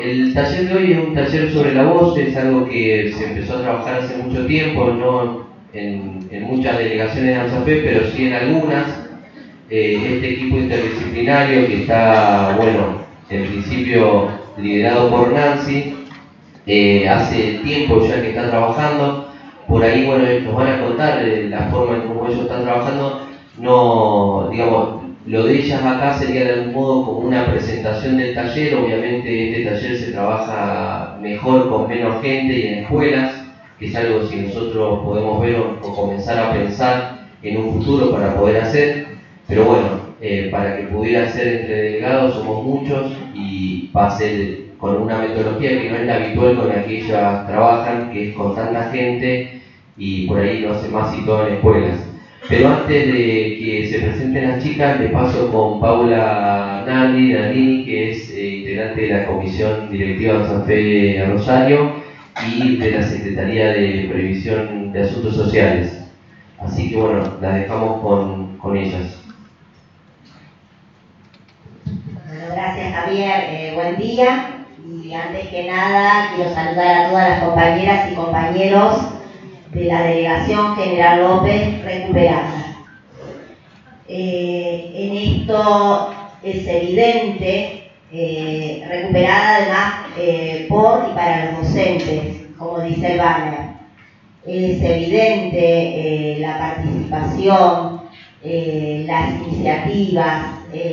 El taller de hoy es un taller sobre la voz, es algo que se empezó a trabajar hace mucho tiempo, no en muchas delegaciones de ANSAFE, pero sí en algunas. Este equipo interdisciplinario que está, bueno, en principio liderado por Nancy, hace tiempo ya que está trabajando. Por ahí, bueno, nos van a contar la forma en cómo ellos están trabajando. No, digamos, lo de ellas acá sería de algún modo como una presentación del taller. Obviamente este taller se trabaja mejor con menos gente y en escuelas, que es algo que nosotros podemos ver o comenzar a pensar en un futuro para poder hacer. Pero bueno, para que pudiera ser entre delegados somos muchos y va a ser con una metodología que no es la habitual con la que ellas trabajan, que es con tanta gente y por ahí lo hacen más y todo en escuelas. Pero antes de que se presenten las chicas, les paso con Paula Nardini, que es integrante de la Comisión Directiva de ANSAFE Rosario y de la Secretaría de Previsión de Asuntos Sociales. Así que bueno, las dejamos con ellas. Bueno, gracias Javier, buen día. Y antes que nada quiero saludar a todas las compañeras y compañeros de la Delegación General López Recuperada. En esto es evidente, recuperada además por y para los docentes, como dice el banner. Es evidente la participación, las iniciativas,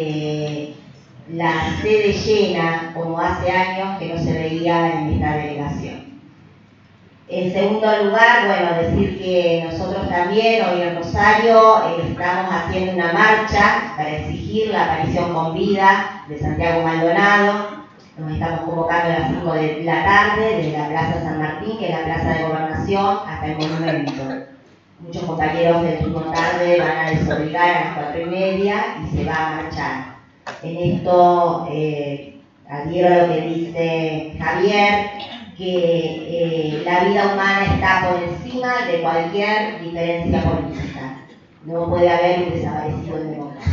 la sede llena, como hace años que no se veía en esta delegación. En segundo lugar, bueno, decir que nosotros también hoy en Rosario estamos haciendo una marcha para exigir la aparición con vida de Santiago Maldonado. Nos estamos convocando a las 5 de la tarde desde la Plaza San Martín, que es la Plaza de Gobernación, hasta el monumento. Muchos compañeros del turno tarde van a desobligar a las 4:30 y se va a marchar. En esto adhiero a lo que dice Javier, que la vida humana está por encima de cualquier diferencia política. No puede haber un desaparecido en democracia.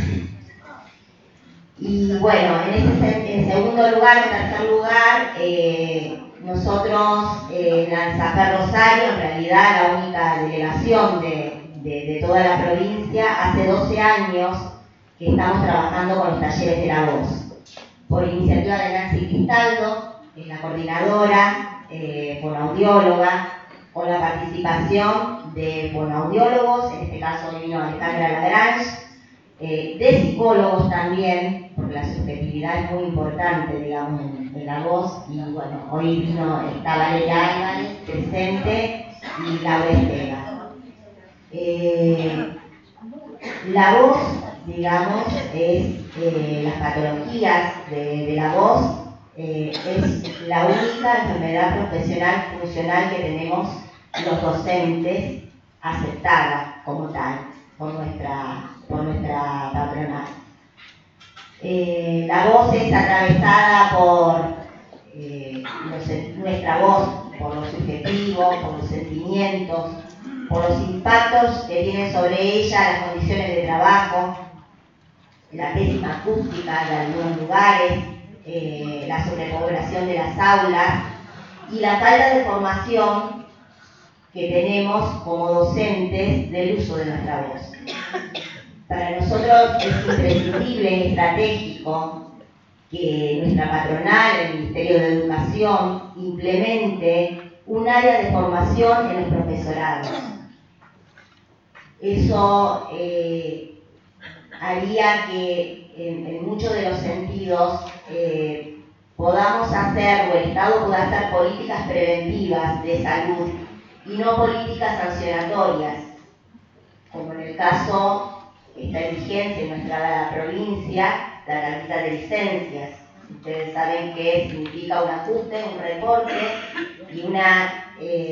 Y bueno, en segundo lugar, en tercer lugar, nosotros en ANSAFE Rosario, en realidad la única delegación de toda la provincia, hace 12 años que estamos trabajando con los talleres de la voz. Por iniciativa de Nancy Cristaldo, es la coordinadora, fonoaudióloga, con la participación de fonoaudiólogos, en este caso hoy vino Alejandra Lagrange, de psicólogos también, porque la subjetividad es muy importante, digamos, en la voz, y bueno, hoy está Valeria Álvarez presente y Laura Estega. La voz, digamos, es las patologías de la voz, es la única enfermedad profesional funcional que tenemos los docentes aceptada como tal por nuestra patronal. La voz es atravesada por nuestra voz, por los subjetivos, por los sentimientos, por los impactos que tienen sobre ella las condiciones de trabajo, la pésima acústica de algunos lugares, la sobrepoblación de las aulas y la falta de formación que tenemos como docentes del uso de nuestra voz. Para nosotros es imprescindible y estratégico que nuestra patronal, el Ministerio de Educación, implemente un área de formación en los profesorados. Eso haría que en muchos de los sentidos podamos hacer, o el Estado pueda hacer políticas preventivas de salud y no políticas sancionatorias, como en el caso que está en vigencia en nuestra provincia, la cartita de licencias. Ustedes saben que significa un ajuste, un recorte y una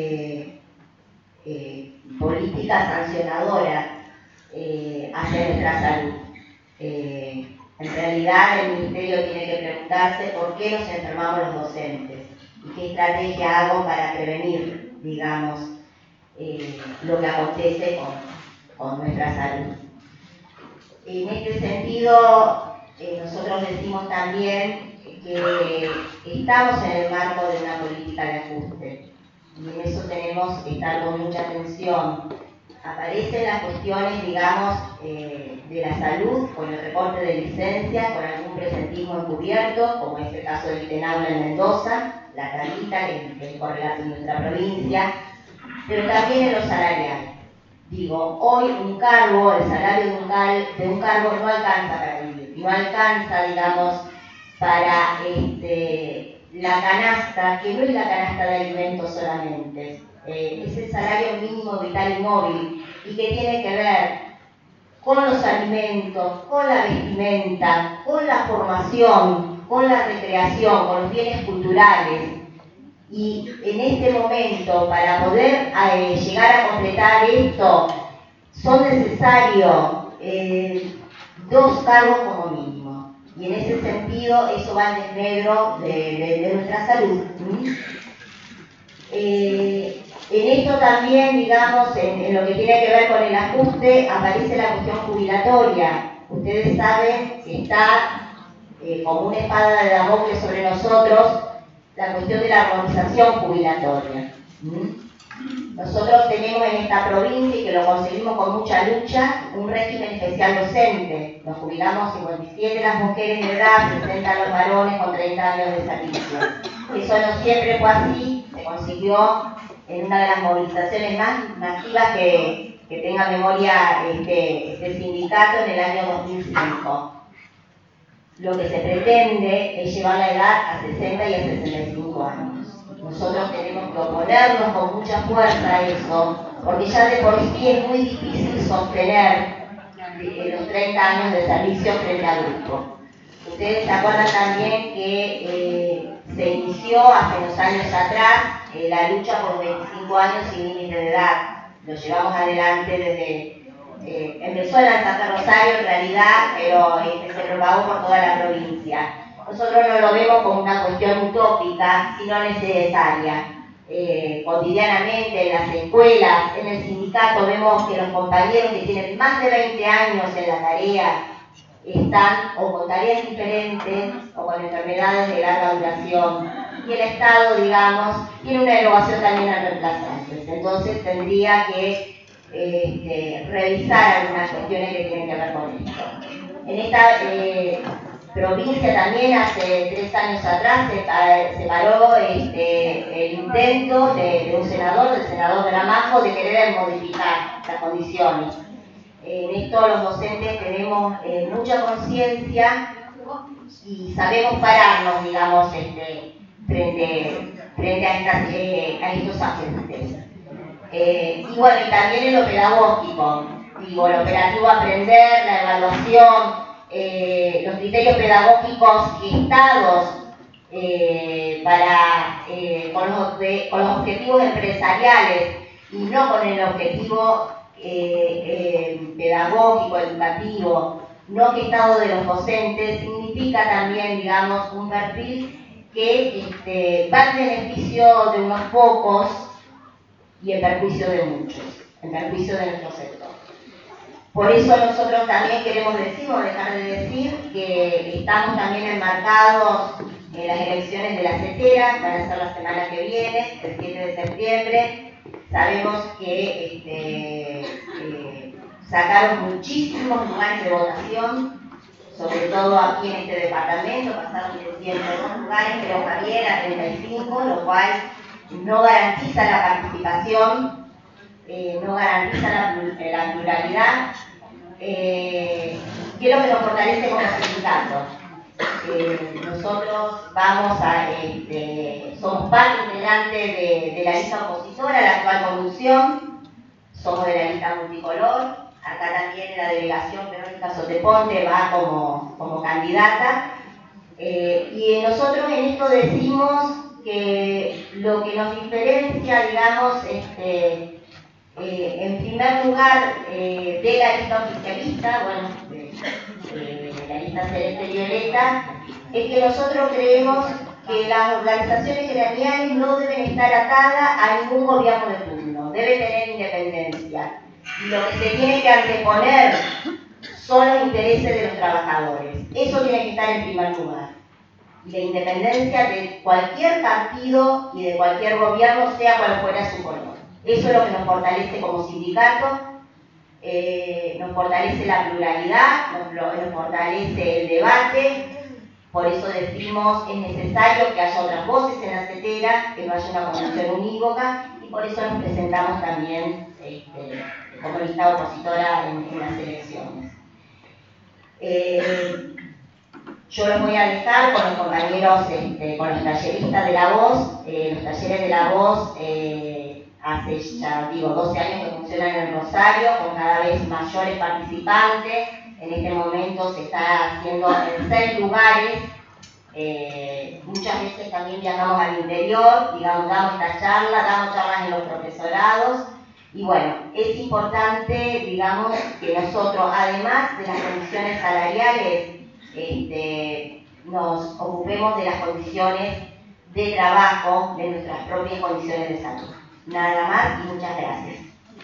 política sancionadora hacia nuestra salud. En realidad el Ministerio tiene que preguntarse por qué nos enfermamos los docentes y qué estrategia hago para prevenir, digamos, lo que acontece con nuestra salud. En este sentido, nosotros decimos también que estamos en el marco de una política de ajuste y en eso tenemos que estar con mucha atención. Aparecen las cuestiones, digamos, de la salud, con el recorte de licencias, con algún presentismo encubierto, como es el caso del Itenaula en Mendoza, la Carlita, que es correlato en nuestra provincia, pero también en lo salarial. Digo, hoy un cargo, el salario de un cargo no alcanza para vivir, no alcanza, digamos, para la canasta, que no es la canasta de alimentos solamente, es el salario mínimo vital y móvil, y que tiene que ver con los alimentos, con la vestimenta, con la formación, con la recreación, con los bienes culturales. Y en este momento, para poder llegar a completar esto, son necesarios 2 cargos como mínimo. Y en ese sentido, eso va en desmedro de nuestra salud. En esto también, digamos, en lo que tiene que ver con el ajuste, aparece la cuestión jubilatoria. Ustedes saben que está como una espada de Damocles sobre nosotros la cuestión de la armonización jubilatoria. Nosotros tenemos en esta provincia, y que lo conseguimos con mucha lucha, un régimen especial docente. Nos jubilamos 57 las mujeres de edad, 60 los varones con 30 años de servicio. Eso no siempre fue así, se consiguió en una de las movilizaciones más masivas que tenga memoria este sindicato en el año 2005. Lo que se pretende es llevar la edad a 60 y a 65 años. Nosotros tenemos que oponernos con mucha fuerza a eso, porque ya de por sí es muy difícil sostener los 30 años de servicio frente al grupo. Ustedes se acuerdan también que se inició hace unos años atrás la lucha por 25 años sin límite de edad. Lo llevamos adelante desde... empezó en Santa Rosario en realidad, pero se propagó por toda la provincia. Nosotros no lo vemos como una cuestión utópica, sino necesaria. Cotidianamente en las escuelas, en el sindicato, vemos que los compañeros que tienen más de 20 años en la tarea están o con tareas diferentes o con enfermedades de larga duración. Y el Estado, digamos, tiene una erogación también a reemplazantes. Entonces tendría que revisar algunas cuestiones que tienen que ver con esto. En esta provincia también hace 3 años atrás se paró el intento de un senador, del senador Gramajo, de querer modificar las condiciones. En esto los docentes tenemos mucha conciencia y sabemos pararnos, digamos, frente a estos agentes. Y bueno, y también en lo pedagógico, digo, el operativo aprender, la evaluación, los criterios pedagógicos gestados con los objetivos empresariales y no con el objetivo pedagógico, educativo, no gestado de los docentes, significa también, digamos, un perfil que va en beneficio de unos pocos y en perjuicio de muchos, en perjuicio de nuestro sector. Por eso nosotros también queremos decir, o dejar de decir, que estamos también enmarcados en las elecciones de la CETERA, van a ser la semana que viene, el 7 de septiembre. Sabemos que sacaron muchísimos lugares de votación, sobre todo aquí en este departamento, pasaron de 102 lugares, pero Javier a 35, lo cual no garantiza la participación, no garantiza la pluralidad, que es lo que nos fortalece como sindicato. Nosotros somos parte integrante de la lista opositora, la actual conducción, somos de la lista multicolor, acá también la delegación Verónica Soteponte va como candidata, y nosotros en esto decimos que lo que nos diferencia, digamos, en primer lugar de la lista oficialista, de la lista celeste violeta, es que nosotros creemos que las organizaciones gremiales no deben estar atadas a ningún gobierno de turno, deben tener independencia. Y lo que se tiene que anteponer son los intereses de los trabajadores. Eso tiene que estar en primer lugar. y la independencia de cualquier partido y de cualquier gobierno, sea cual fuera su color. Eso es lo que nos fortalece como sindicato, nos fortalece la pluralidad, nos fortalece el debate. Por eso decimos es necesario que haya otras voces en la CETERA, que no haya una convención unívoca, y por eso nos presentamos también como lista opositora en las elecciones. Yo los voy a dejar con los compañeros, con los talleristas de La Voz. Los talleres de La Voz hace ya 12 años que funcionan en el Rosario, con cada vez mayores participantes. En este momento se está haciendo en 6 lugares. Muchas veces también viajamos al interior, digamos, damos charlas en los profesorados. Y bueno, es importante, digamos, que nosotros, además de las condiciones salariales, nos ocupemos de las condiciones de trabajo, de nuestras propias condiciones de salud. Nada más y muchas gracias.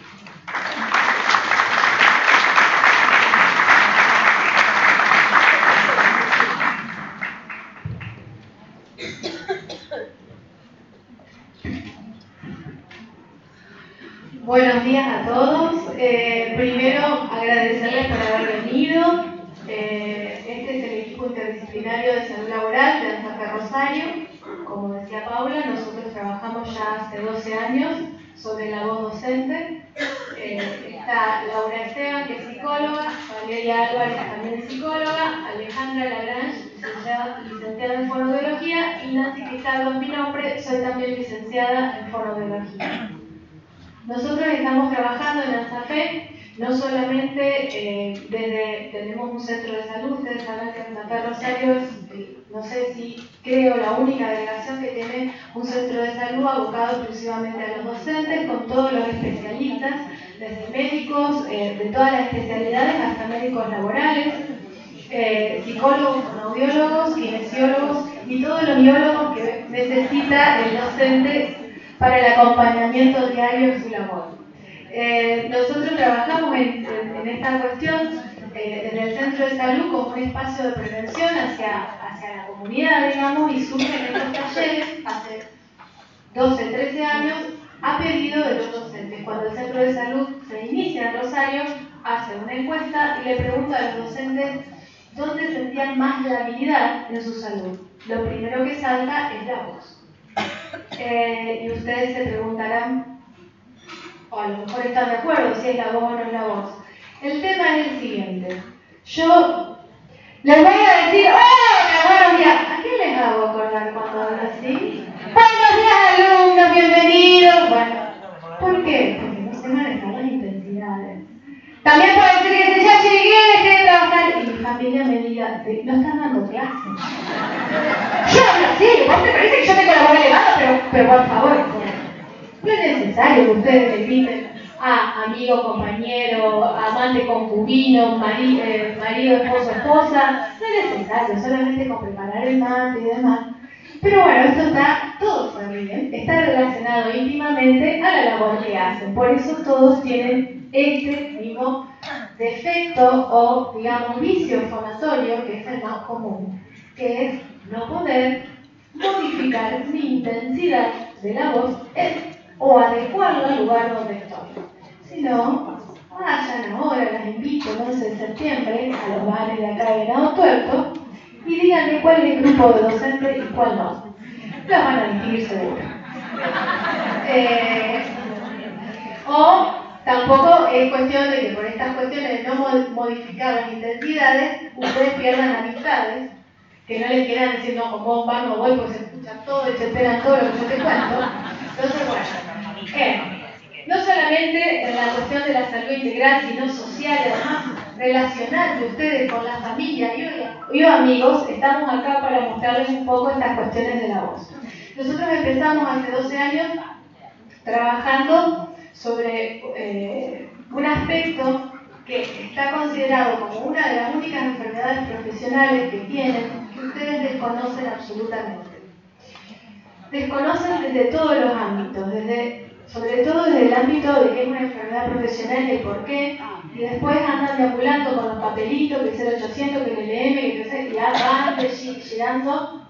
Buenos días a todos. Primero, agradecerles por haber venido. Este es el equipo interdisciplinario de salud laboral de ANSAFE Rosario. Como decía Paula, nosotros trabajamos ya hace 12 años sobre la voz docente. Está Laura Esteban, que es psicóloga, Valeria Álvarez, también psicóloga, Alejandra Lagrange, licenciada en fonoaudiología, y Nancy Cristaldo, mi nombre, soy también licenciada en fonoaudiología. Nosotros estamos trabajando en ANSAFE, no solamente tenemos un centro de salud. Ustedes saben que ANSAFE Rosario es, no sé si creo, la única delegación que tiene un centro de salud abocado exclusivamente a los docentes, con todos los especialistas, desde médicos de todas las especialidades hasta médicos laborales, psicólogos, fonoaudiólogos, kinesiólogos y todos los biólogos que necesita el docente para el acompañamiento diario en su labor. Nosotros trabajamos en esta cuestión en el centro de salud como un espacio de prevención hacia la comunidad, digamos, y surgen estos talleres hace 12, 13 años a pedido de los docentes. Cuando el centro de salud se inicia en Rosario, hace una encuesta y le pregunta a los docentes dónde sentían más la habilidad en su salud. Lo primero que salta es la voz. Y ustedes se preguntarán, o a lo mejor están de acuerdo si es la voz o no es la voz. El tema es el siguiente. Yo les voy a decir, ¡hola, buenos días! ¿A qué les hago acordar cuando hablo así? ¡Buenos días, alumnos! ¡Bienvenidos! Bueno, ¿por qué? Porque no sé manejar las intensidades. También puede ser que se ya llegué, dejé de trabajar y mi familia me diga, no estás dando clase. Yo hablo así, ¿vos te parece que yo tengo la voz elevada? Pero por favor, no es necesario que ustedes le griten a amigo, compañero, amante, concubino, marido, esposo, esposa. No es necesario, solamente con preparar el mate y demás. Pero bueno, esto está todo muy bien, está relacionado íntimamente a la labor que hacen. Por eso todos tienen este mismo defecto o, digamos, vicio fonatorio, que es el más común, que es no poder modificar mi intensidad de la voz o adecuarla al lugar donde estoy. Si no, vayan ahora, las invito el 11 de septiembre a los bares de acá de Venado Tuerto y díganme cuál es el grupo de docentes y cuál no. Las van a distinguir seguro. O tampoco es cuestión de que por estas cuestiones de no modificar las intensidades, ustedes pierdan amistades, que no les quieran decir, no, con vos no voy, pues se escuchan todo y se esperan todo lo que yo te cuento. Entonces, bueno, no solamente en la cuestión de la salud integral, sino social, además, relacionarse ustedes con la familia y amigos, estamos acá para mostrarles un poco estas cuestiones de la voz. Nosotros empezamos hace 12 años trabajando sobre un aspecto que está considerado como una de las únicas enfermedades profesionales que tienen, que ustedes desconocen absolutamente. Desconocen desde todos los ámbitos, sobre todo desde el ámbito de que es una enfermedad profesional y el por qué, y después andan deambulando con los papelitos, que es el 800, que el LM, que ya van llegando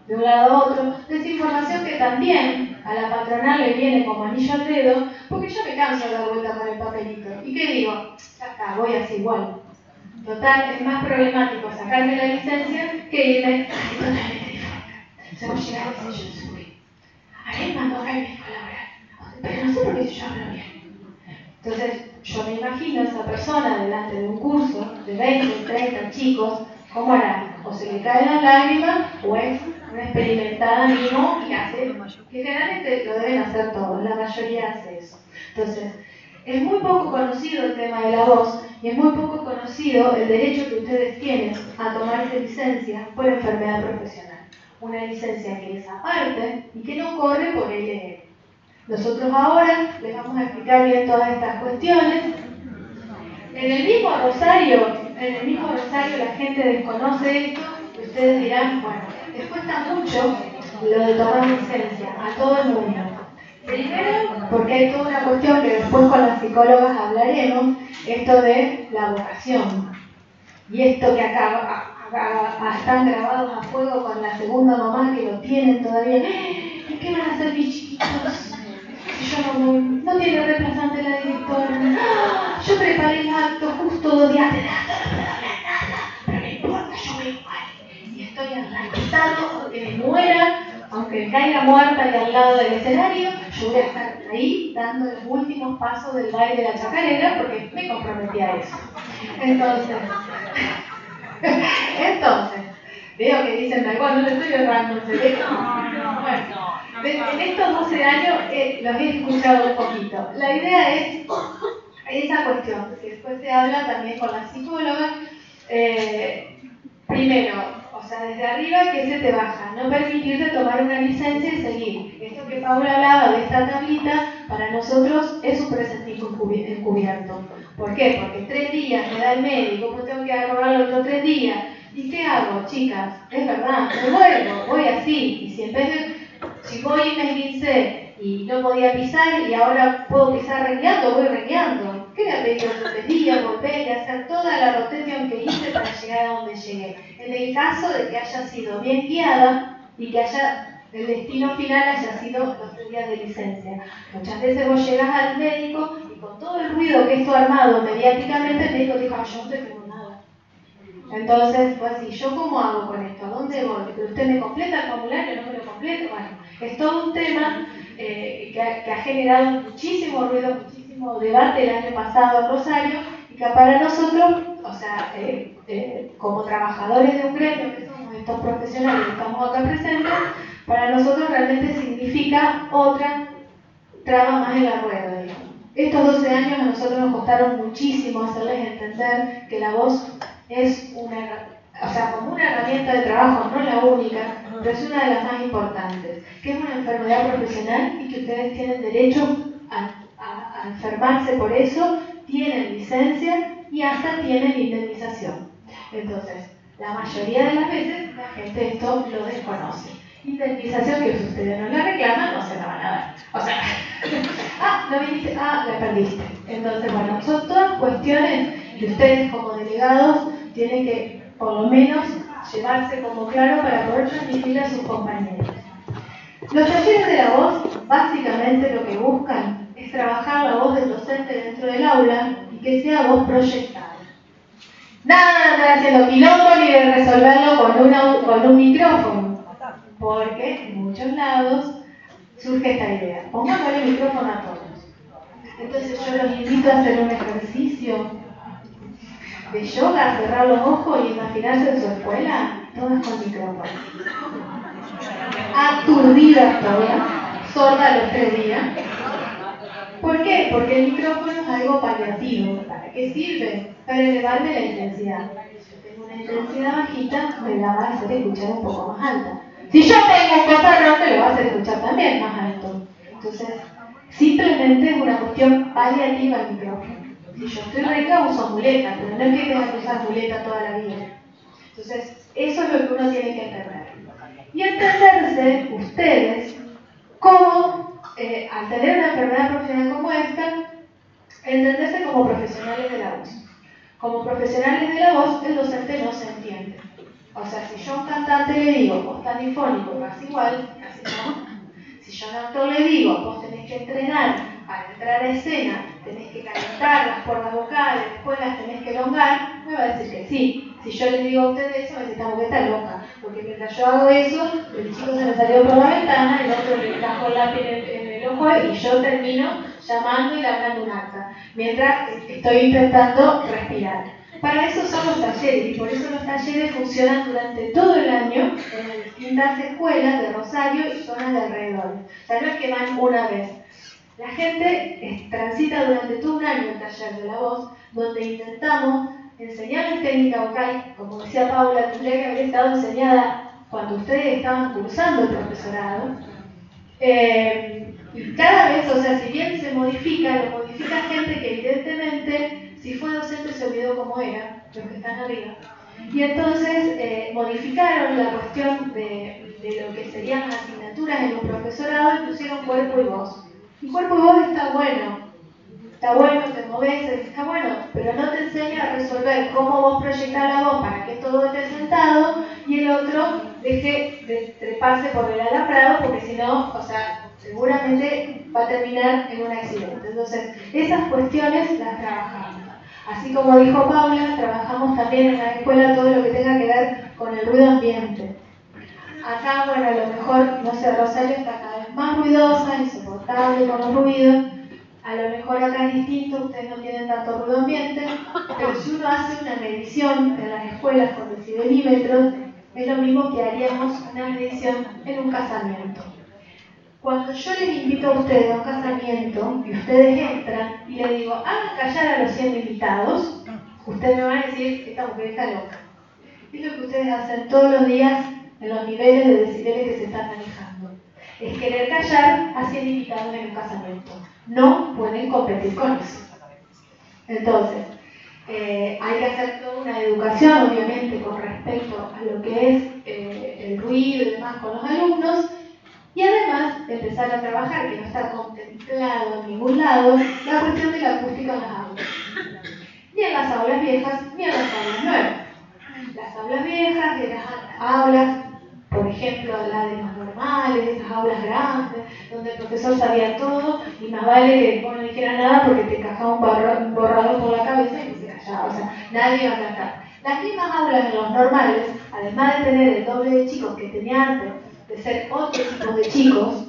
de un lado a otro, desinformación que también a la patronal le viene como anillo al dedo, porque yo me canso de dar vuelta con el papelito. ¿Y qué digo? Ya está, voy así igual. Total, es más problemático sacarme la licencia que irme totalmente diferente. Se va a llegar a decir yo subí. Ahí mando acá y me laboral. Pero no sé por qué yo hablo bien. Entonces, yo me imagino a esa persona delante de un curso de 20, 30 chicos, ¿cómo hará? O se le caen las lágrimas, o es una experimentada mimo y hace, que generalmente lo deben hacer todos, la mayoría hace eso. Entonces, es muy poco conocido el tema de la voz y es muy poco conocido el derecho que ustedes tienen a tomarse licencia por enfermedad profesional. Una licencia que es aparte y que no corre por el Nosotros ahora les vamos a explicar bien todas estas cuestiones. En el mismo Rosario la gente desconoce esto y ustedes dirán, bueno, les cuesta mucho lo de tomar licencia a todo el mundo. Primero, porque hay toda una cuestión que después con las psicólogas hablaremos, esto de la vocación. Y esto que acá están grabados a fuego con la segunda mamá que lo tienen todavía. ¿Y qué van a hacer mis chiquitos? Si yo no voy, no tiene reemplazante la directora. Yo preparé el acto justo 2 días de acto, no puedo hablar nada, pero no importa, yo voy igual. Y estoy arrancado, que me muera, aunque caiga muerta y al lado del escenario, yo voy a estar ahí dando los últimos pasos del baile de la chacarera porque me comprometí a eso. Entonces, veo que dicen, bueno, no le estoy errando, se ve. Bueno, en estos 12 años los he escuchado un poquito. La idea es esa cuestión, que después se habla también con la psicóloga. Primero, o sea, desde arriba, que se te baja? No permitirte tomar una licencia y seguir. Esto que Paula hablaba de esta tablita, para nosotros es un presentismo encubierto. ¿Por qué? Porque 3 días me da el médico, ¿cómo tengo que agarrar los otros 3 días? ¿Y qué hago, chicas? Es verdad, me vuelvo, voy así. Y si en vez de, si voy y me esguincé y no podía pisar y ahora puedo pisar rengueando, voy rengueando. ¿Qué le ha pedido los 3 días? Volver y hacer toda la rotación que hice para llegar a donde llegué. En el caso de que haya sido bien guiada y que el destino final haya sido los 3 días de licencia. Muchas veces vos llegas al médico y con todo el ruido que esto armado mediáticamente, el médico dijo, yo no tengo nada. Entonces, pues sí, ¿yo cómo hago con esto? ¿A dónde voy? ¿Usted me completa el formulario? ¿No me lo completa? Bueno, es todo un tema que ha generado muchísimo ruido, muchísimo debate el año pasado en Rosario, y que para nosotros, o sea, como trabajadores de un gremio, que somos estos profesionales que estamos acá presentes, para nosotros realmente significa otra traba más en la rueda, digamos. Estos 12 años a nosotros nos costaron muchísimo hacerles entender que la voz es como una herramienta de trabajo, no la única, pero es una de las más importantes, que es una enfermedad profesional y que ustedes tienen derecho a enfermarse por eso, tienen licencia y hasta tienen indemnización. Entonces, la mayoría de las veces la gente esto lo desconoce. Indemnización que si ustedes no la reclaman, no se la van a dar. O sea, no viniste, la perdiste. Entonces, bueno, son todas cuestiones que ustedes como delegados tienen que, por lo menos, llevarse como claro para poder transmitir a sus compañeros. Los talleres de la voz, básicamente lo que buscan es trabajar la voz del docente dentro del aula y que sea voz proyectada. Nada de andar haciendo quilombo ni de resolverlo con un micrófono, porque en muchos lados surge esta idea. Pongamos el micrófono a todos. Entonces yo los invito a hacer un ejercicio de yoga, cerrar los ojos y imaginarse en su escuela, todas con micrófono. Aturdidas todas, sordas los 3 días. ¿Por qué? Porque el micrófono es algo paliativo. ¿Para qué sirve? Para elevarme la intensidad. Si yo tengo una intensidad bajita, me la va a hacer escuchar un poco más alta. Si yo tengo un costarrón, me lo va a hacer escuchar también más alto. Entonces, simplemente es una cuestión paliativa el micrófono. Si yo estoy rica, uso muleta, pero no es que tenga que usar muleta toda la vida. Entonces, eso es lo que uno tiene que entender. Y entenderse ustedes cómo, al tener una enfermedad profesional como esta, entenderse como profesionales de la voz. Como profesionales de la voz, el docente no se entiende. O sea, si yo a un cantante le digo, vos tan difónico, casi igual, casi no. Si yo a un actor le digo, vos tenés que entrenar para entrar a escena, tenés que calentar las cuerdas vocales, después las tenés que elongar, me va a decir que sí. Si yo les digo a ustedes eso, me dicen, esta mujer está loca, porque mientras yo hago eso, el chico se me salió por la ventana, el otro le encajó el lápiz en el ojo y yo termino llamando y labrando un acta, mientras estoy intentando respirar. Para eso son los talleres, y por eso los talleres funcionan durante todo el año en distintas escuelas de Rosario y zonas de alrededor. O sea, no es que van una vez. La gente transita durante todo un año el taller de la voz, donde intentamos enseñarles técnica vocal, como decía Paula, tendría que haber estado enseñada cuando ustedes estaban cursando el profesorado. Y cada vez, o sea, si bien se modifica, lo modifica gente que evidentemente, si fue docente, se olvidó cómo era, los que están arriba. Y entonces modificaron la cuestión de lo que serían las asignaturas en un profesorado y pusieron cuerpo y voz. Y cuerpo y voz está bueno, te moves, está bueno, pero no te enseña a resolver cómo vos proyectás la voz para que todo esté sentado y el otro deje de treparse por el alambrado, porque si no, o sea, seguramente va a terminar en un accidente. Entonces, esas cuestiones las trabajamos. Así como dijo Paula, trabajamos también en la escuela todo lo que tenga que ver con el ruido ambiente. Acá, bueno, a lo mejor, no sé, Rosario está cada vez más ruidosa, insoportable con los ruidos. A lo mejor acá es distinto, ustedes no tienen tanto ruido ambiente, pero si uno hace una medición en las escuelas con decibelímetros, es lo mismo que haríamos una medición en un casamiento. Cuando yo les invito a ustedes a un casamiento y ustedes entran y les digo, hagan callar a los 100 invitados, ustedes me van a decir, esta mujer está loca. Es lo que ustedes hacen todos los días en los niveles de decibeles que se están manejando. Es querer callar a 100 invitados en un casamiento. No pueden competir con eso. Entonces, hay que hacer toda una educación, obviamente, con respecto a lo que es el ruido y demás con los alumnos, y además empezar a trabajar, que no está contemplado en ningún lado, la cuestión de la acústica en las aulas. Ni en las aulas viejas, ni en las aulas nuevas. Las aulas viejas, de las aulas, por ejemplo, la de los normales, esas aulas grandes, donde el profesor sabía todo, y más vale que vos no dijeras nada porque te encajaba un borrador por la cabeza y se callaba, o sea, nadie iba a cantar. Las mismas aulas de los normales, además de tener el doble de chicos que tenía antes, de ser otro tipo de chicos,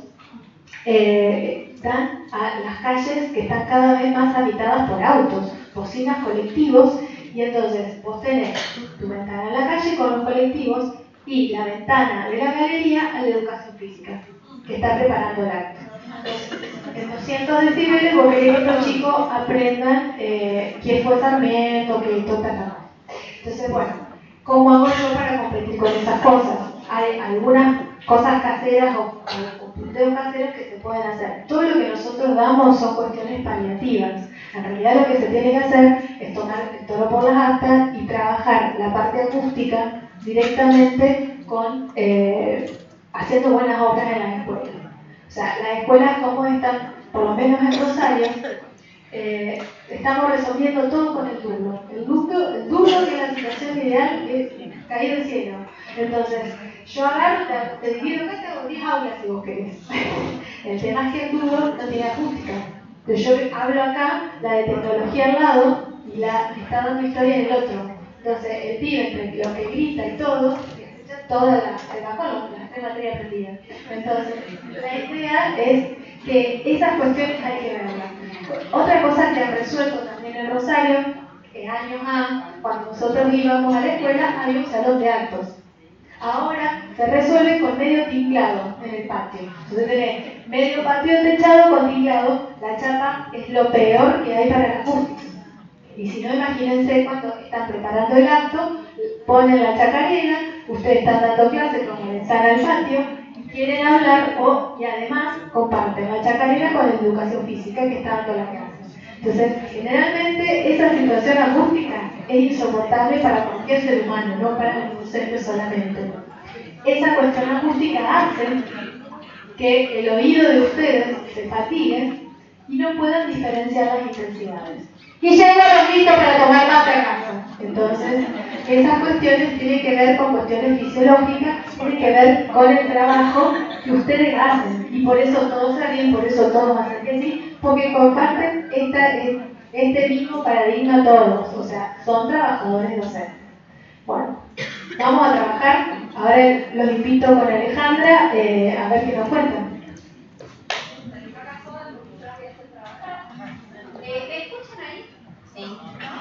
están a las calles que están cada vez más habitadas por autos, bocinas, colectivos, y entonces vos tenés tu ventana en la calle con los colectivos y la ventana de la galería a la educación física, que está preparando el acto. En 200 decibeles vos querés que estos chicos aprendan quién fue Sarmiento, que esto está. Entonces, bueno, ¿cómo hago yo para competir con esas cosas? Hay algunas cosas caseras o punteos caseros que se pueden hacer. Todo lo que nosotros damos son cuestiones paliativas. En realidad lo que se tiene que hacer es tomar el toro por las astas y trabajar la parte acústica directamente con haciendo buenas obras en las escuelas. O sea, las escuelas como están, por lo menos en Rosario, estamos resolviendo todo con el duro. El duro que es la situación ideal es caído del cielo. Entonces, yo agarro, te divido acá, te hago 10 aulas si vos querés. El tema es que el duro no tiene acústica. Entonces yo hablo acá, la de tecnología al lado, y la está dando historia en el otro. Entonces, el pibe, entre lo que grita y todo, toda la bajón, las 3 materias aprendidas. Entonces, la idea es que esas cuestiones hay que verlas. Otra cosa que han resuelto también en Rosario, años A, cuando nosotros íbamos a la escuela, había un salón de actos. Ahora se resuelve con medio tinglado en el patio. Entonces tenés medio patio techado con tinglado. La chapa es lo peor que hay para la acústica. Y si no, imagínense cuando están preparando el acto, ponen la chacarera, ustedes están dando clases como les sale al patio, y quieren hablar y además comparten la chacarera con la educación física que está dando la clase. Entonces, generalmente esa situación acústica es insoportable para cualquier ser humano, no para el docente solamente. Esa cuestión acústica hace que el oído de ustedes se fatigue y no puedan diferenciar las intensidades. Y llega Rosito para tomar mate a casa. Entonces, esas cuestiones tienen que ver con cuestiones fisiológicas, tienen que ver con el trabajo que ustedes hacen. Y por eso todos salen, por eso todos hacen que sí, porque comparten este mismo paradigma todos, o sea, son trabajadores docentes. Bueno, vamos a trabajar. Ahora los invito con Alejandra a ver qué nos cuentan. ¿Me escuchan ahí? Sí.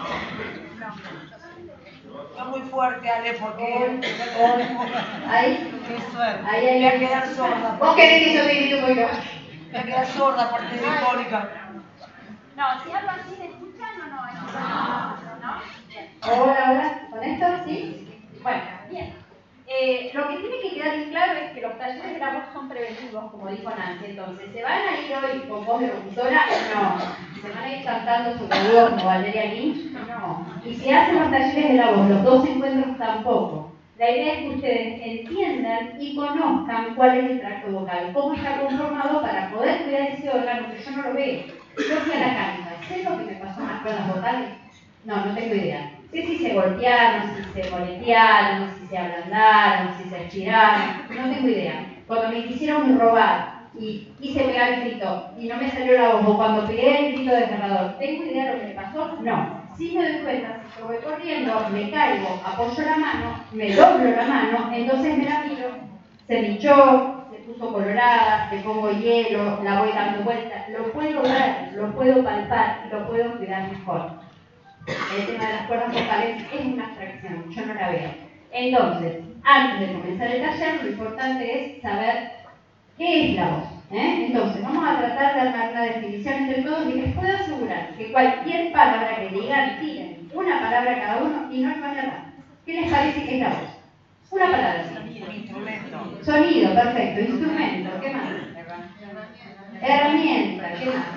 Está muy fuerte, Ale, porque... Ahí. Qué suerte. Ahí. Voy a quedar sorda. ¿Vos querés que yo te grite un poquito? Voy a quedar sorda porque es disfónica. No, si hablo así, ¿me escuchan o no? ¿No? Bien. Hola, ¿con esto? ¿Sí? Bueno, bien. Lo que tiene que quedar bien claro es que los talleres de la voz son preventivos, como dijo Nancy. Entonces, ¿se van a ir hoy con voz de locutora? No. ¿Se van a ir cantando sobre voz como Valeria Lynch? No. Y si hacen los talleres de la voz, los dos encuentros tampoco. La idea es que ustedes entiendan y conozcan cuál es el tracto vocal, cómo está conformado para poder cuidar ese órgano, que yo no lo veo. Yo fui a la cancha, ¿sé lo que me pasó en las cuerdas vocales? No tengo idea. Sé si se golpearon, si se moletearon, si se ablandaron, si se estiraron, no tengo idea. Cuando me quisieron robar y quise pegar el grito y no me salió la voz, o cuando pegué el grito desgarrador, ¿tengo idea de lo que me pasó? No. Si me doy cuenta, si yo voy corriendo, me caigo, apoyo la mano, me doblo la mano, entonces me la miro, se me hinchó, se puso colorada, le pongo hielo, la voy dando vuelta, lo puedo ver, lo puedo palpar, lo puedo cuidar mejor. El tema de las cuerdas vocales es una abstracción, yo no la veo. Entonces, antes de comenzar el taller, lo importante es saber qué es la voz. Entonces, vamos a tratar de armar una definición entre todos y les puedo asegurar que cualquier palabra que digan, tiren una palabra cada uno y no van a errar. ¿Qué les parece que es la voz? Una palabra. Instrumento. Sonido, perfecto. Instrumento, ¿qué más? Herramienta, ¿qué más?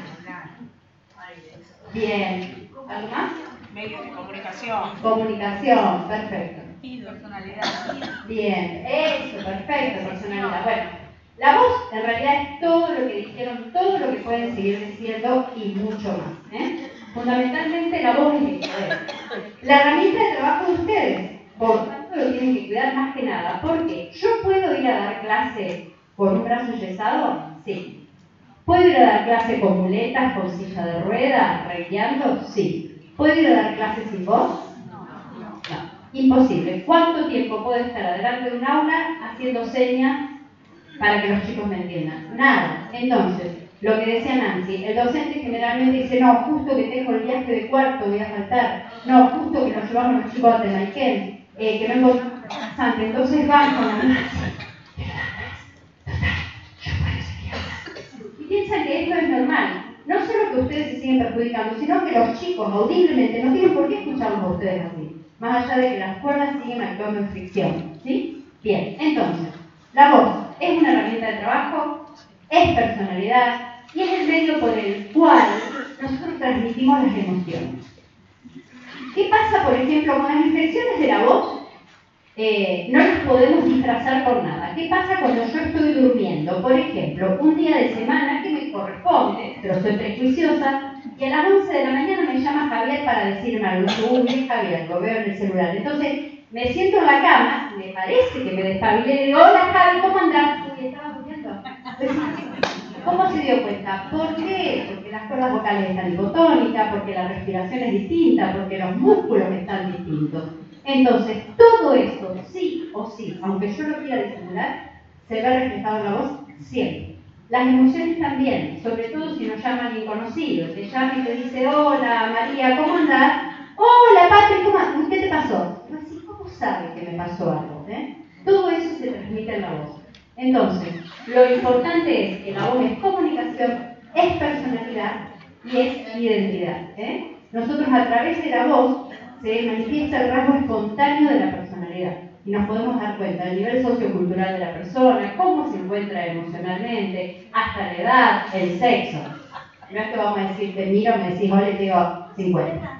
Bien. ¿Algo más? Medio de comunicación. Comunicación, perfecto. Personalidad. Bien, eso, perfecto, personalidad. Bueno, la voz en realidad es todo lo que dijeron, todo lo que pueden seguir diciendo y mucho más. Fundamentalmente la voz es el poder. La herramienta de trabajo de ustedes, por tanto lo tienen que cuidar más que nada. ¿Por qué? ¿Yo puedo ir a dar clase con un brazo yesado? Sí. ¿Puedo ir a dar clase con muletas, con silla de ruedas, reguiando? Sí. ¿Puedo ir a dar clases sin voz? No. Imposible. ¿Cuánto tiempo puedo estar adelante de un aula haciendo señas para que los chicos me entiendan? Nada. Entonces, lo que decía Nancy, el docente generalmente dice, no, justo que tengo el viaje de cuarto voy a faltar, no, justo que nos llevamos los chicos a Temayquén, que no encontramos bastante, entonces van con la Nancy. Y piensan que esto es normal. No solo que ustedes se siguen perjudicando, sino que los chicos audiblemente no tienen por qué escucharlos a ustedes así, más allá de que las cuerdas siguen actuando en fricción. ¿Sí? Bien, entonces, la voz es una herramienta de trabajo, es personalidad y es el medio por el cual nosotros transmitimos las emociones. ¿Qué pasa, por ejemplo, con las inflexiones de la voz? No las podemos disfrazar por nada. ¿Qué pasa cuando yo estoy durmiendo? Por ejemplo, un día de semana que me corresponde, pero soy prejuiciosa, y a las 11 de la mañana me llama Javier para decirme algo. Uy, es Javier, lo veo en el celular. Entonces, me siento en la cama, me parece que me despabilé y digo, hola Javi, ¿cómo andás? Uy, ¿estabas durmiendo? ¿Cómo se dio cuenta? ¿Por qué? Porque las cuerdas vocales están hipotónicas, porque la respiración es distinta, porque los músculos están distintos. Entonces, todo esto, sí o sí, aunque yo lo quiera disimular, se ve reflejado en la voz siempre. Las emociones también, sobre todo si nos llaman inconocidos. Te llama y te dice, hola María, ¿cómo andás? Hola Patri, ¿qué te pasó? Yo así, ¿cómo sabe que me pasó algo? Todo eso se transmite en la voz. Entonces, lo importante es que la voz es comunicación, es personalidad y es identidad. Nosotros a través de la voz se manifiesta el rasgo espontáneo de la personalidad y nos podemos dar cuenta del nivel sociocultural de la persona, cómo se encuentra emocionalmente, hasta la edad, el sexo. No es que vamos a decir, te miro, me decís, hola, y te digo 50.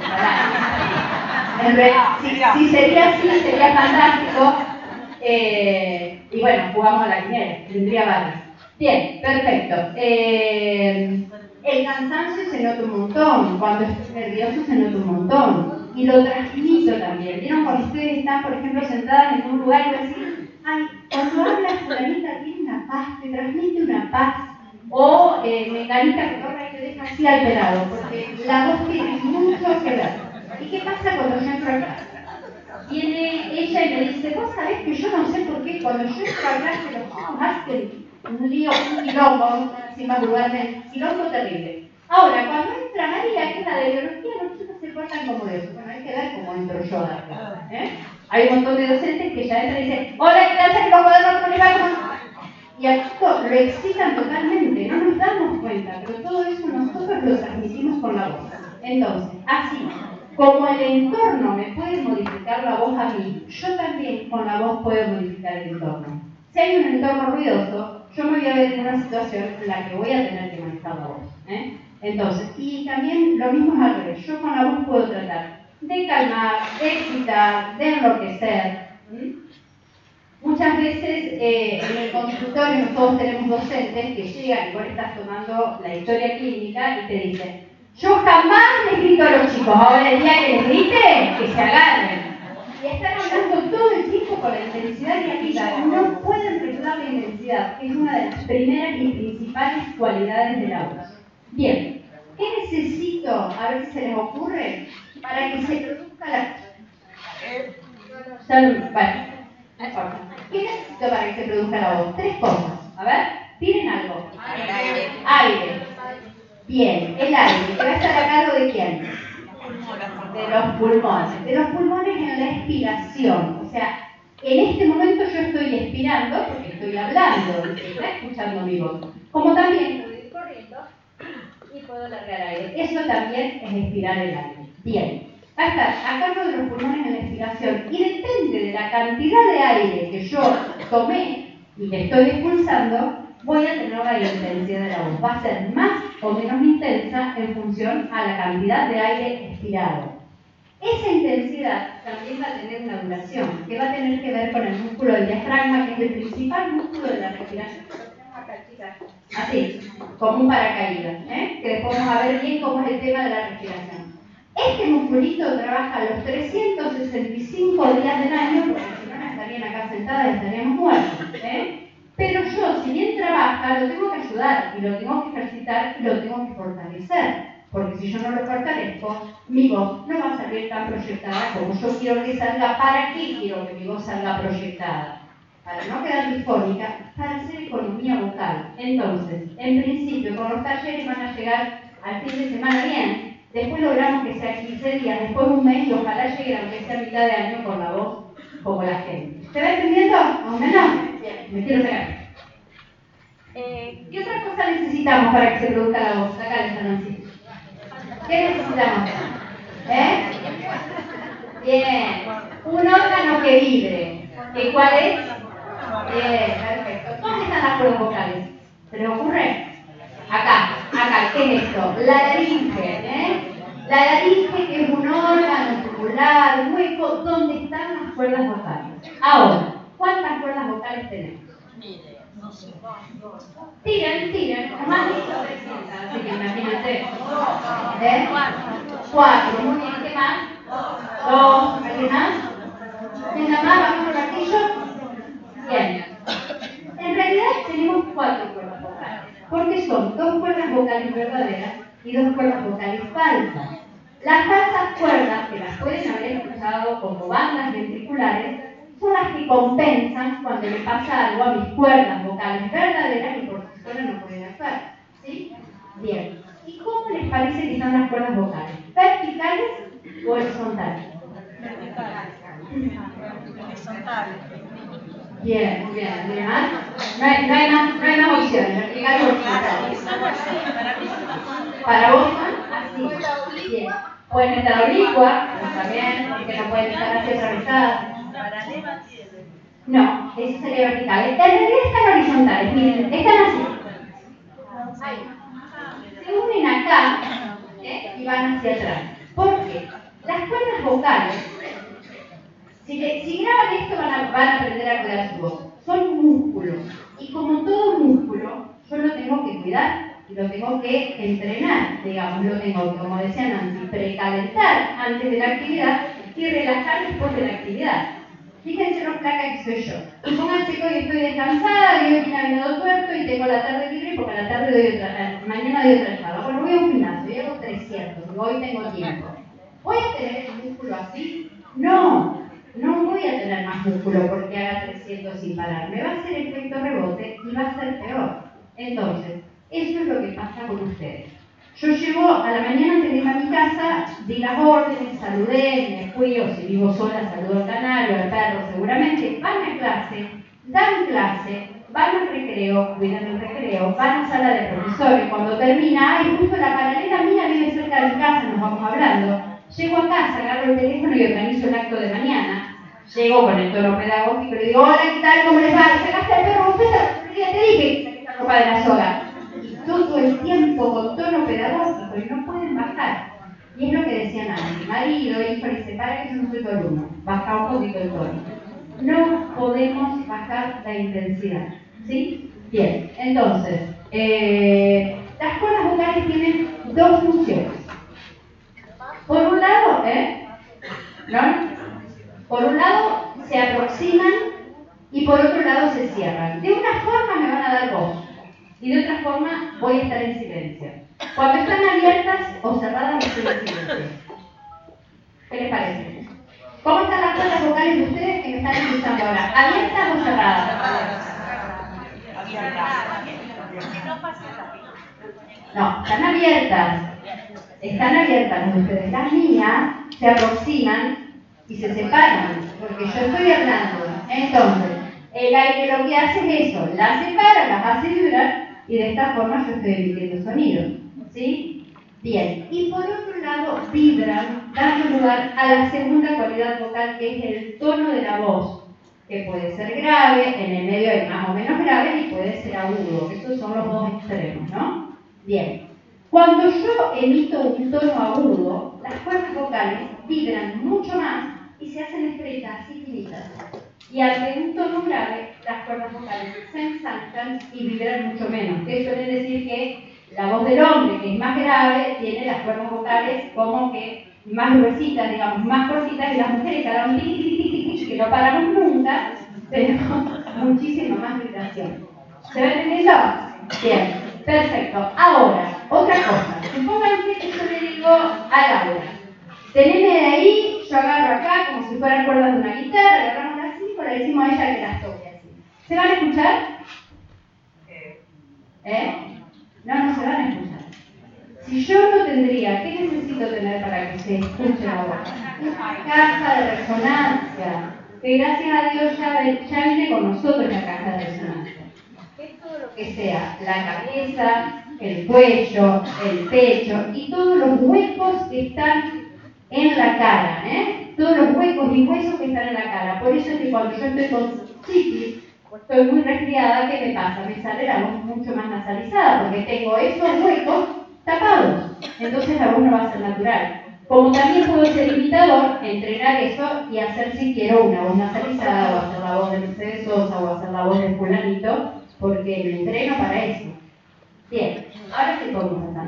En realidad, si sería así, sería fantástico. Y bueno, jugamos a la quiniela, tendría varios. Bien, perfecto. El cansancio se nota un montón, cuando estoy nervioso se nota un montón. y lo transmito también. ¿Vieron cuando ustedes están, por ejemplo, sentadas en un lugar y decir, ay, cuando habla fulanita tiene una paz, te transmite una paz? O menganita que corre y te deja así alterado, porque la voz tiene mucho que ver. ¿Y qué pasa cuando yo entro acá? Viene ella y me dice, vos sabés que yo no sé por qué cuando yo entro a hablar de los chicos hacen un lío, un quilombo, encima vulgarmente, un quilombo terrible. Ahora, cuando entra María, que es la de biología, los chicos se portan como de eso. Bueno, hay que ver cómo entro yo de acá. Hay un montón de docentes que ya entran y dicen, hola, ¿qué tal? ¿Cómo podemos comunicarnos? Y a esto lo excitan totalmente, no nos damos cuenta, pero todo eso nosotros lo transmitimos con la voz. Entonces, así, como el entorno me puede modificar la voz a mí, yo también con la voz puedo modificar el entorno. Si hay un entorno ruidoso, yo me voy a ver en una situación en la que voy a tener que manejar la voz. Entonces, y también lo mismo es al revés, yo con la voz puedo tratar de calmar, de excitar, de enloquecer. Muchas veces en el consultorio nosotros tenemos docentes que llegan y vos estás tomando la historia clínica y te dicen, yo jamás les grito a los chicos, ahora el día que les grite, que se agarren. Y están hablando todo el tiempo con la intensidad creativa, no pueden regular la intensidad, que es una de las primeras y principales cualidades del aula. Bien, ¿qué necesito? A ver si se les ocurre, para que se produzca la... ¿Qué necesito para que se produzca la voz? 3 cosas. A ver, tienen algo. Aire. Bien, el aire, que va a estar a cargo de quién? De los pulmones. De los pulmones en la expiración. O sea, en este momento yo estoy expirando porque estoy hablando, está escuchando mi voz. Como también puedo ir corriendo y puedo largar aire. Eso también es expirar el aire. Bien. Va a estar a cargo de los pulmones en la expiración y depende de la cantidad de aire que yo tomé y que estoy expulsando, voy a tener la intensidad de la voz. Va a ser más o menos intensa en función a la cantidad de aire expirado. Esa intensidad también va a tener una duración que va a tener que ver con el músculo del diafragma, que es el principal músculo de la respiración. Así, como un paracaídas, que después vamos a ver bien cómo es el tema de la respiración. Este musculito trabaja los 365 días del año, porque si no, no estarían acá sentadas y estaríamos muertos. Pero yo, si bien trabaja, lo tengo que ayudar, y lo tengo que ejercitar, y lo tengo que fortalecer. Porque si yo no lo fortalezco, mi voz no va a salir tan proyectada como yo quiero que salga. ¿Para qué quiero que mi voz salga proyectada? Para no quedar difónica, para hacer economía vocal. Entonces, en principio, con los talleres van a llegar al fin de semana bien. Después logramos que sea 15 días, después un mes, y ojalá lleguen aunque sea mitad de año con la voz como la gente. ¿Se va entendiendo? ¿O menos? Bien, me quiero pegar. ¿Qué otra cosa necesitamos para que se produzca la voz? Acá les anuncio. ¿Qué necesitamos? Bien, un órgano que vibre. ¿Y cuál es? Bien, perfecto. ¿Dónde están las cuerdas vocales? ¿Se les ocurre? Acá, ¿qué es esto? La laringe, La laringe, que es un órgano tubular, un hueco, donde están las cuerdas vocales. Ahora, ¿cuántas cuerdas vocales tenemos? Tiren, nomás listo 300, así que imagínate. 4, muy bien, ¿qué más? 2, ¿alguien más? ¿Quién más? ¿Vamos con martillo? Bien. En realidad tenemos 4 cuerdas vocales, porque son 2 cuerdas vocales verdaderas y 2 cuerdas vocales falsas. Las falsas cuerdas, que las pueden haber escuchado como bandas ventriculares, son las que compensan cuando le pasa algo a mis cuerdas vocales verdaderas y por sí solas no pueden hacer. ¿Sí? Bien. ¿Y cómo les parece que están las cuerdas vocales? ¿Verticales o horizontales? Horizontales. Bien, muy bien. ¿Tiene más? No hay más opciones. Verticales o horizontales. Para vos, así. Bien. Pueden estar oblicuas, también, porque no pueden estar así atravesadas. No, eso sería vertical. En realidad están horizontales, miren, están así. Se unen acá y van hacia atrás. ¿Por qué? Las cuerdas vocales, si graban esto van a aprender a cuidar su voz. Son músculos. Y como todo músculo, yo lo tengo que cuidar y lo tengo que entrenar, digamos, lo tengo que, como decía Nancy, precalentar antes de la actividad y relajar después de la actividad. Fíjense lo flaca que soy yo. Y pónganse que hoy estoy descansada, que hoy vine a Venado Tuerto y tengo la tarde libre porque a la tarde doy mañana doy otra charla. Bueno, voy a un gimnasio y hago 300, y hoy tengo tiempo. ¿Voy a tener el músculo así? No, no voy a tener más músculo porque haga 300 sin parar. Me va a hacer efecto rebote y va a ser peor. Entonces, eso es lo que pasa con ustedes. Yo llego a la mañana antes de irme a mi casa, di las órdenes, saludé, me fui, o si vivo sola, saludo al canario, al perro, seguramente van a clase, dan clase, van al recreo, cuidan el recreo, van a sala de profesores, cuando termina, ay, justo la paralela mía vive cerca de mi casa, nos vamos hablando. Llego a casa, agarro el teléfono y organizo el acto de mañana. Llego con el tono pedagógico y le digo, hola, ¿qué tal? ¿Cómo les va? ¿Sacaste al perro? Ya te dije que saqué la ropa de la soga. Todo el tiempo con tono pedagógico y no pueden bajar. Y es lo que decían antes, marido, hijo, le dice, para que yo no soy tu alumno, baja un poquito el tono. No podemos bajar la intensidad, ¿sí? Bien, entonces, las cuerdas vocales tienen dos funciones. Por un lado, ¿no? Por un lado se aproximan y por otro lado se cierran. De una forma me van a dar voz. Y de otra forma voy a estar en silencio. Cuando están abiertas o cerradas, estoy en silencio. ¿Qué les parece? ¿Cómo están las cuerdas vocales de ustedes que me están escuchando ahora? ¿Abiertas o cerradas? No, están abiertas. Están abiertas las de ustedes. Las mías se aproximan y se separan, porque yo estoy hablando. Entonces, el aire lo que hace es eso, las separa, las hace vibrar, y de esta forma yo estoy emitiendo sonido, ¿sí? Bien, y por otro lado vibran, dando lugar a la segunda cualidad vocal, que es el tono de la voz, que puede ser grave, en el medio hay más o menos grave, y puede ser agudo. Estos son los dos extremos, ¿no? Bien, cuando yo emito un tono agudo, las cuerdas vocales vibran mucho más y se hacen estrechas, así finitas. Y ante un tono grave, las cuerdas vocales se ensanchan y vibran mucho menos. Que suele decir que la voz del hombre, que es más grave, tiene las cuerdas vocales como que más gruesitas, digamos, más cortitas, y las mujeres que hagan que no paramos nunca, tenemos muchísima más vibración. ¿Se va entendiendo? Bien, perfecto. Ahora, otra cosa. Supónganse que yo le digo a Laura, teneme de ahí, yo agarro acá como si fueran cuerdas de una guitarra, agarramos las 5, le decimos a ella que las toque así. ¿Se van a escuchar? No se van a escuchar. Si yo no tendría, ¿qué necesito tener para que se escuche la voz? Una caja de resonancia, que gracias a Dios ya viene con nosotros la caja de resonancia. Es todo lo que sea la cabeza, el cuello, el pecho y todos los huecos que están en la cara, todos los huecos y huesos que están en la cara. Por eso es que cuando yo estoy con chiquis, estoy muy resfriada, ¿qué me pasa? Me sale la voz mucho más nasalizada, porque tengo esos huecos tapados. Entonces la voz no va a ser natural. Como también puedo ser imitador, entrenar eso y hacer, si quiero, una voz nasalizada, o hacer la voz de Mercedes Sosa, o hacer la voz de fulanito, porque me entreno para eso. Bien, ahora sí podemos hacer.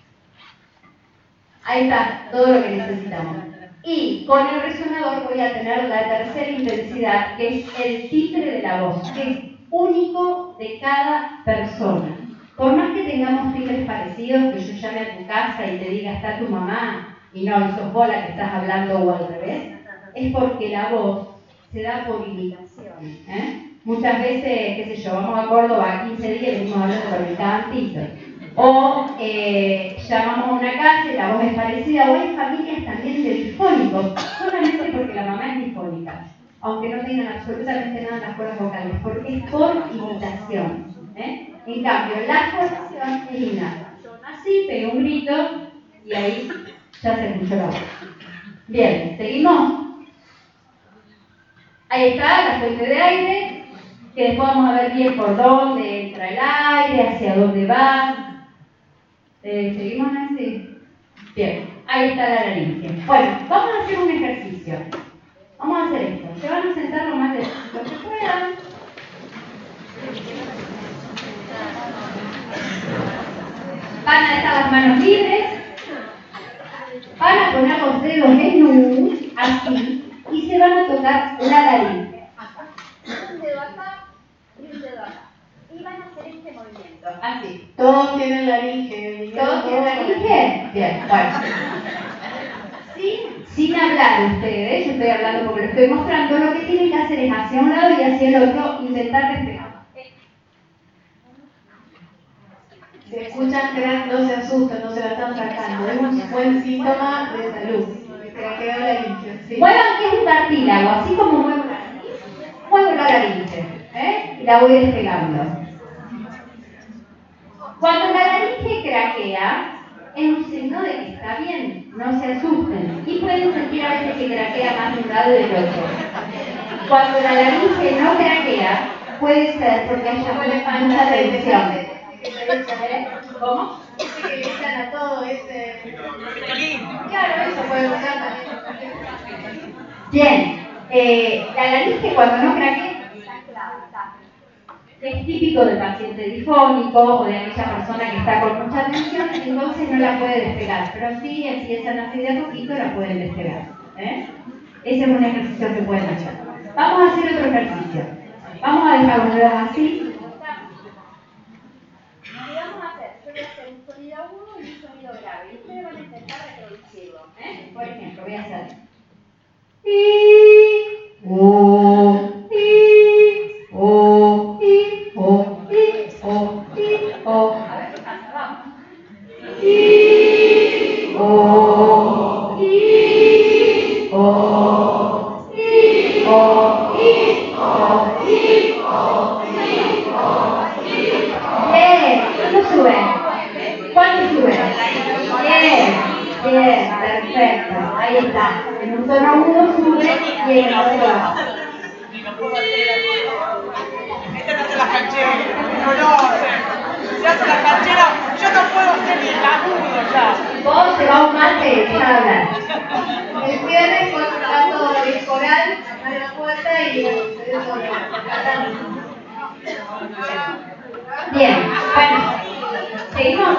Ahí está todo lo que necesitamos. Y con el resonador voy a tener la tercera intensidad, que es el timbre de la voz, que es único de cada persona. Por más que tengamos timbres parecidos, que yo llame a tu casa y te diga, está tu mamá, y no, sos vos la que estás hablando o al revés, es porque la voz se da por imitación. Muchas veces, qué sé yo, vamos a Córdoba a 15 días y venimos hablando con el cantito. O llamamos a una casa y la voz es parecida, o hay familias también de difónicos, solamente porque la mamá es difónica, aunque no tengan absolutamente nada en las cuerdas vocales, porque es por imitación. En cambio, la formación es innata. Son así, pego un grito y ahí ya se escuchó la voz. Bien, ¿seguimos? Ahí está la fuente de aire, que después vamos a ver bien por dónde entra el aire, hacia dónde va. ¿Seguimos así? Bien, ahí está la laringe. Bueno, vamos a hacer un ejercicio. Vamos a hacer esto. Se van a sentar lo más despacito que puedan. dejar las manos libres, van a poner los dedos en U, así, y se van a tocar la laringe. Un dedo acá y un dedo acá. Y van a hacer este movimiento, así. Todos tienen laringe. ¿Todos tienen laringe? Bien, bueno. Sin hablar ustedes, yo estoy hablando porque lo estoy mostrando, lo que tienen que hacer es hacia un lado y hacia el otro, intentar despegar. Si escuchan crack, no se asustan, no se la están sacando. Es un buen síntoma de salud. Craqueo laringe, sí. Muevan que es un cartílago, así como muevo la nariz, muevo la laringe, y la voy despegando. Cuando la laringe craquea, es un signo de que está bien, no se asusten. Y pueden sentir a veces que craquea más de un lado y del otro. Cuando la laringe no craquea, puede ser porque haya mucha tensión. ¿Cómo? Dice que le echan a todo ese... Claro, eso puede usar también. Bien, la laringe cuando no craquea es típico del paciente difónico o de aquella persona que está con mucha tensión, entonces no la puede despegar, pero sí empiezan así de a poquito la pueden despegar. Ese es un ejercicio que pueden hacer. Vamos a hacer otro ejercicio. Vamos a dejar los dedos así. Y vamos a hacer, yo voy a hacer un sonido agudo y un sonido grave. Y ustedes van a intentar reproducirlo. Por ejemplo, voy a hacer I, O, I, O, I, O, I, O, I, O. A ver qué pasa, vamos. I, O, I, O, I, O, I, O, I, O, I, O. Bien, ¿cuánto sube? ¿Cuánto sube? Bien, bien, perfecto. Ahí está. En un tono agudo sube y en el otro baja. Y no puedo hacer. Esta no hace las cancheras, se hace las cancheras, yo no puedo hacer ni el agudo ya. Vos se va a un mate y empieza a hablar. El viernes fue un rato de coral, abre la puerta y bueno, se dio solo. Bien, bueno, seguimos.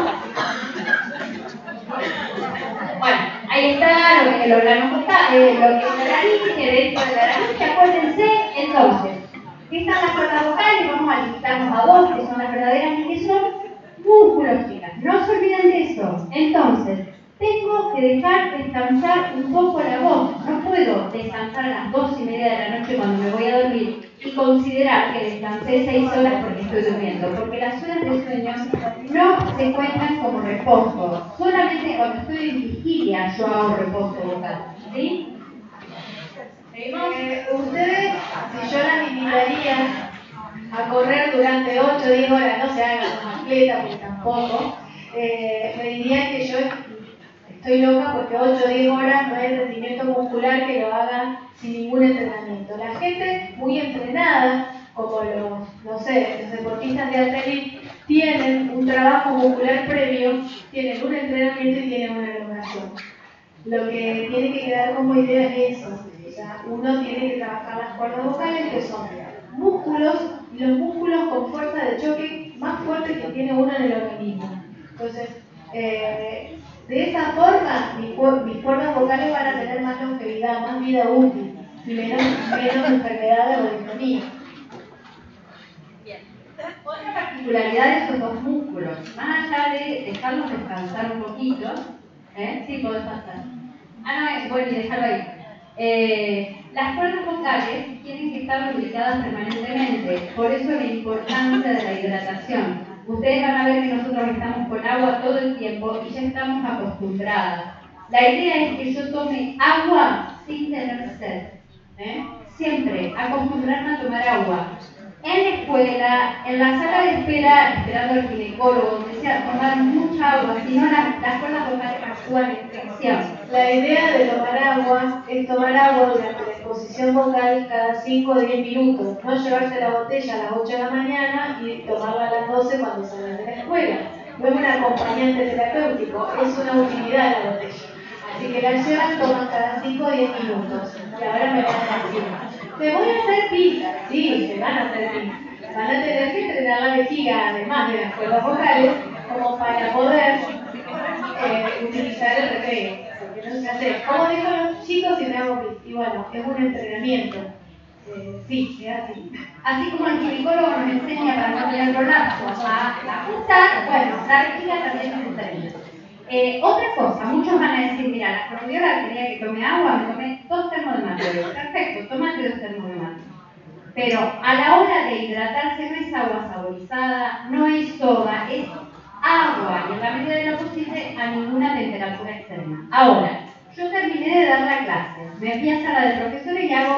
Bueno, ahí está lo que logramos contar, lo que es la laringe, dentro de la laringe, acuérdense, entonces, que están las cuerdas vocales, vamos a limitarnos a dos, que son las verdaderas y que son músculos, chicas, no se olviden de eso. Entonces, tengo que dejar descansar un poco la voz, no puedo descansar a las 2:30 de la noche cuando me voy a dormir y considerar que descansé 6 horas porque estoy durmiendo, porque las horas de sueño no se cuentan como reposo, solamente cuando estoy en vigilia yo hago reposo vocal, ¿sí? Ustedes, si yo las invitaría a correr durante 8 o 10 horas, no se hagan como atleta porque tampoco, me dirían que yo estoy loca porque 8 o 10 horas no es rendimiento muscular que lo hagan sin ningún entrenamiento. La gente muy entrenada, como los deportistas de atletismo, tienen un trabajo muscular previo, tienen un entrenamiento y tienen una elongación. Lo que tiene que quedar como idea es eso. O sea, uno tiene que trabajar las cuerdas vocales, que son músculos, y los músculos con fuerza de choque más fuerte que tiene uno en el organismo. Entonces, de esa forma, mis cuerdas vocales van a tener más longevidad, más vida útil y menos enfermedades o distonía. Bien. Otra particularidad de estos dos músculos, más allá de dejarlos descansar un poquito, sí, podés pasar. Bueno, y dejarlo ahí. Las cuerdas vocales tienen que estar lubricadas permanentemente, por eso la importancia de la hidratación. Ustedes van a ver que nosotros estamos con agua todo el tiempo y ya estamos acostumbradas. La idea es que yo tome agua sin tener sed. Siempre acostumbrarme a tomar agua. En la escuela, en la sala de espera, esperando al ginecólogo, donde sea, tomar mucha agua, si no las cuerdas vocales actúan en tensión. La idea de tomar agua es tomar agua durante la exposición vocal cada 5 o 10 minutos, no llevarse la botella a las 8 de la mañana y tomarla a las 12 cuando salgan de la escuela. No es un acompañante terapéutico, es una utilidad la botella. Así que la llevan, toman cada 5 o 10 minutos. Y ahora me van a decir, te voy a hacer pis. Sí, se van a hacer pis. Van a tener que entrenar la vejiga, además de las cuerdas vocales, como para poder recreo, porque no sé hacer. ¿Cómo dejo a los chicos y me hago pis? Y bueno, es un entrenamiento. Sí, es así. Así como el ginecólogo nos enseña para no tener prolapso a ajustar, bueno, la vejiga también nos enseña. Otra cosa, muchos van a decir, mira, la fonoaudióloga quería que tome agua, me tomé 2 termos de mate. Perfecto, tómate 2 termos de mate. Pero a la hora de hidratarse no es agua saborizada, no es soda, es agua, y en la medida de lo posible a ninguna temperatura externa. Ahora, yo terminé de dar la clase, me fui a sala de profesores y hago,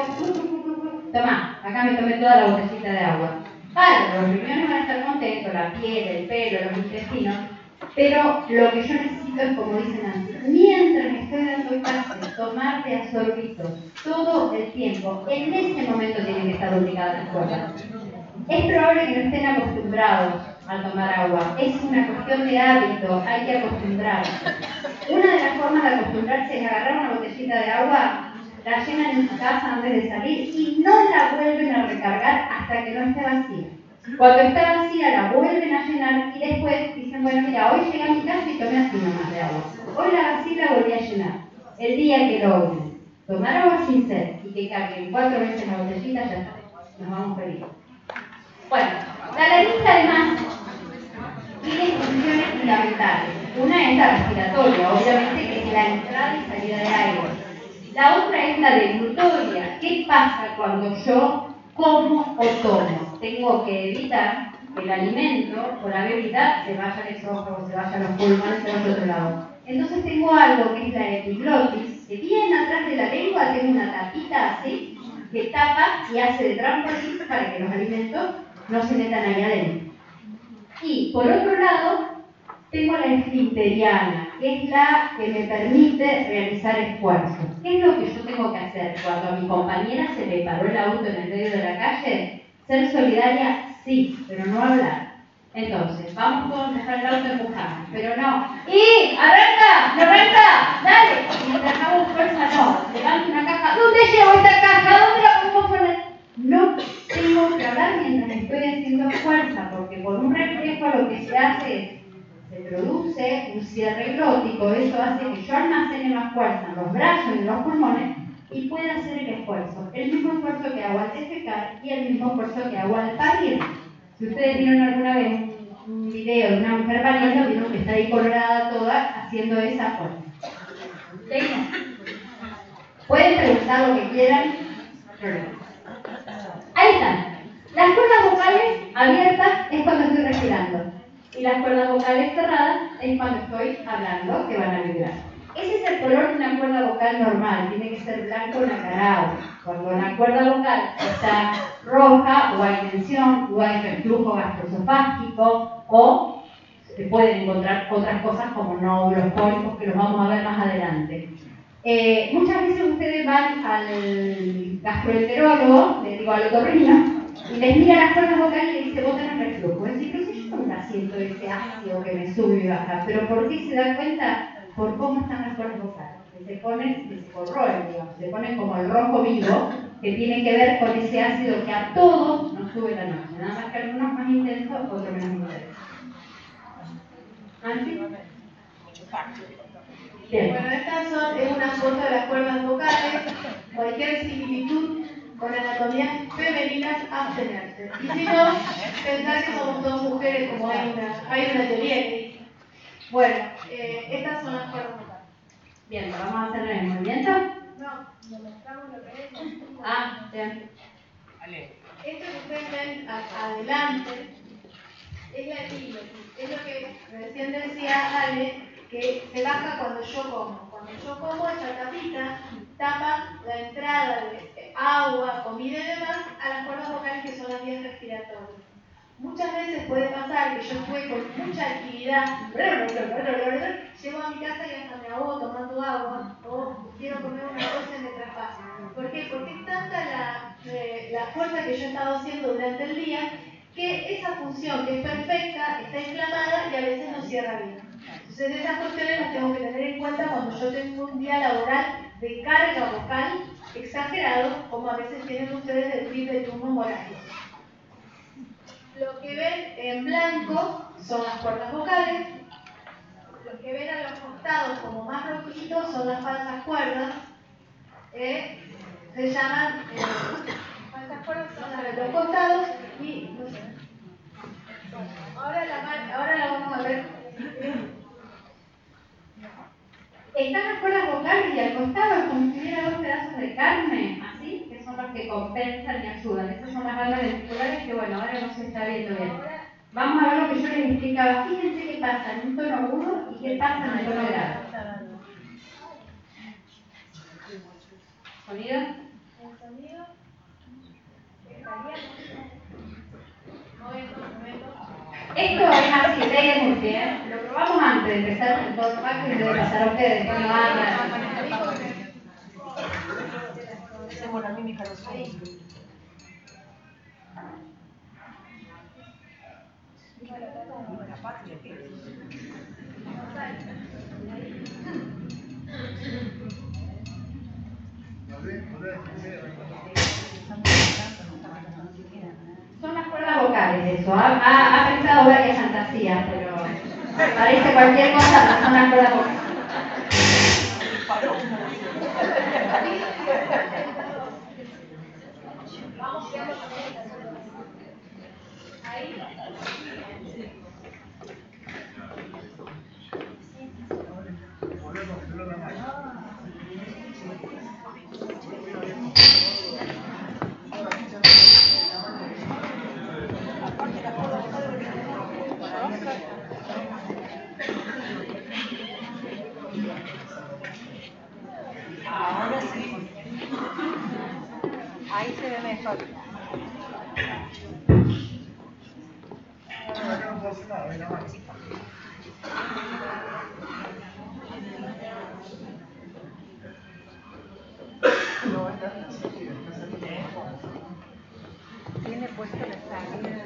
tomá, acá me tomé toda la botellita de agua. Claro, los riñones van a estar contentos, la piel, el pelo, los intestinos, pero lo que yo necesito es, como dicen antes, mientras me estoy dando clase, tomar de a sorbitos todo el tiempo. En ese momento tienen que estar ubicadas las cuerdas. Es probable que no estén acostumbrados a tomar agua. Es una cuestión de hábito, hay que acostumbrarse. Una de las formas de acostumbrarse es agarrar una botellita de agua, la llenan en su casa antes de salir y no la vuelven a recargar hasta que no esté vacía. Cuando está vacía la vuelven a llenar y después dicen, bueno, mira, hoy llegué a mi casa y tomé así nomás de agua. Hoy la vacía la volví a llenar. El día que logren tomar agua sin sed y que carguen 4 veces la botellita, ya está. Nos vamos felices. Bueno, la laringe además tiene funciones fundamentales. Una es la respiratoria, obviamente, que es la entrada y salida de aire. La otra es la deglutoria. ¿Qué pasa cuando yo como o tomo? Tengo que evitar que el alimento o la bebida se vaya al esófago, se vaya a los pulmones, se vaya a otro lado. Entonces tengo algo que es la epiglotis, que bien atrás de la lengua tengo una tapita así, que tapa y hace de trampolín para que los alimentos no se metan ahí adentro. Y por otro lado, tengo la esfinteriana, que es la que me permite realizar esfuerzos. ¿Qué es lo que yo tengo que hacer cuando a mi compañera se le paró el auto en el medio de la calle? Ser solidaria, sí, pero no hablar. Entonces, vamos todos a dejar el auto empujando, pero no. ¡Y! ¡Arranca! ¡No arranca! ¡Dale! Mientras hago fuerza, no. Levanto una caja. ¿Dónde llevo esta caja? ¿Dónde la podemos poner? No tengo que hablar mientras estoy haciendo fuerza, porque por un reflejo lo que se hace es se produce un cierre glótico, eso hace que yo almacene más fuerza en los brazos y en los pulmones y pueda hacer el esfuerzo. El mismo esfuerzo que hago al defecar y el mismo esfuerzo que hago al parir. Si ustedes vieron alguna vez un video de una mujer pariendo, vieron que está ahí colorada toda haciendo esa fuerza. ¿Sí? Pueden preguntar lo que quieran. Ahí están. Las cuerdas vocales abiertas es cuando estoy respirando. Y las cuerdas vocales cerradas es cuando estoy hablando, que van a vibrar. Ese es el color de una cuerda vocal normal, tiene que ser blanco nacarado. Cuando la cuerda vocal está roja, o hay tensión, o hay reflujo gastroesofágico, o se pueden encontrar otras cosas como nódulos cólicos, que los vamos a ver más adelante. Muchas veces ustedes van al gastroenterólogo, le digo al otorrino, y les mira las cuerdas vocales y les dice, vos tenés reflujo. Es decir, pero si yo nunca siento ese ácido que me sube y baja, pero ¿por qué se da cuenta? Por cómo están las cuerdas vocales. Que se ponen, que se corroen, digamos, se ponen como el rojo vivo, que tiene que ver con ese ácido que a todos nos sube la noche. Nada más que algunos más intensos, otros menos intensos. ¿Ansi? Bien. Bueno, estas es una foto de las cuerdas vocales. Cualquier similitud con anatomía femenina, abstenerse. Y si no, pensar que somos todas mujeres, como hay una teoría que dice. Bueno, estas son las cuerdas vocales. Bien, ¿vamos a hacer el movimiento? No, mostramos lo que es. Bien. Esto que ustedes ven adelante es la epiglotis. Es lo que recién decía Ale, que se baja cuando yo como. Cuando yo como, esa tapita tapa la entrada de agua, comida y demás a las cuerdas vocales, que son las vías respiratorias. Muchas veces puede pasar que yo estuve con mucha actividad, llego a mi casa y hasta me ahogo tomando agua, o quiero comer una cosa y me traspasa. ¿Por qué? Porque es tanta la fuerza que yo he estado haciendo durante el día, que esa función que es perfecta está inflamada y a veces no cierra bien. Entonces esas cuestiones las tengo que tener en cuenta cuando yo tengo un día laboral de carga vocal exagerado, como a veces tienen ustedes de triple turno horario. Lo que ven en blanco son las cuerdas vocales. Los que ven a los costados como más más rojitos son las falsas cuerdas. Se llaman falsas cuerdas, son las de los costados y no sé. Ahora la vamos a ver. Están las cuerdas vocales y al costado es como si hubiera dos pedazos de carne, así, que son los que compensan y ayudan. Estas son las bandas ventriculares que, bueno, ahora no se está viendo bien. Vamos a ver lo que yo les explicaba. Fíjense qué pasa en un tono agudo y qué pasa en el tono grave. ¿Sonido? El sonido Esto es así, ley de Murphy, ¿eh? Lo probamos antes de empezar el tono bajo y debe pasar a ustedes. No Hacemos la mímica los ojos. Son las cuerdas vocales eso. Ha pensado varias fantasías, pero parece cualquier cosa, pero son las cuerdas vocales. Ahora sí. Ahí se ve mejor. Tiene puesto la sangre.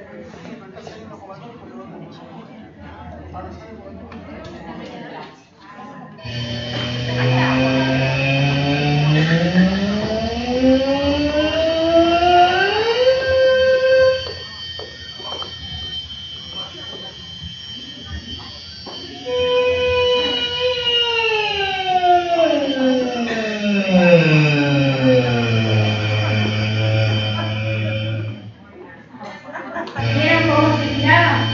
¿Vieron cómo se tiraba?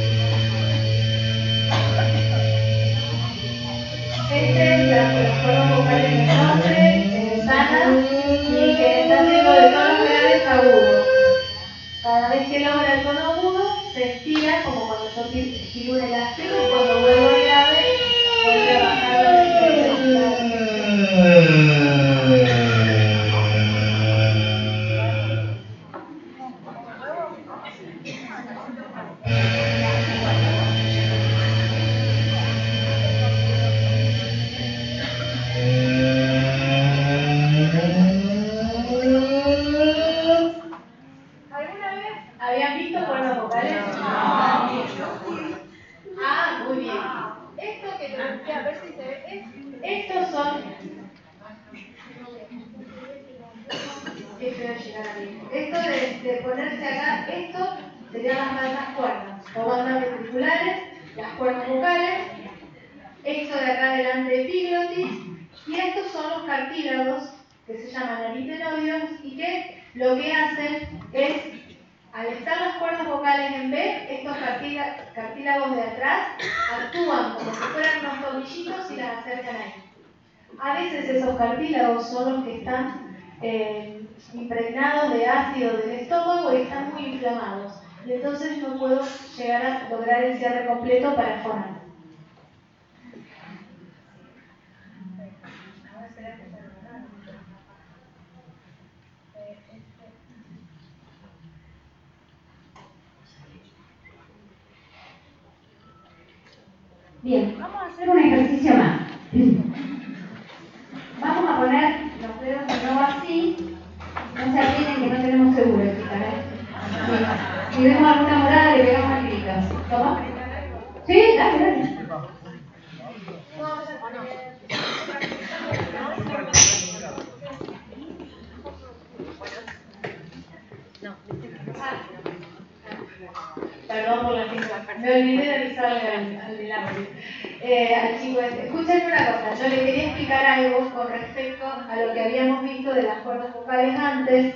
Este es las cuerdas vocales menores, sanas, y que está haciendo de tonos graves a agudos. Cada vez que logra el tono agudo, se estira como cuando yo estiro un elástico y cuando vuelvo al grave, vuelve a bajar la resistencia. ¿Alguna vez habían visto cuerdas vocales? Ah, muy bien. Esto que te decía, a ver si se ve, estos son. Esto de ponerse acá, esto serían las falsas cuerdas, o bandas ventriculares, las cuerdas vocales, esto de acá delante epiglotis, y estos son los cartílagos que se llaman aritenoides y que lo que hacen es, al estar las cuerdas vocales en B, estos cartílagos de atrás actúan como si fueran unos tornillitos y las acercan ahí. A veces esos cartílagos son los que están impregnados de ácido del estómago y están muy inflamados. Y entonces no puedo llegar a lograr el cierre completo para fonar. Bien, vamos a hacer un ejercicio más. Vamos a poner los dedos de nuevo así. No se olviden que no tenemos seguro, chicas, ¿eh? Sí. Si vemos alguna morada, le pegamos al grito. ¿Cómo? Sí, dale. Perdón por la lengua. Me olvidé de avisarle al del árbol. al chico este. Escuchen una cosa, yo le quería explicar algo con respecto a lo que habíamos visto de las cuerdas vocales antes.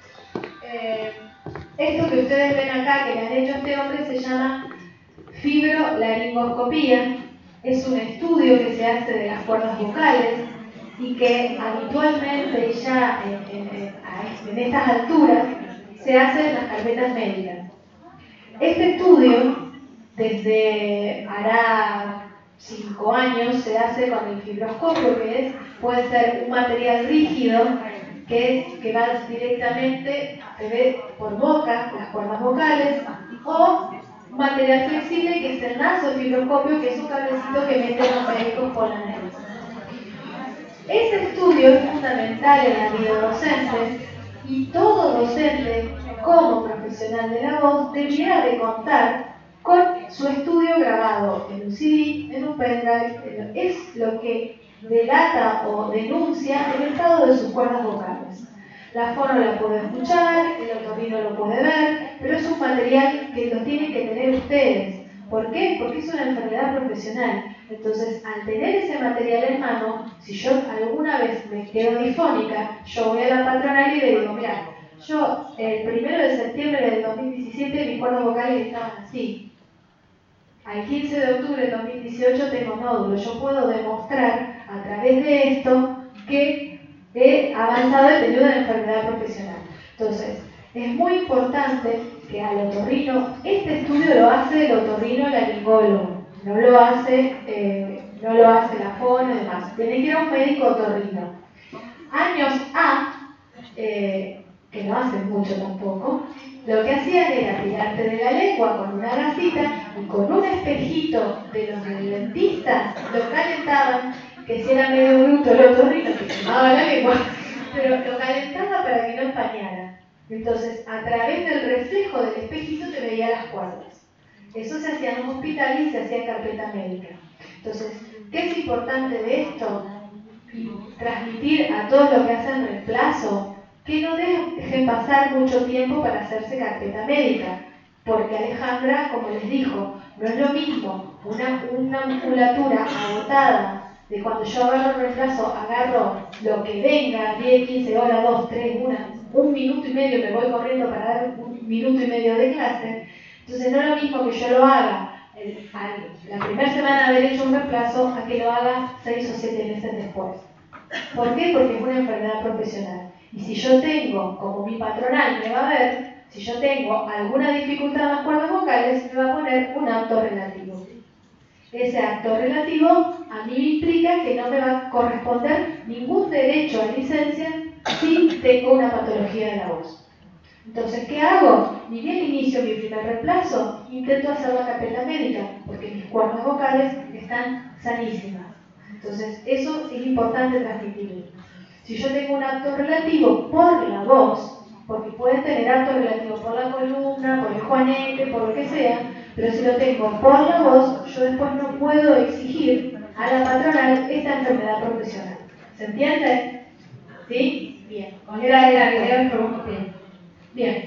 Esto que ustedes ven acá, que le han hecho a este hombre, se llama fibrolaringoscopía. Es un estudio que se hace de las cuerdas vocales y que habitualmente ya en estas alturas se hace en las carpetas médicas. Este estudio, desde hará 5 años, se hace con el fibroscopio, que puede ser un material rígido que va directamente, se ve por boca, las cuerdas vocales, o un material flexible que es el nasofibroscopio, que es un cablecito que meten los médicos por la nariz. Este estudio es fundamental en la vida docente y todo docente, como profesional de la voz, debería de contar con su estudio grabado en un CD, en un pendrive. Es lo que delata o denuncia el estado de sus cuerdas vocales. La fono la puede escuchar, el otorrino lo puede ver, pero es un material que lo tienen que tener ustedes. ¿Por qué? Porque es una enfermedad profesional. Entonces, al tener ese material en mano, si yo alguna vez me quedo difónica, yo voy a la patronal y le digo, mira, yo el 1 de septiembre del 2017 mis cuerdas vocales estaban así. Al 15 de octubre del 2018 tengo nódulos. Yo puedo demostrar a través de esto que he avanzado y tenido una enfermedad profesional. Entonces, es muy importante que al otorrino, este estudio lo hace el otorrinolaringólogo, no lo hace la fono y demás. Tiene que ir a un médico otorrino. Años que no hacen mucho tampoco, lo que hacían era tirarte de la lengua con una gasita y con un espejito de los del dentista lo calentaban, que si era medio bruto el otorrino que quemaba la lengua, pero lo calentaba para que no empañara. Entonces, a través del reflejo del espejito te veía las cuerdas. Eso se hacía en un hospital y se hacía en carpeta médica. Entonces, ¿qué es importante de esto? Transmitir a todos los que hacen reemplazo que no dejen pasar mucho tiempo para hacerse carpeta médica, porque Alejandra, como les dijo, no es lo mismo una musculatura agotada de cuando yo agarro el reemplazo, agarro lo que venga, 10, 15 horas, 2, 3, 1 minuto y medio, me voy corriendo para dar 1 minuto y medio de clase. Entonces no es lo mismo que yo lo haga la primera semana de haber hecho un reemplazo a que lo haga 6 o 7 meses después. ¿Por qué? Porque es una enfermedad profesional. Y si yo tengo, como mi patronal me va a ver, si yo tengo alguna dificultad en las cuerdas vocales, me va a poner un acto relativo. Ese acto relativo a mí me implica que no me va a corresponder ningún derecho a licencia si tengo una patología de la voz. Entonces, ¿qué hago? Ni bien inicio mi primer reemplazo, intento hacer la carpeta médica, porque mis cuerdas vocales están sanísimas. Entonces, eso es importante transmitirlo. Si yo tengo un acto relativo por la voz, porque pueden tener acto relativo por la columna, por el juanete, por lo que sea, pero si lo tengo por la voz, yo después no puedo exigir a la patronal esta enfermedad profesional. ¿Se entiende? ¿Sí? Bien. Era bien. Bien.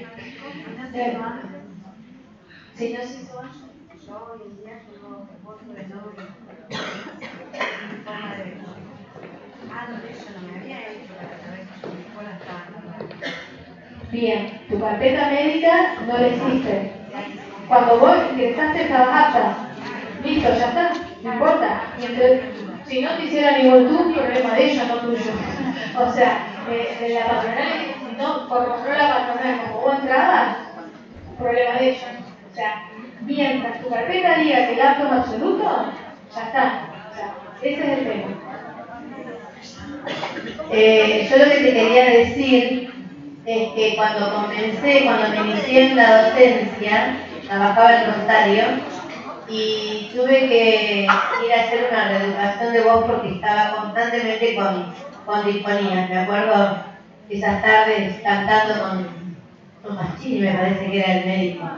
Sí, no sé. Yo hoy en día tengo reposo de nódulo en forma de... eso no me había hecho la cabeza, mi escuela estaba... Bien, tu carpeta médica no le existe. Cuando vos ingresaste estabas apta. Listo, ya está, no importa. Si no te hiciera ningún tú, problema de ella, no tuyo. O sea, la patronal, si no corroboró la patronal como vos entrabas, problema de ella. O sea, mientras tu carpeta diga que el acto es absoluto, ya está. O sea, ese es el tema. Yo lo que te quería decir es que cuando me inicié en la docencia, trabajaba en Rosario y tuve que ir a hacer una reeducación de voz porque estaba constantemente con disfonía. Me acuerdo esas tardes cantando con Machini, me parece que era el médico.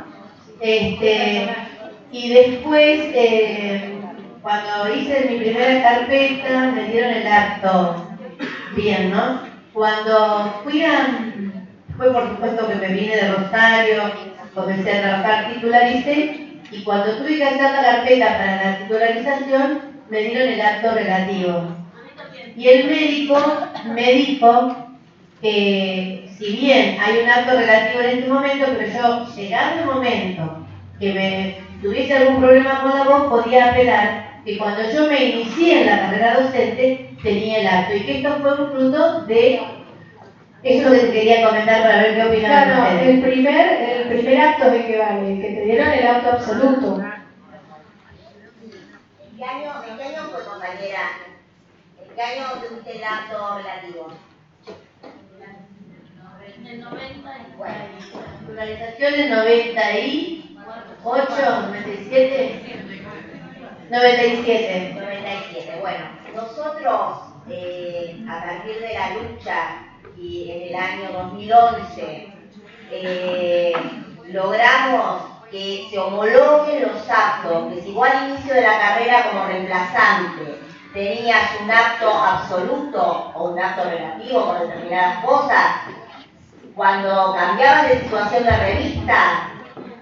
Y después, cuando hice mi primera carpeta, me dieron el acto bien, ¿no? Cuando fue por supuesto que me vine de Rosario, comencé a trabajar, titularicé y cuando tuve que hacer la carpeta para la titularización, me dieron el acto relativo. Y el médico me dijo que si bien hay un acto relativo en este momento, pero yo, llegado el momento que me tuviese algún problema con la voz, podía apelar que cuando yo me inicié en la carrera docente, tenía el acto. Y que esto fue un fruto de... Eso es lo que te quería comentar para ver qué opinaban Claro, ustedes. el primer acto de que vale, el que te dieron el acto absoluto. ¿En qué año fue, compañera? ¿En qué año tuviste el acto relativo? En el 90. Bueno, titularización en 98, 97, 97. Bueno, nosotros a partir de la lucha y en el año 2011 logramos que se homologuen los actos, que si igual al inicio de la carrera como reemplazante tenías un acto absoluto o un acto relativo con determinadas cosas, cuando cambiabas de situación de revista,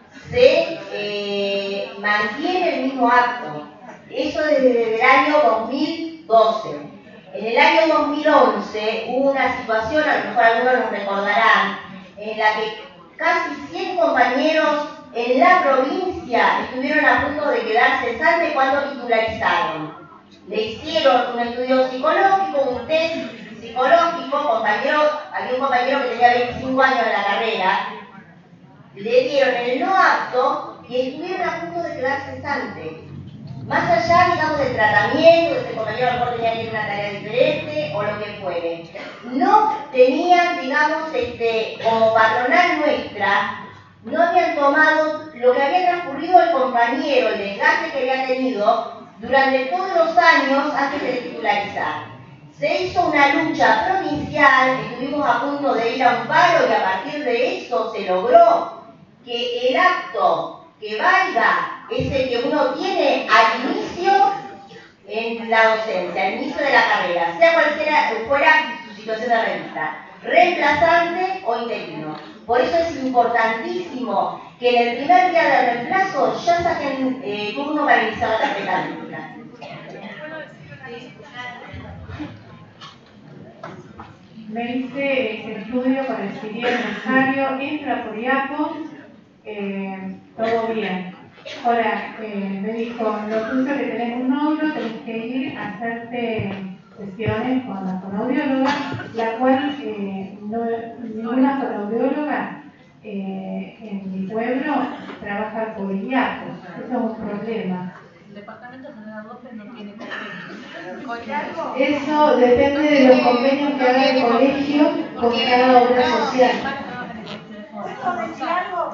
se mantiene el mismo acto. Eso desde el año 2012. En el año 2011 hubo una situación, a lo mejor algunos nos recordarán, en la que casi 100 compañeros en la provincia estuvieron a punto de quedar cesantes cuando titularizaron. Le hicieron un estudio psicológico, un test psicológico, había un compañero que tenía 25 años en la carrera, le dieron el no apto y estuvieron a punto de quedar cesantes. Más allá, digamos, del tratamiento, de ese compañero a lo mejor tenía que ir a una tarea diferente o lo que fuere. No tenían, digamos, como patronal nuestra, no habían tomado lo que había transcurrido el compañero, el desgaste que había tenido durante todos los años antes de titularizar. Se hizo una lucha provincial, estuvimos a punto de ir a un paro y a partir de eso se logró que el acto que valga es el que uno tiene al inicio en la docencia, al inicio de la carrera, sea cual fuera su situación de revista, reemplazante o interino. Por eso es importantísimo que en el primer día de reemplazo ya saquen turno para iniciar la carpeta médica. Me hice ese estudio con el siguiente necesario, entra por IAPO, todo bien. Ahora, me dijo, lo puso que tenés un nódulo, tenés que ir a hacerte sesiones con la fonoaudióloga, la cual ninguna fonoaudióloga en mi pueblo trabaja por IAPO. Eso es un problema. El Departamento General López no tiene convenio. Eso depende de los convenios que haga el colegio con cada obra social. ¿Puedo decir algo?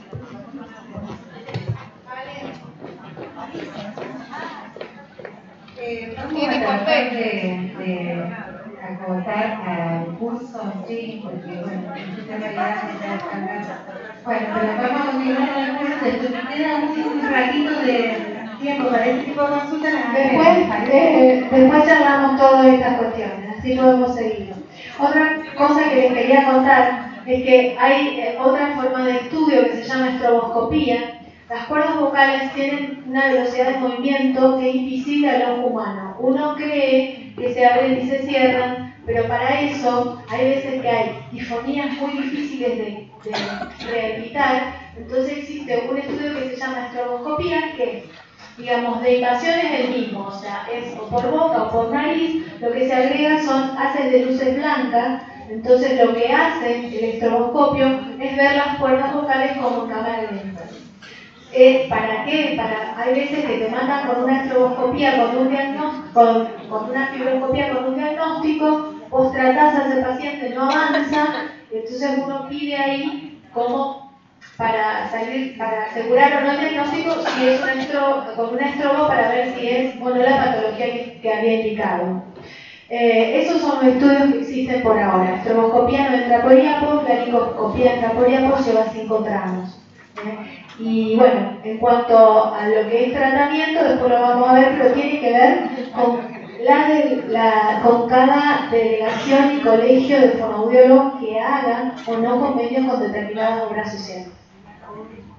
Vamos a tratar de acotar al curso, sí, porque bueno, en realidad se está cargando. Bueno, pero vamos a continuar con el curso. Si queda un ratito de tiempo para este tipo de consultas, Después charlamos todas estas cuestiones, así podemos seguir. Otra cosa que les quería contar es que hay otra forma de estudio que se llama estroboscopía. Las cuerdas vocales tienen una velocidad de movimiento que es invisible al ojo humano. Uno cree que se abren y se cierran, pero para eso hay veces que hay difonías muy difíciles de rehabilitar. Entonces existe un estudio que se llama estroboscopía, que digamos, de invasión es el mismo, o sea, es o por boca o por nariz, lo que se agrega son haces de luces blancas. Entonces lo que hace el estroboscopio es ver las cuerdas vocales como en cámara lenta. ¿Para qué? Hay veces que te mandan con una estroboscopía, con un diagnóstico, con una fibroscopía, con un diagnóstico, vos tratás a ese paciente, no avanza, entonces uno pide ahí como para asegurar o no el diagnóstico, si es con un estrobo para ver si es o no la patología que había indicado. Esos son los estudios que existen por ahora. Estroboscopía no entra por IAPO, claricoscopía entra por IAPO, lleva 5 tramos. Y bueno, en cuanto a lo que es tratamiento, después lo vamos a ver, pero tiene que ver con con cada delegación y colegio de fonoaudiólogos que hagan o no convenios con determinadas obras sociales.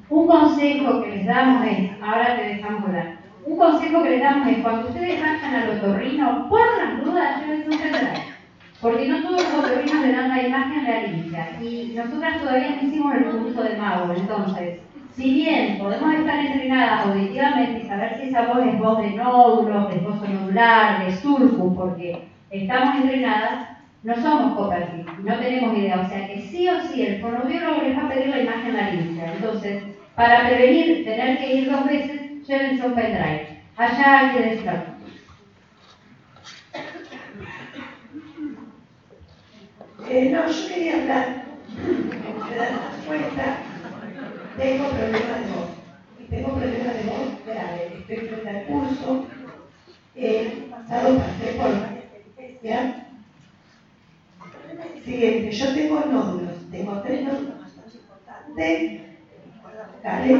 Un consejo que les damos es, ahora te dejamos hablar, un consejo que les damos es, cuando ustedes vayan al otorrino, por las dudas, llévense un pendrive. Porque no todos los otorrinos le dan la imagen realista. Y nosotras todavía no hicimos el curso de mago, entonces, si bien podemos estar entrenadas auditivamente y saber si esa voz es voz de nódulos, de voz nodular, de sulcus, porque estamos entrenadas, no somos Copperfield, no tenemos idea. O sea que sí o sí el fonoaudiólogo les va a pedir la imagen laríngea. Entonces, para prevenir tener que ir 2 veces, llévense un pendrive. Allá hay que decirlo. No, yo quería hablar, me das cuenta, tengo problemas de voz. Y tengo problemas de voz grave. Estoy frente al curso. El pasado pasé por anestesia. Siguiente, yo tengo nódulos. Tengo 3 nódulos bastante importantes. Vocales.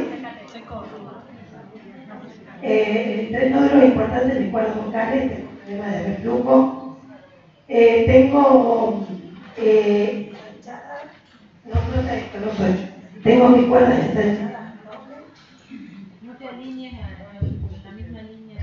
3 nódulos importantes en mis cuerdas vocales. Tengo problemas de reflujo. Tengo no soy. Tengo mi cuerda de ser. No te alinees a la misma línea.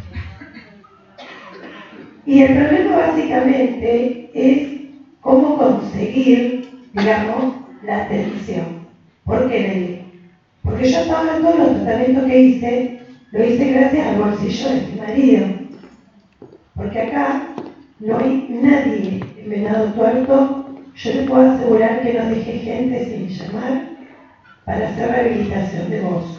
Y el problema básicamente es cómo conseguir, digamos, la atención. ¿Por qué le digo? Porque yo hasta ahora todos los tratamientos que hice, lo hice gracias al bolsillo de mi marido. Porque acá no hay nadie en Venado Tuerto. Yo le puedo asegurar que no dejé gente sin llamar para hacer rehabilitación de voz.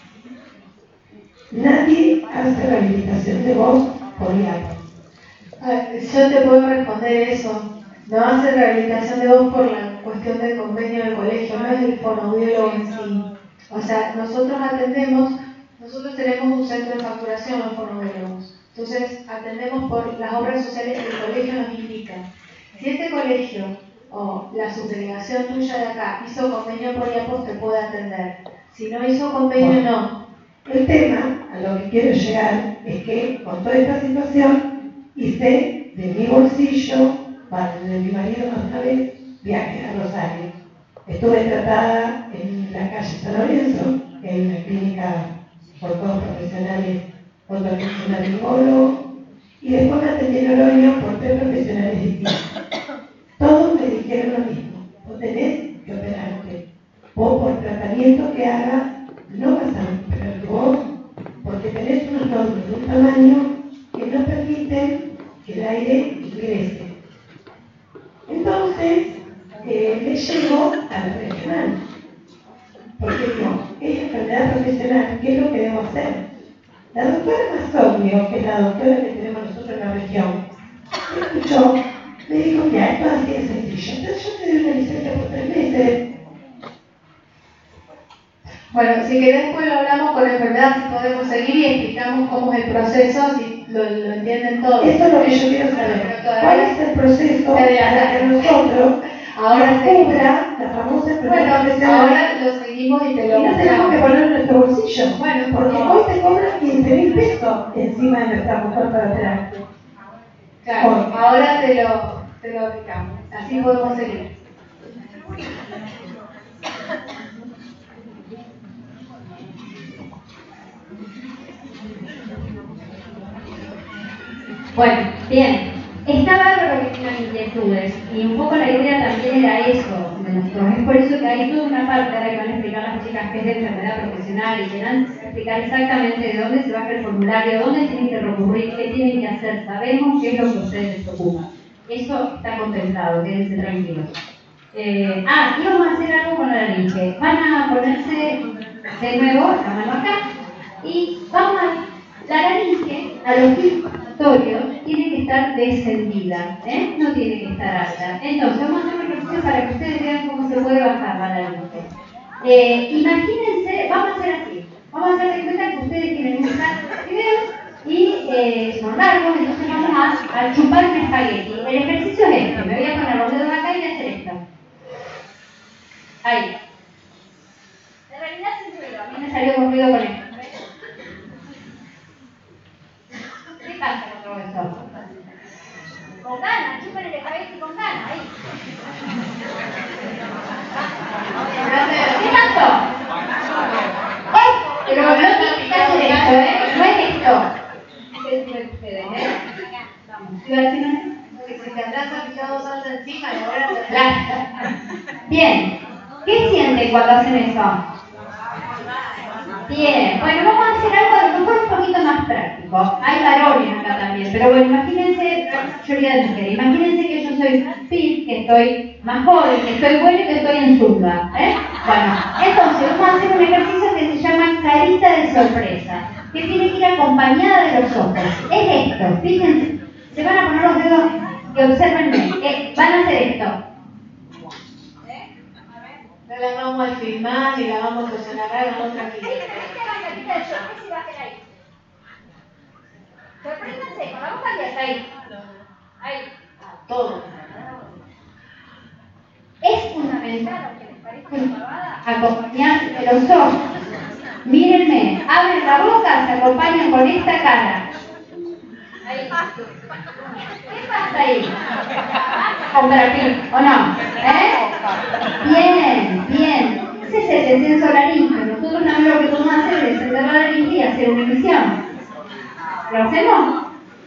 Nadie hace rehabilitación de voz por IAPO. Yo te puedo responder eso. No hace rehabilitación de voz por la cuestión del convenio del colegio, no es el fonoaudiólogo en sí. O sea, nosotros tenemos un centro de facturación los fonoaudiólogos. Entonces, atendemos por las obras sociales que el colegio nos indica. Si este colegio o la subdelegación tuya de acá hizo convenio por IAPO, te puede atender. Si no hizo convenio, no. El tema a lo que quiero llegar es que con toda esta situación hice de mi bolsillo, de mi marido más una vez, viaje a Rosario. Estuve tratada en la calle San Lorenzo, en la clínica por todos profesionales, otro laringólogo, y después me atendí en Oroño por 3 profesionales distintos. Todos me dijeron lo mismo: vos tenés que operarte. Vos, por tratamiento que hagas, no vas a recuperar tu voz, porque tenés unos nódulos de un tamaño que no permiten que el aire ingrese. Entonces, le llego al regional. Porque digo, es enfermedad profesional, ¿qué es lo que debo hacer? La doctora Masovio, que es la doctora que tenemos nosotros en la región, me escuchó, me dijo, mira, esto es así de sencillo. Entonces yo te doy una licencia por 3 meses. Bueno, si querés después lo hablamos con la enfermedad, si podemos seguir y explicamos cómo es el proceso, si lo entienden todos. Esto es lo que yo quiero saber. ¿Cuál es el proceso para que nosotros ahora cubra la famosa enfermedad profesional? Ahora lo seguimos y te lo Y no tenemos que poner en nuestro bolsillo. Bueno, porque hoy te cobran 15.000 pesos encima de nuestra mujer para operarte. Claro, ahora te lo aplicamos. Así podemos seguir. Bueno, bien. Está bárbaro que tengan inquietudes y un poco la idea también era eso de nosotros. Es por eso que hay toda una parte ahora que van a explicar las chicas que es de enfermedad profesional y que van a explicar exactamente de dónde se baja el formulario, dónde tienen que recurrir, qué tienen que hacer. Sabemos qué es lo que a ustedes les ocupa. Eso está contemplado, quédense tranquilos. Íbamos a hacer algo con la laringe. Van a ponerse de nuevo la mano acá y vamos a... La laringe, a los respiratorios, tiene que estar descendida, no tiene que estar alta. Entonces, vamos a hacer un ejercicio para que ustedes vean cómo se puede bajar la laringe. Imagínense, vamos a hacer así. Vamos a hacer de cuenta que ustedes tienen un saco de fideos y son largos, entonces vamos a chupar un espagueti. El ejercicio es este. Me voy a poner los dedos acá y voy a hacer esto. Ahí. En realidad sin ruido. A mí me salió con ruido con esto. ¿Qué pasa con todo eso? Con ganas, chúpale el espagueti con ganas, ahí. ¿Qué pasó? Iba a decir, que si te atrasa pillado salsa encima y ahora te Claro. Bien. ¿Qué sienten cuando hacen eso? Bien. Bueno, vamos a hacer algo a lo mejor un poquito más práctico. Hay varones acá también, pero bueno, imagínense, mayoría de mujeres, imagínense que yo soy fit, que estoy más joven, que estoy bueno y que estoy en zumba. Bueno, entonces vamos a hacer un ejercicio que se llama carita de sorpresa, que tiene que ir acompañada de los ojos. Es esto, fíjense, se van a poner los dedos y observenme, van a hacer esto. No la vamos a filmar ni la vamos a sonar, hagamos tranquila. Sorpréndanse, con la boca abierta ahí. Ahí. Todo. Es fundamental, aunque les parezca acompañar de los ojos. Mírenme, abren la boca, se acompañan con esta cara. Ahí. ¿Qué pasa ahí? Compartir, ¿o no? Bien, bien. Ese es el descenso laríngeo. Nosotros también lo que podemos hacer es descender la laringe y hacer una emisión. ¿Lo hacemos?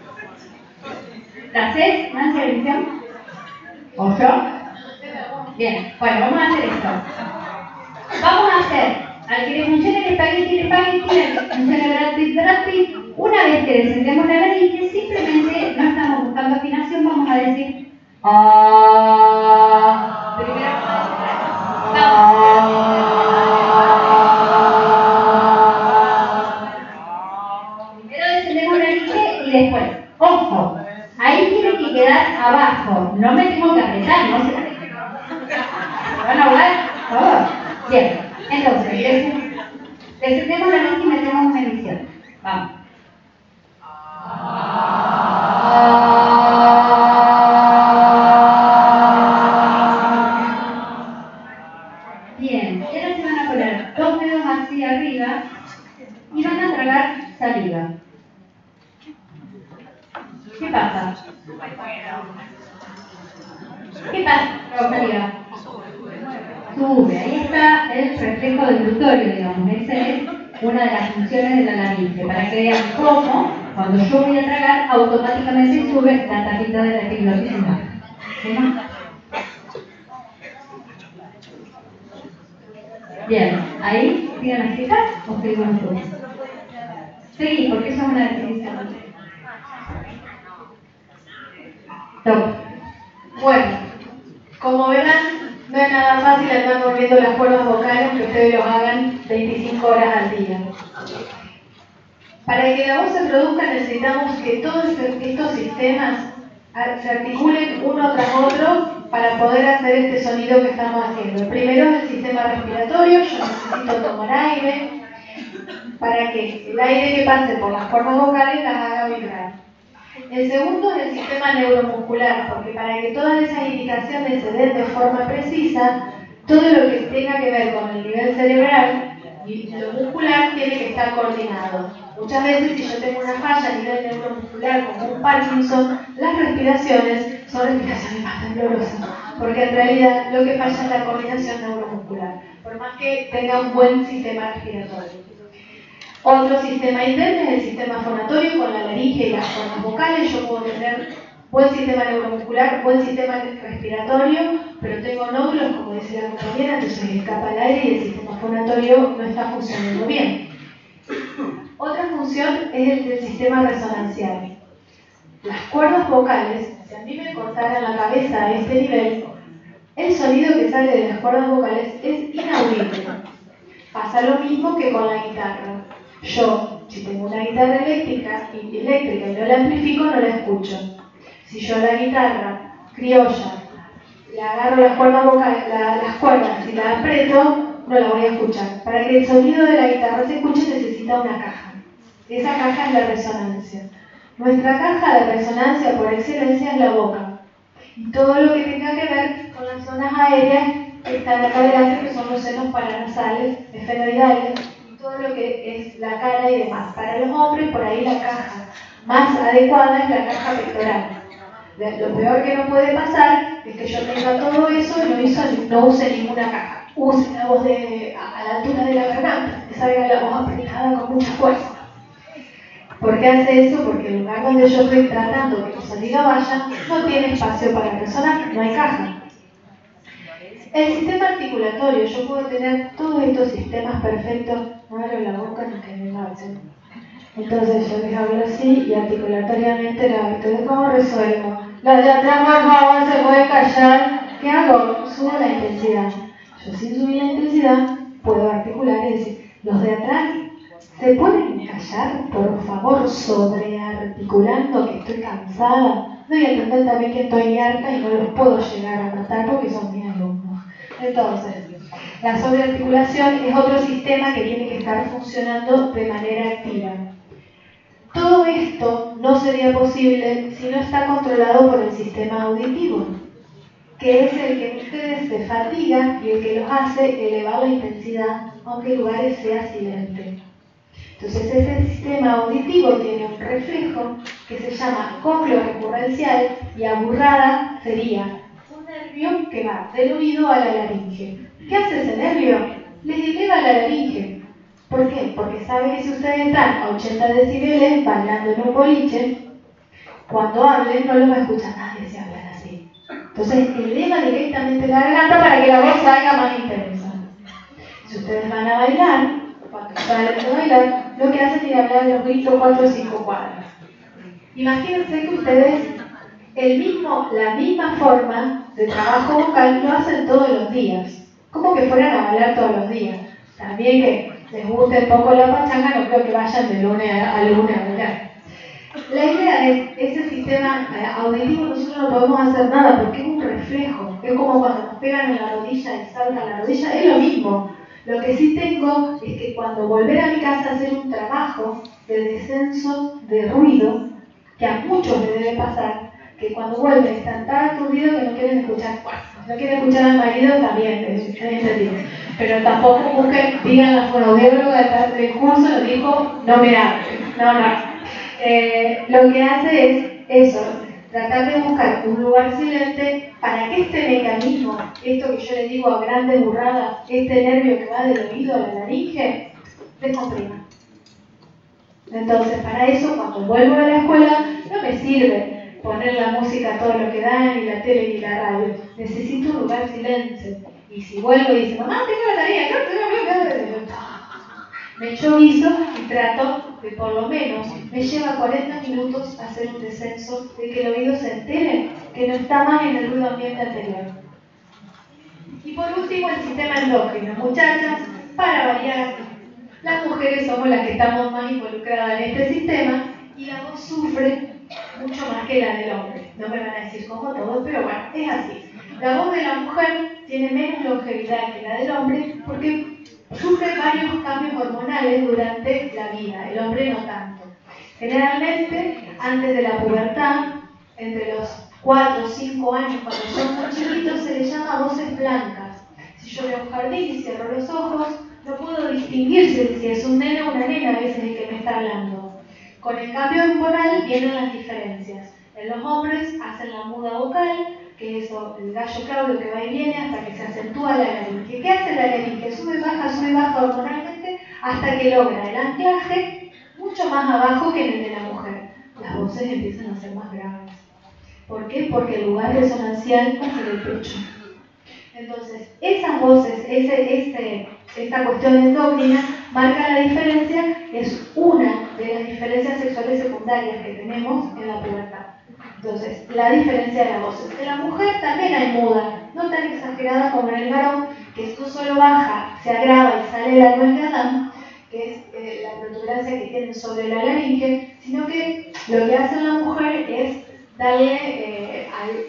¿La haces? ¿No haces la emisión? ¿O yo? Bien, bueno, vamos a hacer esto. Vamos a hacer, al que le funcione el espagueti, al que le funcione el gratis. Una vez que descendemos la laringe, simplemente no estamos buscando afinación, vamos a decir primero Primero descendemos la laringe y después, ojo, ahí tiene que quedar abajo, no me tengo que apretar, no se van a ahogar, por favor. Bien, entonces, descendemos la laringe y metemos una emisión. Vamos. Bien, y ahora se van a poner dos dedos así arriba y van a tragar saliva. ¿Qué pasa? ¿Qué pasa con saliva? Sube, ahí está el reflejo del glutorio, digamos, esa es una de las funciones de la laringe, para que vean cómo, cuando yo voy a tragar, automáticamente sube la tapita de la epiglotis. Bien, ahí, ¿siguen las chicas o seguimos nosotros? Sí, porque eso es una definición. Top. Bueno, como verán, no es nada fácil andar moviendo las cuerdas vocales que ustedes los hagan 25 horas al día. Para que la voz se produzca necesitamos que todos estos sistemas se articulen uno tras otro para poder hacer este sonido que estamos haciendo. El primero es el sistema respiratorio. Yo necesito tomar aire para que el aire que pase por las cuerdas vocales las haga vibrar. El segundo es el sistema neuromuscular, porque para que todas esas indicaciones se den de forma precisa, todo lo que tenga que ver con el nivel cerebral y lo muscular tiene que estar coordinado. Muchas veces, si yo tengo una falla a nivel neuromuscular como un Parkinson, las respiraciones son respiraciones más temblorosas, porque en realidad lo que falla es la coordinación neuromuscular, por más que tenga un buen sistema respiratorio. Otro sistema interno es el sistema fonatorio con la laringe y las cuerdas vocales. Yo puedo tener buen sistema neuromuscular, buen sistema respiratorio, pero tengo nódulos, como dice la compañera, entonces escapa el aire y el sistema fonatorio no está funcionando bien. Otra función es el del sistema resonancial. Las cuerdas vocales, si a mí me cortaran la cabeza a este nivel, el sonido que sale de las cuerdas vocales es inaudible. Pasa lo mismo que con la guitarra. Yo, si tengo una guitarra eléctrica y no la amplifico, no la escucho. Si yo a la guitarra criolla le agarro las cuerdas vocales, las cuerdas y la aprieto, no la voy a escuchar. Para que el sonido de la guitarra se escuche necesita una caja. Esa caja es la resonancia. Nuestra caja de resonancia por excelencia es la boca. Y todo lo que tenga que ver con las zonas aéreas que están acá adelante, que son los senos paranasales, esfenoidales, y todo lo que es la cara y demás. Para los hombres, por ahí la caja más adecuada es la caja pectoral. Lo peor que no puede pasar es que yo tenga todo eso y no use ninguna caja. Use la voz a la altura de la garganta, que salga la voz apretada con mucha fuerza. ¿Por qué hace eso? Porque el lugar donde yo estoy tratando que tu saliva vaya no tiene espacio para resonar, no hay caja. El sistema articulatorio, yo puedo tener todos estos sistemas perfectos, no abro la boca ni que me maten. Entonces yo les hablo así y articulatoriamente la habito. ¿Cómo resuelvo? La de atrás, por favor, se puede callar. ¿Qué hago? Subo la intensidad. Yo sin subir la intensidad puedo articular y decir, los de atrás, ¿se pueden callar? Por favor, sobrearticulando que estoy cansada. No, y entender también que estoy harta y no los puedo llegar a matar porque son mis alumnos. Entonces, la sobrearticulación es otro sistema que tiene que estar funcionando de manera activa. Todo esto no sería posible si no está controlado por el sistema auditivo, que es el que ustedes se fatigan y el que los hace elevar la intensidad, aunque el lugar sea silente. Entonces ese sistema auditivo tiene un reflejo que se llama cócleo recurrencial y aburrada sería un nervio que va del oído a la laringe. ¿Qué hace ese nervio? Les eleva la laringe. ¿Por qué? Porque sabe que si ustedes están a 80 decibeles bailando en un boliche, cuando hablen no los va a escuchar nadie si hablan así. Entonces eleva directamente la garganta para que la voz salga más intensa. Si ustedes van a bailar, cuando salen de bailar, lo que hacen es hablar de los gritos 4 o 5 cuadras. Imagínense que ustedes la misma forma de trabajo vocal lo hacen todos los días, como que fueran a bailar todos los días. También que les guste un poco la pachanga, no creo que vayan de lunes a lunes a bailar. La idea es, ese sistema auditivo nosotros no podemos hacer nada porque es un reflejo, es como cuando nos pegan en la rodilla y saltan la rodilla, es lo mismo. Lo que sí tengo es que cuando volver a mi casa a hacer un trabajo de descenso de ruido, que a muchos les debe pasar, que cuando vuelven están tan aturdidos que no quieren escuchar, no quieren escuchar al marido también, es entendido. Pero tampoco busquen, digan la fonoaudióloga del curso, lo dijo, no me hables, no. Lo que hace es eso, tratar de buscar un lugar silente para que este mecanismo, esto que yo le digo a grandes burradas, este nervio que va del oído a la laringe, descomprima. Entonces, para eso, cuando vuelvo a la escuela, no me sirve poner la música a todo lo que da, ni la tele ni la radio. Necesito un lugar silencio. Y si vuelvo y dice, mamá, tengo la tarea, me echo guiso y trato de por lo menos, me lleva 40 minutos hacer un descenso de que el oído se entere que no está más en el ruido ambiente anterior. Y por último, el sistema endocrino. Muchachas, para variar, las mujeres somos las que estamos más involucradas en este sistema y la voz sufre mucho más que la del hombre. No me van a decir como todos, pero bueno, es así. La voz de la mujer tiene menos longevidad que la del hombre porque sufre varios cambios hormonales durante la vida, el hombre no tanto. Generalmente, antes de la pubertad, entre los 4 o 5 años, cuando son muy chiquitos, se les llama voces blancas. Si yo veo un jardín y cierro los ojos, no puedo distinguir si es un nene o una nena a veces el que me está hablando. Con el cambio hormonal vienen las diferencias. En los hombres hacen la muda vocal, que es el gallo Claudio que va y viene hasta que se acentúa la laringe. ¿Qué hace la laringe? Sube y baja hormonalmente hasta que logra el anclaje mucho más abajo que en el de la mujer. Las voces empiezan a ser más graves. ¿Por qué? Porque el lugar resonancial va a ser el pecho. Entonces, esas voces, esta cuestión endocrina marca la diferencia, es una de las diferencias sexuales secundarias que tenemos en la pubertad. Entonces, la diferencia de las voces. En la mujer también hay muda, no tan exagerada como en el varón, que no solo baja, se agrava y sale la nuez de Adán, que es la protuberancia que tienen sobre la laringe, sino que lo que hace la mujer es darle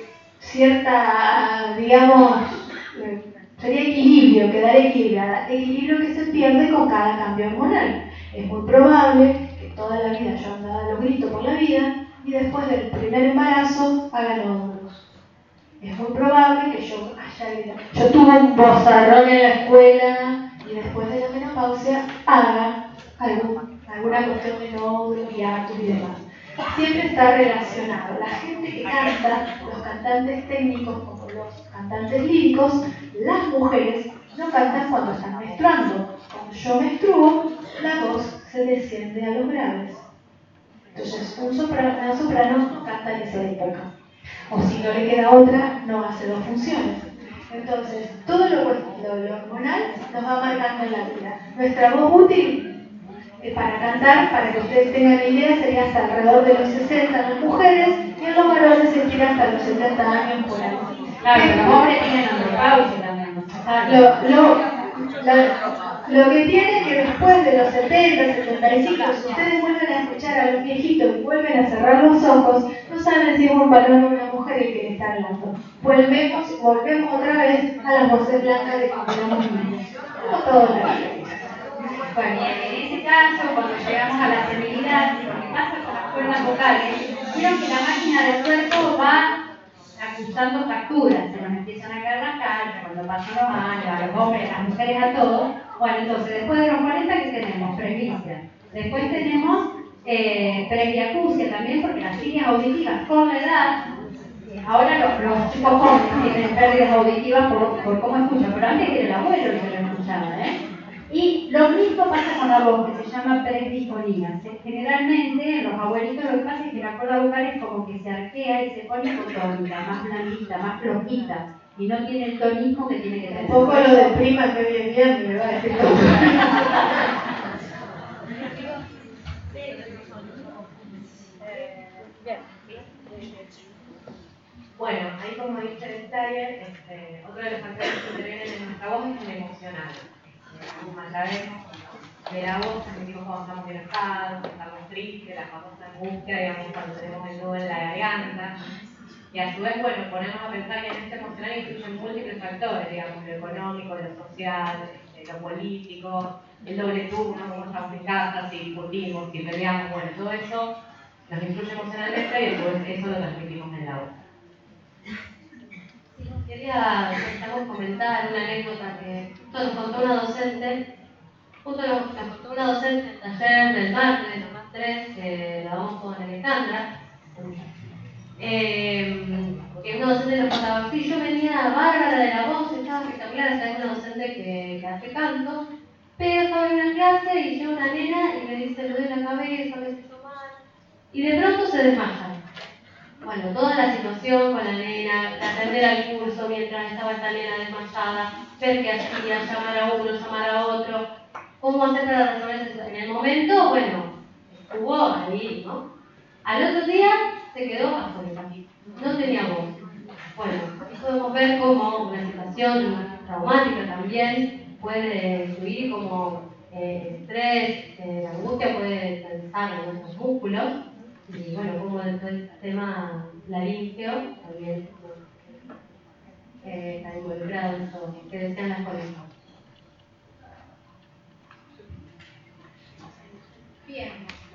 cierta, digamos, sería equilibrio, quedar equilibrada. Equilibrio que se pierde con cada cambio hormonal. Es muy probable que toda la vida yo andaba a los gritos por la vida y después del primer embarazo haga nódulos. Es muy probable que yo tuve un bozarrón en la escuela y después de la menopausia haga alguna cuestión de nódulos, hiatus y demás. Siempre está relacionado. La gente que canta, los cantantes técnicos como los cantantes líricos, las mujeres no cantan cuando están menstruando. Cuando yo menstruo, la voz se desciende a los graves. Entonces, una soprano canta en esa época. O si no le queda otra, no hace dos funciones. Entonces, todo lo hormonal nos va marcando en la vida. Nuestra voz útil para cantar, para que ustedes tengan la idea, sería hasta alrededor de los 60 en las mujeres y en los varones se tira hasta los 70 años por ahí. Claro, pero los hombres tienen andropausia también. Lo que tiene es que después de los 70, 75, si ustedes vuelven a escuchar a los viejitos y vuelven a cerrar los ojos, no saben si es un varón o una mujer el que le está hablando. Volvemos otra vez a las voces blancas de cuando éramos niños. Como todo en la vida. Bueno, y en ese caso, cuando llegamos a la senilidad, lo que pasa con las cuerdas vocales, vieron que la máquina del cuerpo va acusando facturas, se nos empiezan a caer las calzas, cuando pasan los años, a los hombres, a las mujeres, a todos. Bueno, entonces, después de los 40, ¿qué tenemos? Presbicia. Después tenemos presbiacusia también, porque las líneas auditivas con la edad, ahora los chicos jóvenes tienen pérdidas auditivas por cómo escuchan, pero antes era el abuelo que se lo escuchaba, Y lo mismo pasa con la voz, que se llama presbifonía. Generalmente, los abuelitos lo que pasa es que la cuerda vocal es como que se arquea y se pone hipotónica, más blandita, más flojita, y no tiene el tonismo que tiene que tener. Un poco lo deprima que hoy en día me va a decir todo. Bueno, ahí como dice el taller, otro de los factores que intervienen en nuestra voz es el emocional. Como ya vemos, de la voz sentimos cuando estamos enojados, cuando estamos tristes, la famosa angustia, digamos, cuando tenemos el nudo en la garganta. Y a su vez, bueno, ponemos a pensar que en este emocional influyen múltiples factores, digamos, lo económico, lo social, lo político, el doble turno, cómo estamos en casa, si discutimos, si peleamos, bueno, todo eso nos influye emocionalmente y después eso lo transmitimos en la voz. Quería comentar una anécdota que nos contó una docente, en el taller del martes, más 3, que la damos con Alejandra, que una docente nos contaba, sí, yo venía bárbara de la voz, estaba espectacular, es una docente que hace canto, pero estaba en una clase y llega una nena y me dice, me duele la cabeza, me siento mal, y de pronto se desmaya. Bueno, toda la situación con la nena, atender al curso mientras estaba esta nena desmayada, ver qué hacía, llamar a uno, llamar a otro, cómo hacer para resolver eso. En el momento, bueno, estuvo ahí, ¿no? Al otro día se quedó afónica, no tenía voz. Bueno, podemos ver cómo una situación traumática también puede influir, como estrés, la angustia puede tensar en nuestros músculos. Y bueno, como el tema laríngeo también está involucrado en eso que decían las colegas. Bien.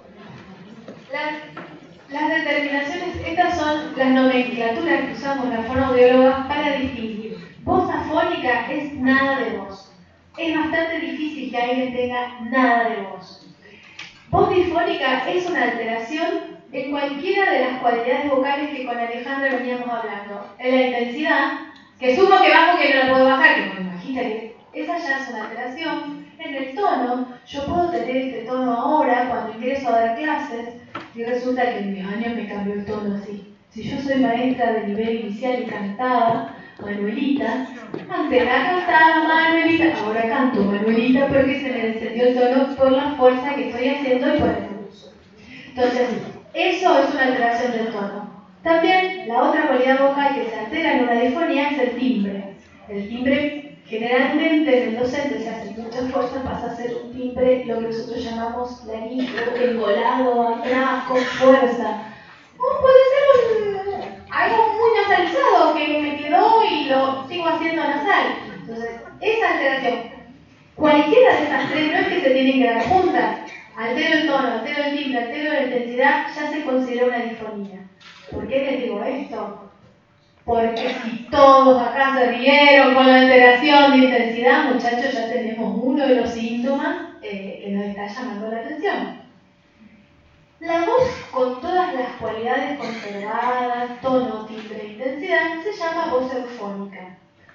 Las determinaciones, estas son las nomenclaturas que usamos las fonoaudiólogas para distinguir. Voz afónica es nada de voz. Es bastante difícil que alguien tenga nada de voz. Voz difónica es una alteración en cualquiera de las cualidades vocales que con Alejandra veníamos hablando. En la intensidad, que sumo que bajo que no la puedo bajar, que me imagino que esa ya es una alteración. En el tono, yo puedo tener este tono ahora cuando ingreso a dar clases y resulta que en mis años me cambió el tono así. Si yo soy maestra de nivel inicial y cantaba Manuelita, antes la cantaba Manuelita, ahora canto Manuelita porque se me descendió el tono por la fuerza que estoy haciendo y por el uso. Entonces, eso es una alteración del tono. También la otra cualidad vocal que se altera en una difonía es el timbre. El timbre generalmente en el docente se hace mucha fuerza, pasa a ser un timbre, lo que nosotros llamamos laríngeo, engolado, atrás, con fuerza. O puede ser algo muy nasalizado que me quedó y lo sigo haciendo nasal. Entonces, esa alteración, cualquiera de estas tres, no es que se tienen que dar juntas. Altero el tono, altero el timbre, altero la intensidad, ya se considera una difonía. ¿Por qué les digo esto? Porque si todos acá se rieron con la alteración de intensidad, muchachos, ya tenemos uno de los síntomas que nos está llamando la atención. La voz con todas las cualidades conservadas, tono, timbre e intensidad, se llama voz eufónica.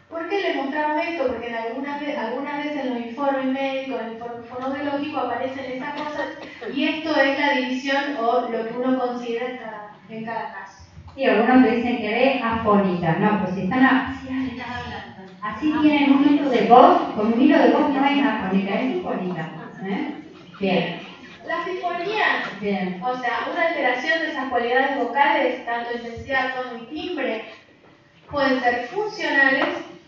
¿Por qué les mostramos esto? Porque algunas veces en los informes médicos, en el informe fonoaudiológico aparecen esas cosas y esto es la división o lo que uno considera en cada caso. Y algunos te dicen que ve afónica, no, pues si están así tienen un hilo de voz, con un hilo de voz no es afónica, es sinfónica. Bien. La sinfonía, Bien. o sea, una alteración de esas cualidades vocales, tanto intensidad, tono y timbre, pueden ser funcionales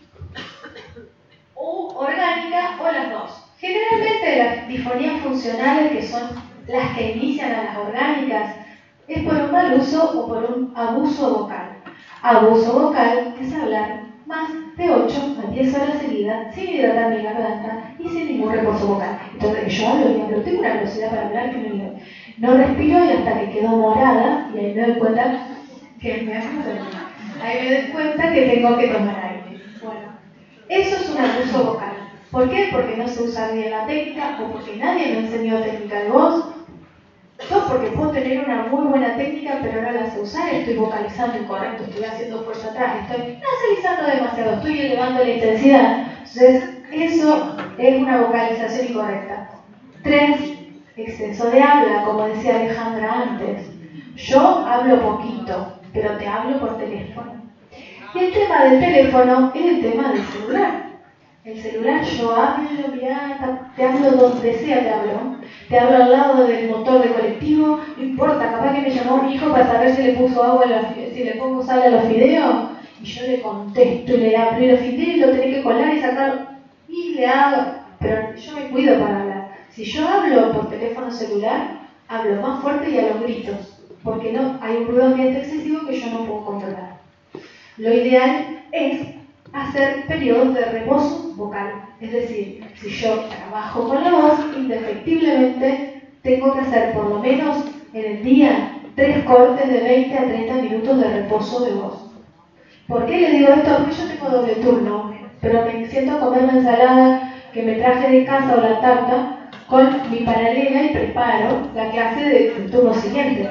o orgánicas o las dos. Generalmente las disfonías funcionales, que son las que inician a las orgánicas, es por un mal uso o por un abuso vocal. Abuso vocal es hablar más de 8 a 10 horas seguidas sin hidratar mi garganta y sin ningún reposo vocal. Entonces yo hablo y hablo, tengo una velocidad para hablar que no respiro y hasta que quedo morada y ahí me doy cuenta que me doy cuenta que tengo que tomar aire. Bueno, eso es un abuso vocal. ¿Por qué? Porque no se usa bien la técnica o porque nadie me enseñó técnica de voz. No, porque puedo tener una muy buena técnica, pero no la sé usar, estoy vocalizando incorrecto, estoy haciendo fuerza atrás, estoy nasalizando demasiado, estoy elevando la intensidad. Entonces, eso es una vocalización incorrecta. 3, exceso de habla, como decía Alejandra antes. Yo hablo poquito, pero te hablo por teléfono. Y el tema del teléfono es el tema del celular. El celular yo hablo, te hablo donde sea, te hablo al lado del motor de colectivo, no importa, capaz que me llamó mi hijo para saber si le puso agua, si le pongo sal a los fideos, y yo le contesto y le hablo, y los fideos lo tenés que colar y sacar, y le hago, pero yo me cuido para hablar. Si yo hablo por teléfono celular, hablo más fuerte y a los gritos, porque no hay un ruido ambiente excesivo que yo no puedo controlar. Lo ideal es hacer periodos de reposo vocal. Es decir, si yo trabajo con la voz, indefectiblemente tengo que hacer por lo menos en el día 3 cortes de 20 a 30 minutos de reposo de voz. ¿Por qué le digo esto? Porque yo tengo doble turno, pero me siento a comer la ensalada que me traje de casa o la tarta con mi paralela y preparo la clase del turno siguiente.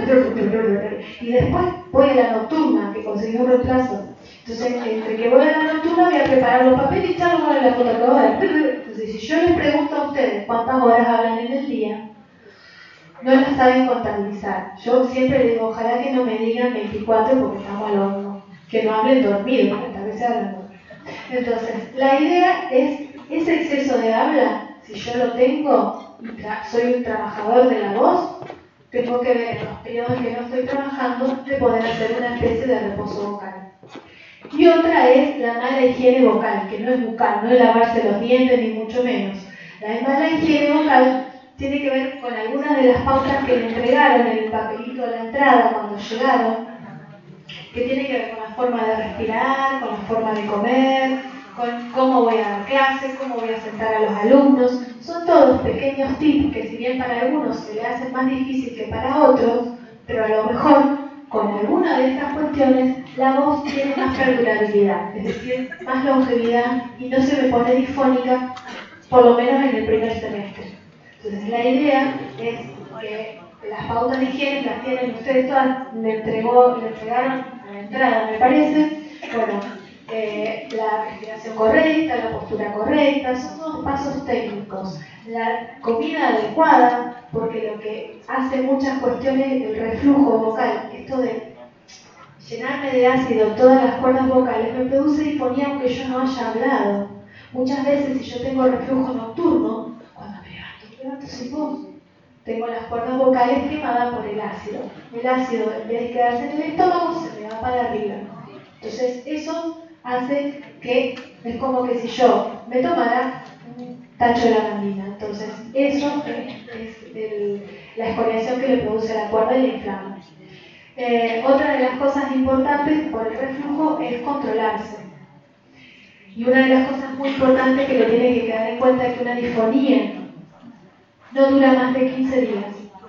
Y después voy a la nocturna, que conseguí un reemplazo. Entonces, entre que voy a la nocturna, voy a preparar los papeles y echarlos a la fotocabra. Entonces, si yo les pregunto a ustedes cuántas horas hablan en el día, no las saben contabilizar. Yo siempre digo, ojalá que no me digan 24 porque estamos al horno. Que no hablen dormido, porque tal vez se hablan dormido. Entonces, la idea es, ese exceso de habla, si yo lo tengo y soy un trabajador de la voz, tengo que ver en los periodos en que no estoy trabajando de poder hacer una especie de reposo vocal. Y otra es la mala higiene vocal, que no es bucal, no es lavarse los dientes ni mucho menos. La mala higiene vocal tiene que ver con algunas de las pautas que le entregaron en el papelito a la entrada cuando llegaron, que tiene que ver con la forma de respirar, con la forma de comer, con cómo voy a dar clases, cómo voy a sentar a los alumnos. Son todos pequeños tips que si bien para algunos se le hacen más difícil que para otros, pero a lo mejor con alguna de estas cuestiones la voz tiene más perdurabilidad, es decir, más longevidad y no se me pone disfónica, por lo menos en el primer semestre. Entonces la idea es que las pautas de higiene las tienen ustedes todas, le entregaron a la entrada, me parece. Bueno, la respiración correcta, la postura correcta, son todos pasos técnicos. La comida adecuada, porque lo que hace muchas cuestiones, el reflujo vocal, esto de llenarme de ácido todas las cuerdas vocales, me produce disfonía aunque yo no haya hablado. Muchas veces, si yo tengo reflujo nocturno, cuando me levanto sin voz, tengo las cuerdas vocales quemadas por el ácido. El ácido, en vez de quedarse en el estómago, se me va para arriba. Entonces, eso hace que es como que si yo me tomara un tacho de lavandina. Entonces, eso es la escoriación que le produce la cuerda y la inflama. Otra de las cosas importantes por el reflujo es controlarse. Y una de las cosas muy importantes que le tienen que quedar en cuenta es que una disfonía no dura más de 15 días.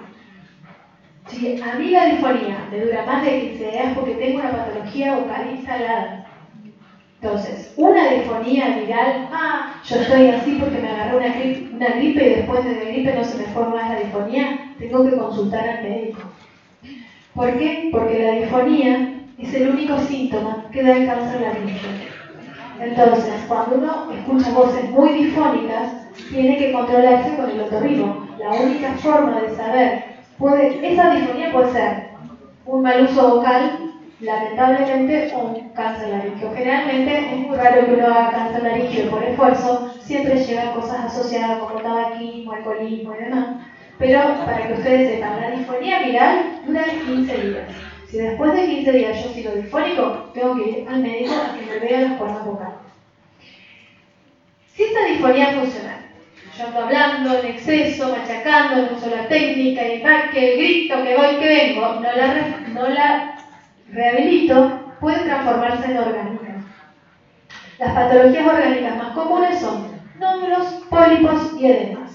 Si a mí la disfonía me dura más de 15 días porque tengo una patología vocal instalada. Entonces, una disfonía viral, yo estoy así porque me agarró una gripe y después de la gripe no se me fue más la disfonía, tengo que consultar al médico. ¿Por qué? Porque la disfonía es el único síntoma que da el cáncer laríngeo. Entonces, cuando uno escucha voces muy difónicas, tiene que controlarse con el otorrino. La única forma de saber, esa disfonía puede ser un mal uso vocal, lamentablemente, o un cáncer laríngeo. Generalmente es muy raro que uno haga cáncer laríngeo por esfuerzo, siempre llevan cosas asociadas como tabaquismo, alcoholismo y demás. Pero para que ustedes sepan, la disfonía viral dura 15 días. Si después de 15 días yo sigo disfónico, tengo que ir al médico a que me vea las cuerdas vocales. Si esta disfonía funciona, yo ando hablando en exceso, machacando, no uso la técnica, y que el grito, que voy, que vengo, no la rehabilito, puede transformarse en orgánica. Las patologías orgánicas más comunes son nódulos, pólipos y edemas.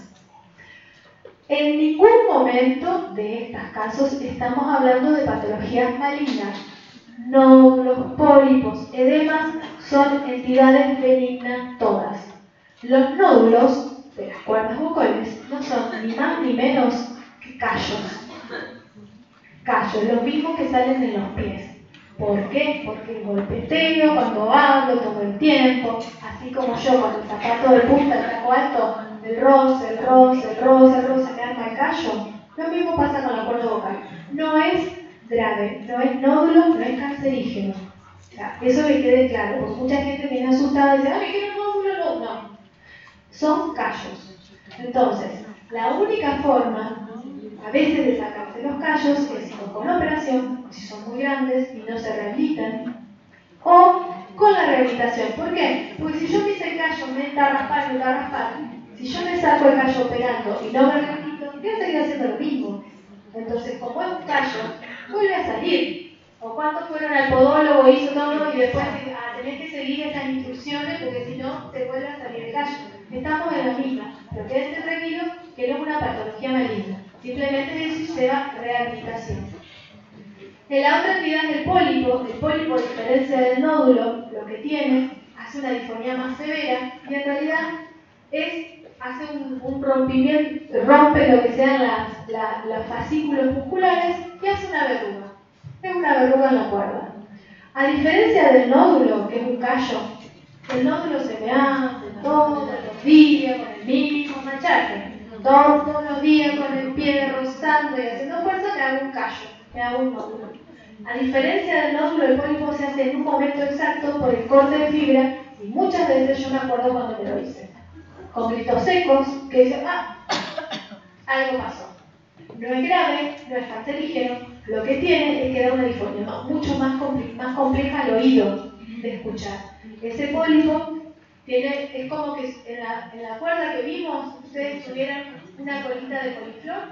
En ningún momento de estos casos estamos hablando de patologías malignas. Nódulos, pólipos, edemas son entidades benignas todas. Los nódulos de las cuerdas vocales no son ni más ni menos que callos. Callos, los mismos que salen en los pies. ¿Por qué? Porque golpeteo cuando hablo todo el tiempo, así como yo con el zapato de punta, el taco alto, el roce, me arma el callo. Lo mismo pasa con la cuerda vocal. No es grave, no es nódulo, no es cancerígeno. O sea, eso que quede claro, porque mucha gente viene asustada y dice, ¡ay, que no nódulo! No, son callos. Entonces, la única forma a veces de sacarse los callos es con operación, si son muy grandes y no se rehabilitan, o con la rehabilitación. ¿Por qué? Porque si yo me hice el callo, me está raspando, si yo me saco el callo operando y no me rehabilito, voy a seguir haciendo lo mismo. Entonces, como es un callo, vuelve a salir. O cuántos fueron al podólogo, hizo todo y después tenés que seguir estas instrucciones porque si no, te vuelve a salir el callo. Estamos en la misma, pero quédense tranquilos que no es una patología maligna. Simplemente eso lleva rehabilitación. En la otra entidad del pólipo, a diferencia del nódulo, lo que tiene, hace una disfonía más severa y en realidad hace un rompimiento, rompe lo que sean los fascículos musculares y hace una verruga. Es una verruga en la cuerda. A diferencia del nódulo, que es un callo, el nódulo se me hace todos los días con el mismo machaque. Todos los días con el pie rozando y haciendo fuerza, me hago un callo, me hago un nódulo. A diferencia del nódulo, el pólipo se hace en un momento exacto por el corte de fibra y muchas veces yo me acuerdo cuando me lo hice. Con gritos secos que dicen, algo pasó. No es grave, no es cancerígeno, lo que tiene es que da una disfonía mucho más compleja al oído de escuchar. Ese pólipo es como que en la cuerda que vimos, ustedes tuvieran una colita de coliflor,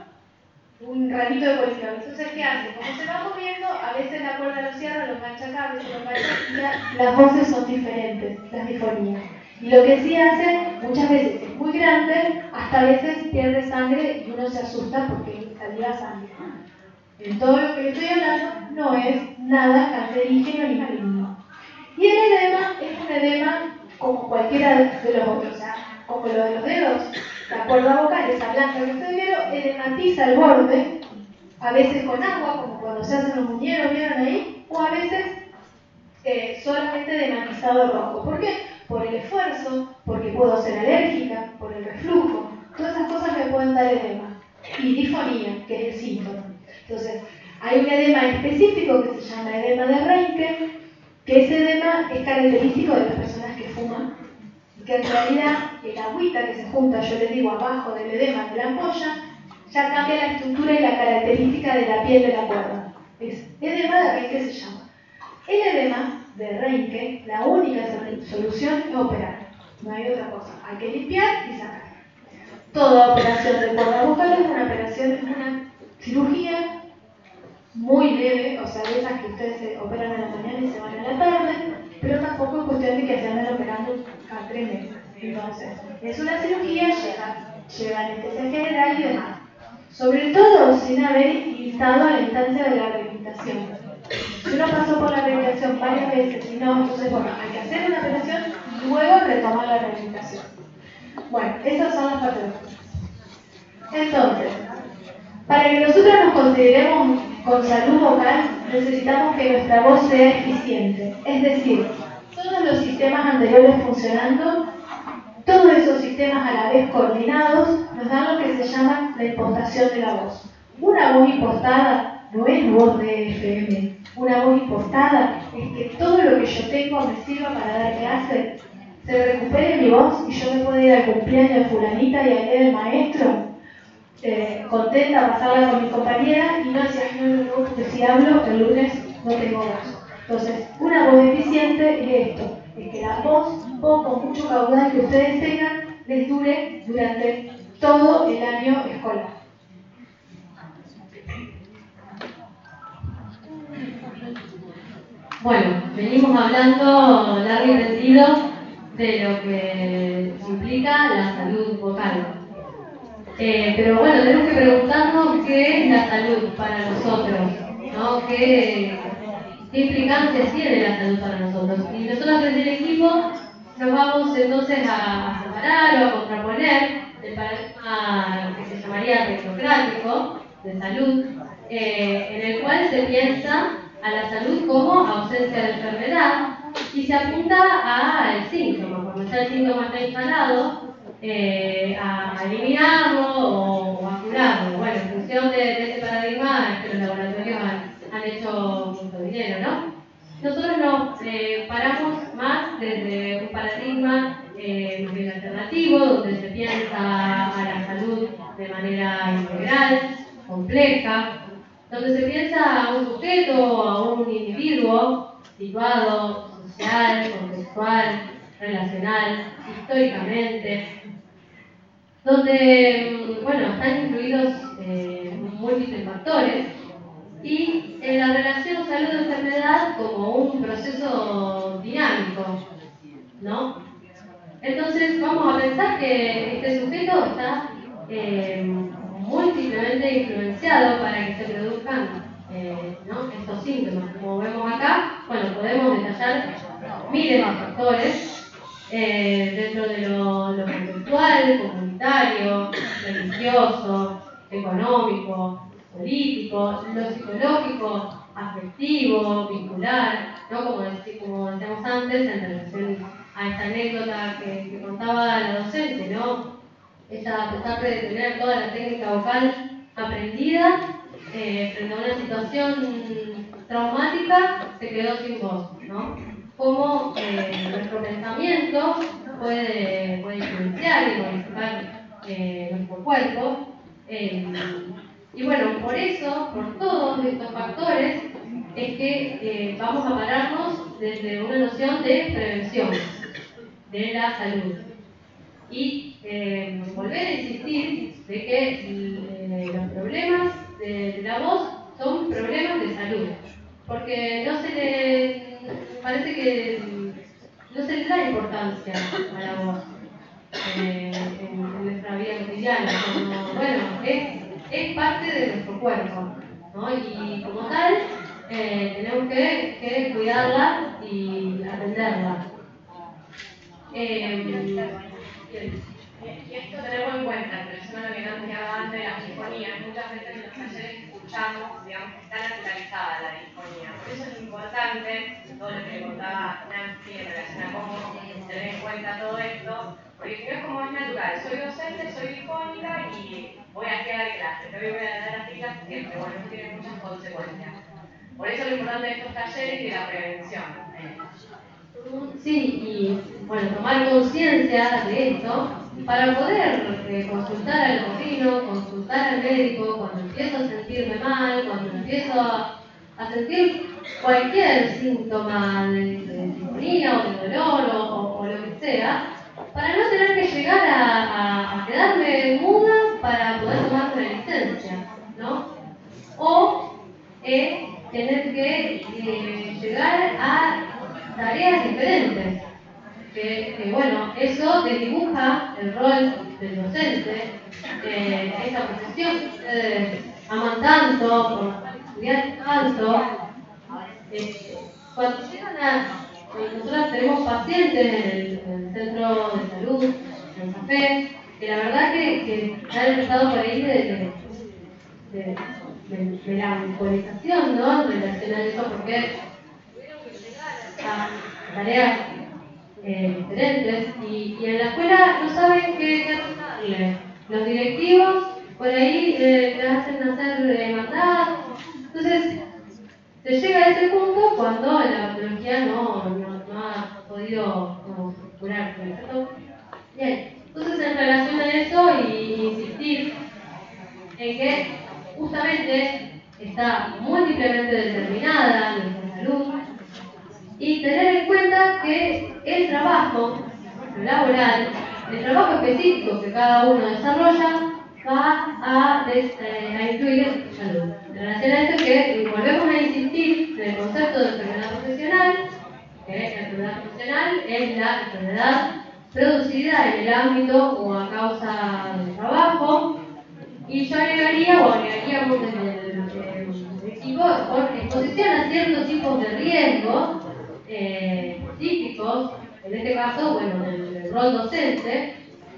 un ramito de coliflor. Entonces, ¿qué hace? Como se va moviendo, a veces la cuerda lo cierra, lo engancha acá, a veces lo engancha y las voces son diferentes, las disfonías. Y lo que sí hace, muchas veces es muy grande, hasta a veces pierde sangre y uno se asusta porque salía sangre. En todo lo que le estoy hablando no es nada cancerígeno ni maligno. Y el edema es un edema como cualquiera de los otros, o sea, como lo de los dedos, la cuerda vocal, esa blanca que ustedes vieron, edematiza el borde, a veces con agua, como cuando se hacen los muñeros, ¿vieron ahí? O a veces solamente edematizado rojo. ¿Por qué? Por el esfuerzo, porque puedo ser alérgica, por el reflujo. Todas esas cosas me pueden dar edema. Y disfonía, que es el síntoma. Entonces, hay un edema específico que se llama edema de Reinke, que ese edema es característico de las personas que fuman, y que en realidad el agüita que se junta, yo les digo, abajo del edema de la ampolla, ya cambia la estructura y la característica de la piel de la cuerda. Es edema de Reinke se llama. El edema de Reinke, la única solución es operar. No hay otra cosa. Hay que limpiar y sacar. Toda operación de cuerda vocal es una operación, es una cirugía muy leve, o sea, de esas que ustedes se operan a la mañana y se van a la tarde, pero tampoco es cuestión de que se anden operando cada 3 meses. Entonces, es una cirugía, lleva anestesia general y demás. Sobre todo sin haber estado a la instancia de la rehabilitación. Si uno pasó por la rehabilitación varias veces y no, entonces bueno, hay que hacer una operación y luego retomar la rehabilitación. Bueno, esas son las patologías. Entonces, para que nosotros nos consideremos con salud vocal, necesitamos que nuestra voz sea eficiente. Es decir, todos los sistemas anteriores funcionando, todos esos sistemas a la vez coordinados, nos dan lo que se llama la impostación de la voz. Una voz impostada no es voz de FM. Una voz impostada es que todo lo que yo tengo me sirva para dar clase, se recupere mi voz y yo me pueda ir al cumpleaños de fulanita y a leer el maestro, contenta a pasarla con mi compañera y no decir, no, porque si hablo el lunes no tengo voz. Entonces, una voz eficiente es esto, es que la voz, con mucho caudal que ustedes tengan, les dure durante todo el año escolar. Bueno, venimos hablando largo y tendido de lo que implica la salud vocal. Pero bueno, tenemos que preguntarnos qué es la salud para nosotros, ¿no? ¿Qué implicancias tiene la salud para nosotros? Y nosotros desde el equipo nos vamos entonces a separar o a contraponer el paradigma que se llamaría tecnocrático de salud, en el cual se piensa a la salud como ausencia de enfermedad y se apunta al síntoma, cuando ya el síntoma está instalado, a eliminarlo o a curarlo. Bueno, en función de ese paradigma es que los laboratorios han hecho mucho dinero, ¿no? Nosotros nos paramos más desde un paradigma alternativo, donde se piensa a la salud de manera integral, compleja, donde se piensa a un sujeto, a un individuo situado social, contextual, relacional, históricamente, donde, bueno, están incluidos múltiples factores y en la relación salud-enfermedad como un proceso dinámico, ¿no? Entonces vamos a pensar que este sujeto está múltiplemente influenciado para que se produzcan ¿no? estos síntomas. Como vemos acá, bueno, podemos detallar miles de factores dentro de lo conductual, comunitario, religioso, económico, político, lo psicológico, afectivo, vincular, ¿no? Como decíamos antes, en relación a esta anécdota que contaba la docente, ¿no? Ella, a pesar de tener toda la técnica vocal aprendida, frente a una situación traumática, se quedó sin voz, ¿no? Cómo nuestro pensamiento puede influenciar y modificar nuestro cuerpo. Y bueno, por eso, por todos estos factores, es que vamos a pararnos desde una noción de prevención de la salud. Y volver a insistir de que los problemas de la voz son problemas de salud, porque parece que no se le da importancia a la voz en nuestra vida cotidiana, como, bueno, es parte de nuestro cuerpo, ¿no? Y como tal tenemos que cuidarla y atenderla. Y esto tenemos en cuenta, en relación a lo que planteaba antes de la disfonía. Muchas veces en los talleres escuchamos, digamos, que está naturalizada la disfonía. Por eso es importante, todo lo que le contaba Nancy en relación a cómo tener en cuenta todo esto, porque si no es como es natural. Soy docente, soy difónica y voy a quedar clase, pero voy a dar las clases siempre. Bueno, eso tiene muchas consecuencias. Por eso lo importante de estos talleres y de la prevención. Sí, y bueno, tomar conciencia de esto para poder consultar al otorrino, consultar al médico cuando empiezo a sentirme mal, cuando empiezo a sentir cualquier síntoma de disfonía o de dolor o lo que sea, para no tener que llegar a quedarme muda para poder tomar una licencia, ¿no? O tener que llegar a tareas diferentes, que bueno, eso desdibuja el rol del docente, esta profesión que ustedes aman tanto, por estudiar tanto. Cuando nosotros tenemos pacientes en el centro de salud, en Café, que la verdad que han empezado por ahí de la melancolización, ¿no? En relación a eso, porque tareas diferentes y en la escuela no saben qué hacerle. Los directivos por ahí te hacen hacer mandados. Entonces, se llega a ese punto cuando la patología no ha podido curarse, ¿cierto? Bien, entonces en relación a eso y insistir en que justamente está múltiplemente determinada nuestra salud y tener en cuenta que el trabajo laboral, el trabajo específico que cada uno desarrolla, va a influir en su salud. En relación a esto que volvemos a insistir en el concepto de enfermedad profesional, que la enfermedad profesional es la enfermedad producida en el ámbito o a causa del trabajo, y yo agregaríamos desde el equipo por exposición a ciertos tipos de riesgos típicos, en este caso, bueno, del rol docente,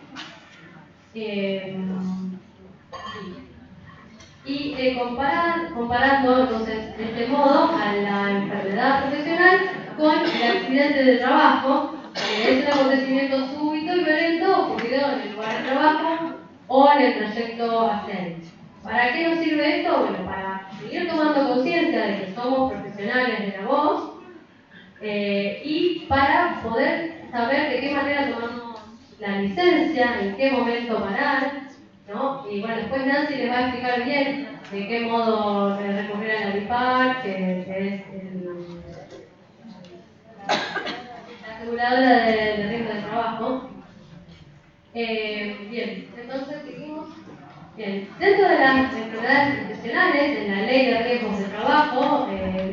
comparando entonces de este modo a la enfermedad profesional con el accidente de trabajo, que es un acontecimiento súbito y violento ocurrido en el lugar de trabajo o en el trayecto hacia él. ¿Para qué nos sirve esto? Bueno, para seguir tomando conciencia de que somos profesionales de la voz y para poder saber de qué manera tomamos la licencia, en qué momento parar, ¿no? Y bueno, después Nancy les va a explicar bien de qué modo recurrir a la BIPAC, que es la aseguradora de riesgo de trabajo. Bien, entonces seguimos. Bien, dentro de las enfermedades profesionales, en la Ley de Riesgos de Trabajo,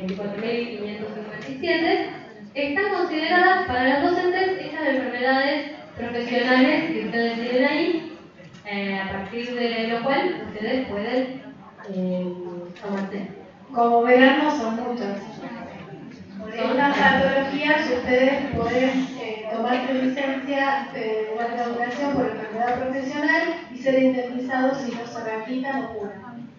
24.557, están consideradas para los docentes estas enfermedades profesionales que ustedes tienen ahí, a partir de lo cual ustedes pueden tomarse. Como verán, no son muchas. Por estas patologías ustedes pueden tomar licencia de larga duración por enfermedad profesional y ser indemnizados si no se rehabilitan o curan.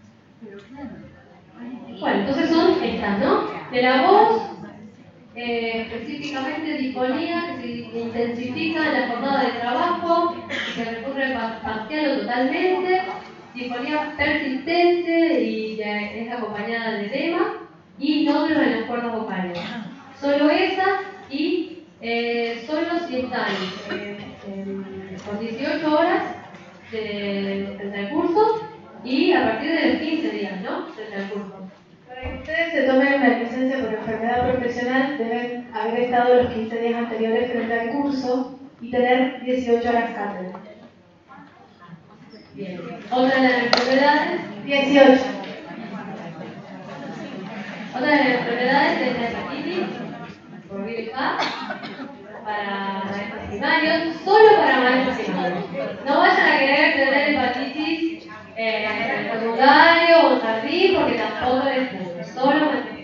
Bueno, entonces son estas, ¿no? De la voz, específicamente disponía que se intensifica en la jornada de trabajo, que se recurre parcial o totalmente, disfonía persistente y es acompañada de edema y nódulos en las cuerdas vocales. Solo esa y solo si están con 18 horas frente al curso y a partir de los 15 días, ¿no? Frente al curso. Para que ustedes se tomen una licencia por enfermedad profesional, deben haber estado los 15 días anteriores frente al curso y tener 18 horas cátedra. Bien. Otra de las enfermedades, 18. Otra de las enfermedades es la hepatitis por virus A para maestros primarios, solo para maestros primarios. No vayan a querer tener hepatitis en secundario o jardín porque tampoco les cubre, solo maestros.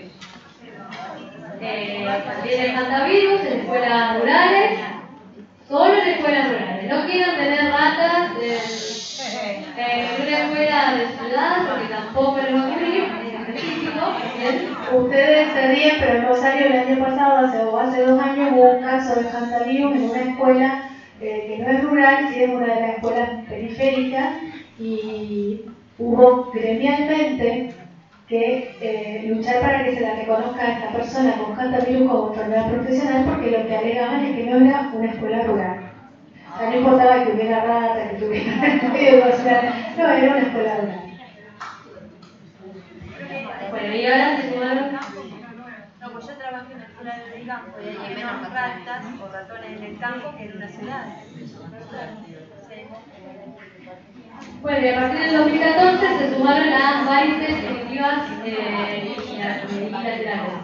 También el hantavirus en escuelas rurales, solo en escuelas rurales. No quieran tener ratas en una escuela de ciudad porque tampoco les va a cubrir, en específico. Ustedes se ríen, pero en Rosario el año pasado, hace 2 años, hubo un caso de hantavirus en una escuela que no es rural, sí es una de las escuelas periféricas, y hubo gremialmente que luchar para que se la reconozca a esta persona con hantavirus como enfermedad profesional, porque lo que alegaban es que no era una escuela rural. O sea, no importaba que hubiera rata, que tuviera ruido, o sea, no, era una escuela rural. Bueno, y ahora se sumaron. No, pues yo trabajo en la escuela del campo y hay menos ratas o ratones en el campo que en una ciudad. Bueno, y a partir del 2014 se sumaron las varices efectivas y las bilaterales.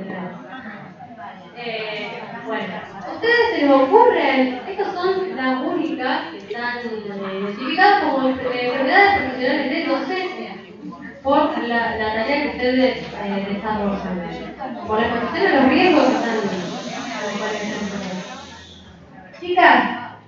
Bueno, ¿a ustedes se les ocurren? Estas son las únicas que están identificadas como enfermedades profesionales de docencia por la tarea que ustedes desarrollan, por la exposición a los riesgos que están. Chicas,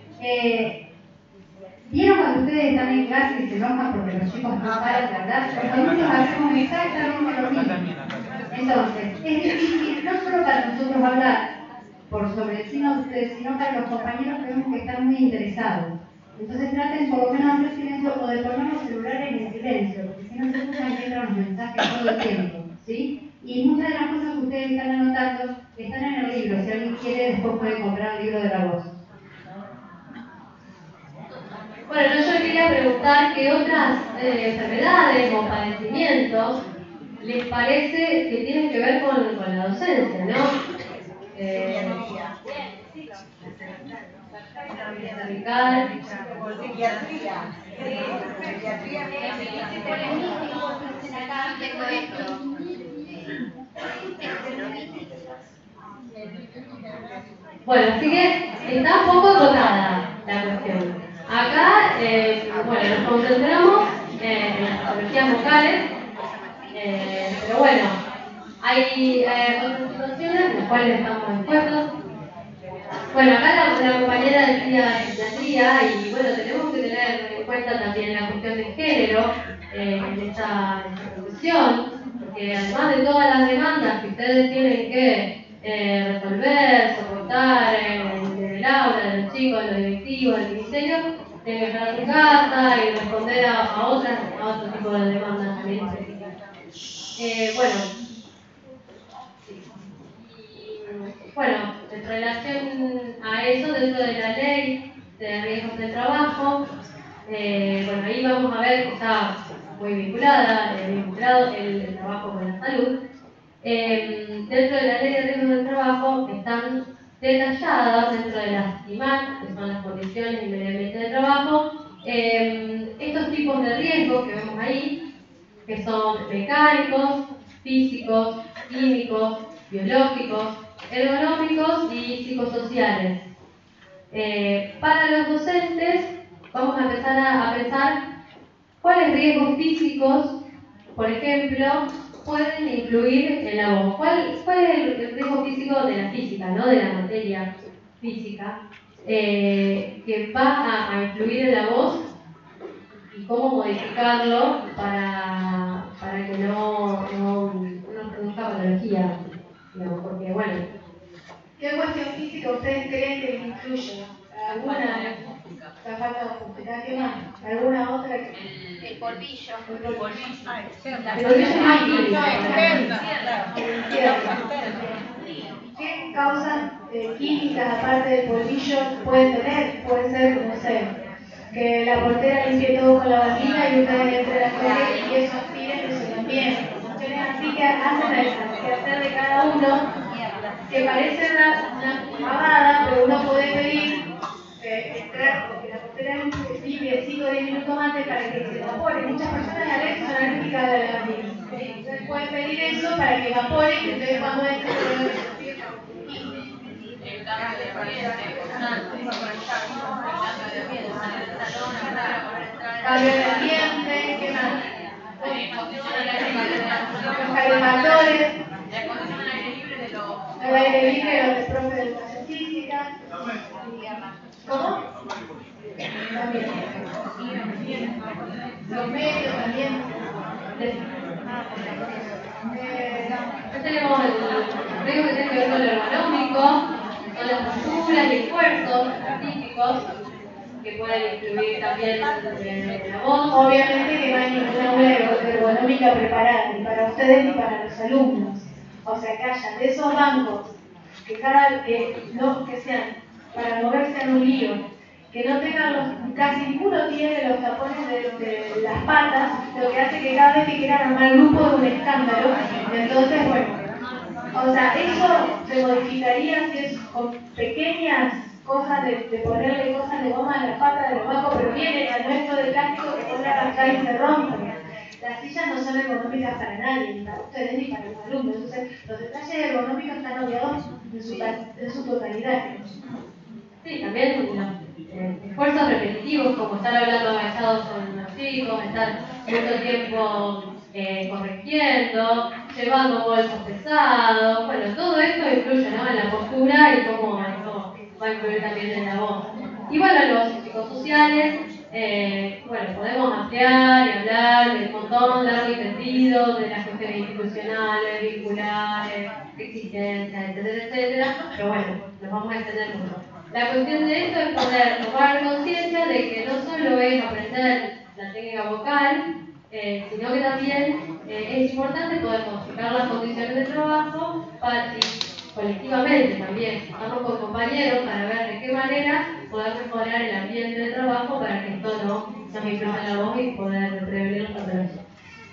¿vieron cuando ustedes están en clase y se enojan porque los chicos no paran de hablar? Los adultos hacemos exactamente lo mismo. Entonces, es difícil no solo para nosotros hablar, por sobre ustedes, sino para los compañeros que vemos que están muy interesados. Entonces traten por lo menos de hacer silencio o de poner los celulares en silencio, porque si no se escuchan que entran los mensajes todo el tiempo, ¿sí? Y muchas de las cosas que ustedes están anotando están en el libro. Si alguien quiere, después puede comprar el libro de la voz. Bueno, yo quería preguntar qué otras enfermedades o padecimientos les parece que tienen que ver con la docencia, ¿no? Cervical. Psiquiatría. Bueno, así que está un poco acotada la cuestión. Acá, bueno, nos concentramos en las patologías vocales, pero bueno, hay otras situaciones en las cuales estamos expuestos. Bueno, acá la compañera decía psiquiatría y bueno, tenemos que tener en cuenta también la cuestión de género en esta profesión, porque además de todas las demandas que ustedes tienen que resolver, soportar en el aula, de los chicos, en lo directivo, en el ministerio, tienen que estar a su casa y responder a otro tipo de demandas también específicas. Bueno, en relación a eso, dentro de la ley de riesgos del trabajo, bueno, ahí vamos a ver que está muy vinculado el trabajo con la salud. Dentro de la ley de riesgos del trabajo están detalladas dentro de las IMAT, que son las condiciones y medio ambiente de trabajo, estos tipos de riesgos que vemos ahí, que son mecánicos, físicos, químicos, biológicos, ergonómicos y psicosociales. Para los docentes vamos a empezar a pensar cuáles riesgos físicos, por ejemplo, pueden influir en la voz. ¿Cuál es el riesgo físico de la física, ¿no? De la materia física, que va a influir en la voz y cómo modificarlo para que no produzca patología, digamos, porque bueno. ¿Qué cuestión física ustedes creen que les influye? ¿Alguna? La falta de justificación, ¿alguna otra? El polvillo. El polvillo. ¿Qué causas químicas aparte del polvillo pueden tener? Puede ser, no sé, que la portera limpie todo con la vagina y ustedes entren a la calle y eso aspiren, eso también. Cuestiones así que hacen que hacer de cada uno, que parece una pavada, pero uno puede pedir entrar, porque la portera limpie 5 o 10 minutos antes para que se evapore. Muchas personas son alérgicas a la lavandina. Entonces pueden pedir eso para que evapore y entonces cuando entren cambio de ambiente, ¿qué más? Los calefactores, el aire libre de los profes de educación física. ¿Cómo? También. Los medios también. Tenemos el riesgo que tiene que ver con lo ergonómico, con las posturas y esfuerzos específicos que pueden influir también en la voz. Obviamente que no hay ninguna aula ergonómica preparada, ni para ustedes ni para los alumnos. O sea, que haya de esos bancos que que sean para moverse en un lío, que no tengan casi ninguno tiene los tapones de las patas, lo que hace que cada vez que quieran armar el grupo es un escándalo. Entonces, bueno, o sea, eso se modificaría si es con pequeñas cosas de ponerle cosas de goma a la pata de los bancos, pero viene al nuestro de plástico que puede arrastrar y se rompe. Las sillas no son ergonómicas para nadie, ni para ustedes ni para los alumnos. Entonces, los detalles ergonómicos están obviados en su totalidad. Sí, también los esfuerzos repetitivos, como estar hablando agachados con los chicos, estar mucho tiempo corrigiendo, llevando bolsos pesados. Bueno, todo esto influye, ¿no?, en la postura y cómo eso va a influir también en la voz. Y bueno, los psicosociales, bueno, podemos ampliar y hablar del montón largo y tendido, de las cuestiones institucionales, vinculares, existencia, etcétera, etcétera, pero bueno, nos vamos a extender mucho. La cuestión de esto es poder tomar conciencia de que no solo es aprender la técnica vocal, sino que también es importante poder modificar las condiciones de trabajo y colectivamente también, estamos con compañeros para ver de qué manera poder mejorar el ambiente de trabajo para que esto no nos influya en la voz y poder prevenir las patologías.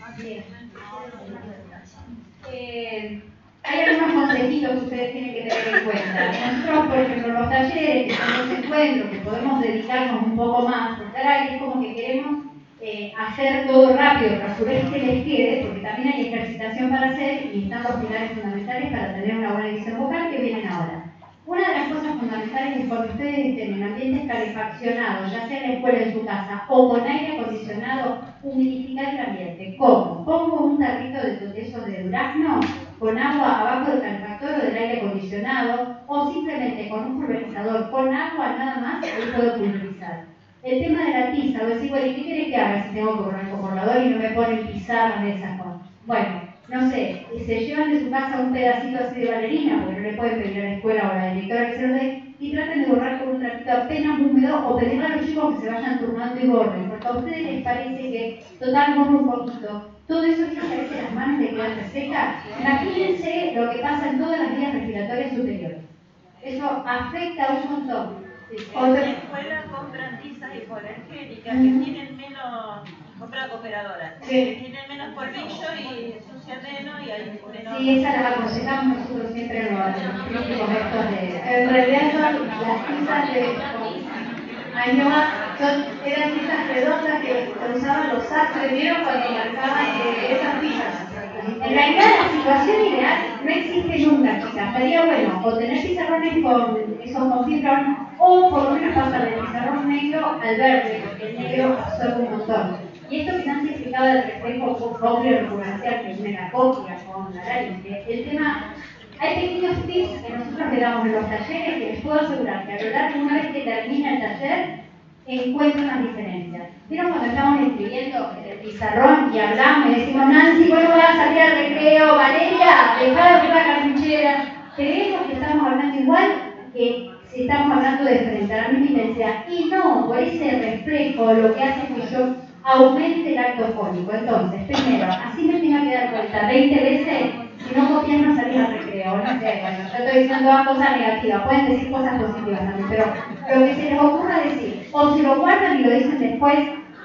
Hay algunos consejitos que ustedes tienen que tener en cuenta. Nosotros, por ejemplo, los talleres, que son los encuentros, que podemos dedicarnos un poco más, porque ahora es como que queremos hacer todo rápido, rasurar que les quede, porque también hay ejercitación para hacer y están los pilares fundamentales para tener una buena edición vocal que vienen ahora. Una de las cosas fundamentales es cuando ustedes estén en ambientes calefaccionados, ya sea en la escuela, en su casa, o con aire acondicionado, humidificar el ambiente. ¿Cómo? Pongo un tarrito de esos de durazno con agua abajo del calefactor o del aire acondicionado, o simplemente con un pulverizador con agua nada más, ahí puedo pulverizar. El tema de la tiza, voy a decir, bueno, ¿y qué quieres que haga si tengo que correr con borrador y no me ponen pizarras de esas cosas? Bueno, no sé, se llevan de su casa un pedacito así de valerina, porque no le pueden pedir a la escuela o a la directora que se lo dé, y traten de borrar con un trapito apenas húmedo o pedirle a los chicos que se vayan turnando y borren, porque a ustedes les parece que total borro un poquito. Todo eso que a veces las manos le quedan resecas. Imagínense lo que pasa en todas las vías respiratorias superiores. Eso afecta un montón. En la escuela compran tizas hipoalergénicas que tienen menos, compran cooperadoras, que tienen menos polvillo y ensucian menos y hay menos... Sí, esas las aconsejamos nosotros siempre en los críticos estos de... En realidad son las tizas de Ainhoa, eran tizas redondas que usaban los sastres, ¿vieron cuando marcaban esas tizas? En realidad la situación ideal no existe nunca, chicas. Estaría bueno o tener pizarrones con esos con fibra o por lo menos pasar del pizarrón negro al verde, porque el negro absorbe un montón. Y esto que Nancy explicaba del reflejo cócleo-recubrancial que tiene la cóclea con la laringe, el tema, hay pequeños tips que nosotros le damos en los talleres que les puedo asegurar que a lo largo de una vez que termina el taller encuentran las diferencias. ¿Vieron cuando estamos escribiendo en el pizarrón y hablamos y decimos, Nancy, ¿cuándo vas a salir al recreo? Valeria, dejá de hacer la cartuchera. Creemos que estamos hablando igual que si estamos hablando de frente a la misma intensidad. Y no, por ese reflejo lo que hace que yo aumente el acto fónico. Entonces, primero, así me tenga que dar cuenta 20 veces, si no copias no salís al recreo. No sé, bueno, yo estoy diciendo todas cosas negativas, pueden decir cosas positivas también, pero lo que se les ocurra decir, o se lo guardan y lo dicen después,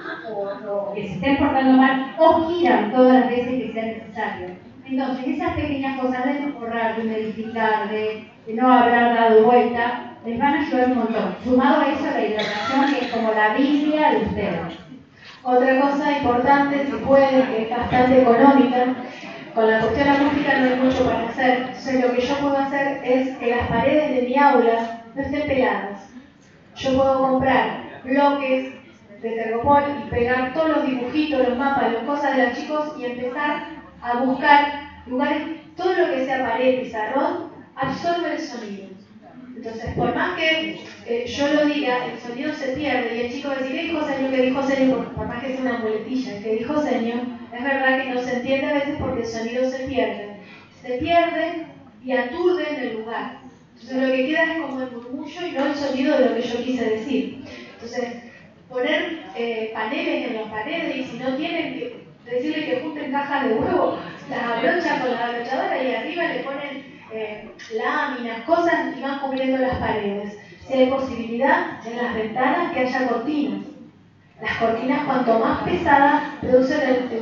o que se estén portando mal, o giran todas las veces que sea necesario. Entonces, esas pequeñas cosas de borrar, de modificar, de no haber dado vuelta, les van a ayudar un montón. Sumado a eso, la hidratación, que es como la Biblia de ustedes. Otra cosa importante, si pueden, que es bastante económica, con la cuestión acústica no hay mucho para hacer. Entonces, lo que yo puedo hacer es que las paredes de mi aula no estén peladas. Yo puedo comprar bloques de tergopol y pegar todos los dibujitos, los mapas, las cosas de los chicos y empezar a buscar lugares, todo lo que sea pared, pizarrón, absorbe el sonido. Entonces, por más que yo lo diga, el sonido se pierde y el chico va a decir, ¿qué dijo Senio? ¿Qué dijo Senio? Por más que sea una muletilla, el que dijo Senio, es verdad que no se entiende a veces porque el sonido se pierde y aturde en el lugar. Entonces lo que queda es como el murmullo y no el sonido de lo que yo quise decir. Entonces, poner paneles en las paredes y si no tienen que decirle que junten cajas de huevo, las abrochan con la abrochadora y arriba le ponen láminas, cosas y van cubriendo las paredes. Si hay posibilidad, en las ventanas que haya cortinas. Las cortinas cuanto más pesadas producen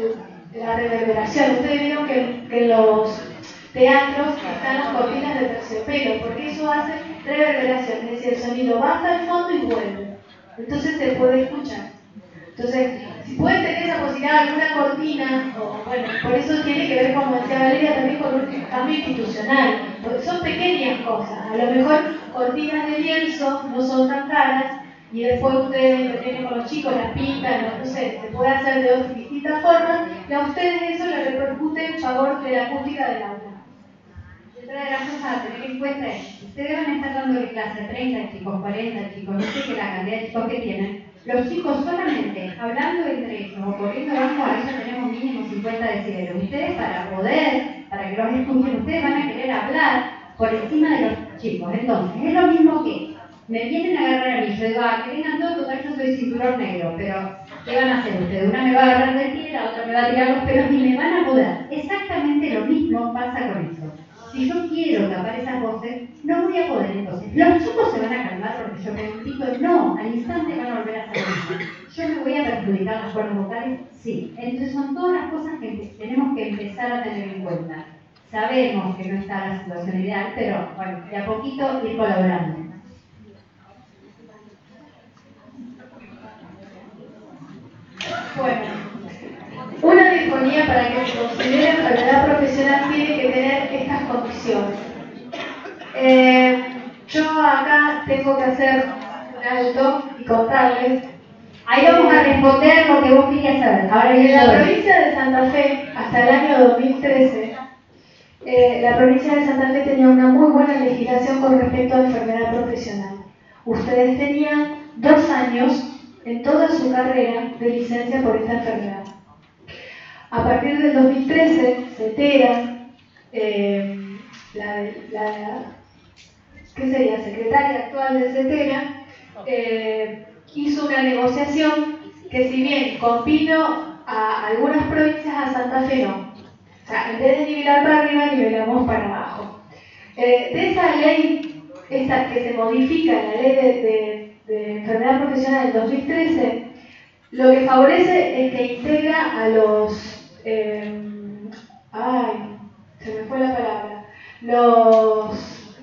la reverberación. Ustedes vieron que en los teatros están las cortinas de terciopelo, porque eso hace reverberación, es decir, el sonido baja al fondo y vuelve. Entonces se puede escuchar. Entonces, si pueden tener esa posibilidad de alguna cortina, o bueno, por eso tiene que ver, como decía Valeria, también con un cambio institucional, porque son pequeñas cosas. A lo mejor cortinas de lienzo no son tan caras, y después ustedes tienen con los chicos, las pintan, no sé, se puede hacer de otras distintas formas, y a ustedes eso les repercute en favor de la acústica del aula. Otra de las cosas a tener en cuenta es, ustedes van a estar dándole clase a 30 chicos, 40 chicos, no sé qué la cantidad de chicos que tienen. Los chicos solamente hablando entre ellos o corriendo abajo, a ellos tenemos mínimo 50 decibeles. Ustedes para poder para que los escuchen, ustedes van a querer hablar por encima de los chicos. Entonces, es lo mismo que me vienen a agarrar a mí, yo digo, que vengan todos, total, yo soy cinturón negro, pero ¿qué van a hacer ustedes? Una me va a agarrar del pie, la otra me va a tirar los pelos y me van a poder. Exactamente lo mismo pasa con eso. Si yo quiero tapar esas voces, no voy a poder. Entonces, los chicos se van a calmar porque yo me grito, no, al instante van a volver a hacer eso. Yo me voy a perjudicar las cuerdas vocales, sí. Entonces son todas las cosas que tenemos que empezar a tener en cuenta. Sabemos que no está la situación ideal, pero bueno, de a poquito ir colaborando. Bueno, una disfonía para que se considere enfermedad profesional tiene que tener estas condiciones. Yo acá tengo que hacer un alto y contarles. Ahí vamos a responder lo que vos querías saber. Ahora En la provincia de Santa Fe, hasta el año 2013, la provincia de Santa Fe tenía una muy buena legislación con respecto a enfermedad profesional. Ustedes tenían 2 años en toda su carrera de licencia por esta enfermedad. A partir del 2013, CETERA, ¿qué sería? Secretaria actual de CETERA, hizo una negociación que, si bien convino a algunas provincias, a Santa Fe no. O sea, en vez de nivelar para arriba, nivelamos para abajo. De esa ley, esta que se modifica, la ley de enfermedad profesional del 2013, lo que favorece es que integra a los... se me fue la palabra. Los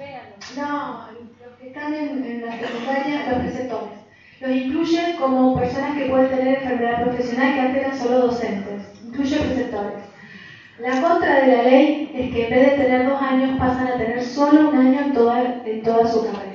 que están en la secundaria, los preceptores. Los incluye como personas que pueden tener enfermedad profesional, que antes eran solo docentes. Incluye preceptores. La contra de la ley es que en vez de tener 2 años, pasan a tener solo 1 año en toda su carrera.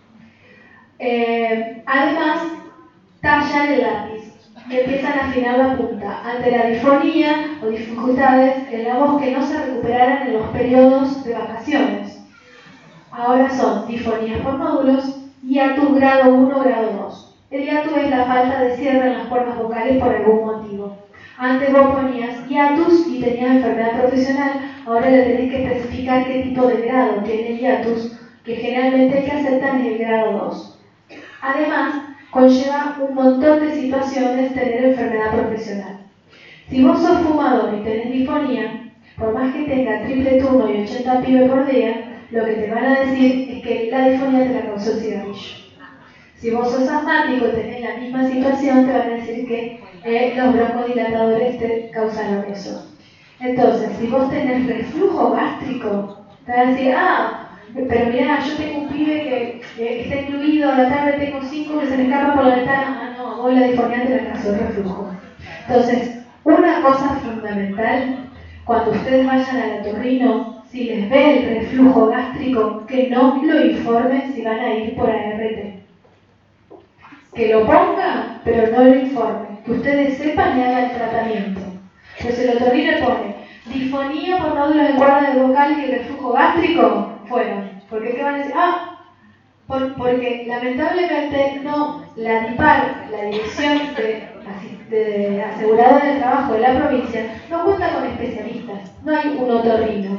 Además, tallan el lápiz, empiezan a afinar la punta ante la disfonía o dificultades en la voz que no se recuperaran en los periodos de vacaciones. Ahora son disfonías por nódulos, hiatus grado 1, grado 2. El hiatus es la falta de cierre en las cuerdas vocales por algún motivo. Antes vos ponías hiatus y tenías enfermedad profesional, ahora le tenés que especificar qué tipo de grado tiene el hiatus, que generalmente el que aceptan es el grado 2. Además, conlleva un montón de situaciones tener enfermedad profesional. Si vos sos fumador y tenés disfonía, por más que tenga triple turno y 80 pibes por día, lo que te van a decir es que la disfonía te la causó el cigarrillo. Si vos sos asmático y tenés la misma situación, te van a decir que los broncodilatadores te causaron eso. Entonces, si vos tenés reflujo gástrico, te van a decir, pero mirá, yo tengo un pibe que está incluido, a la tarde tengo 5 que se me escapan por la ventana. No, vos la disfonía te la causó el reflujo. Entonces, una cosa fundamental, cuando ustedes vayan al otorrino, si les ve el reflujo gástrico, que no lo informen si van a ir por ART. Que lo ponga, pero no lo informe. Que ustedes sepan y hagan el tratamiento. Entonces el otorrino pone disfonía por nódulos de cuerdas vocales y reflujo gástrico, fueron. Porque ¿qué van a decir? Porque lamentablemente no, la DIPAR, la Dirección de Aseguradora del Trabajo de la provincia, no cuenta con especialistas, no hay un otorrino.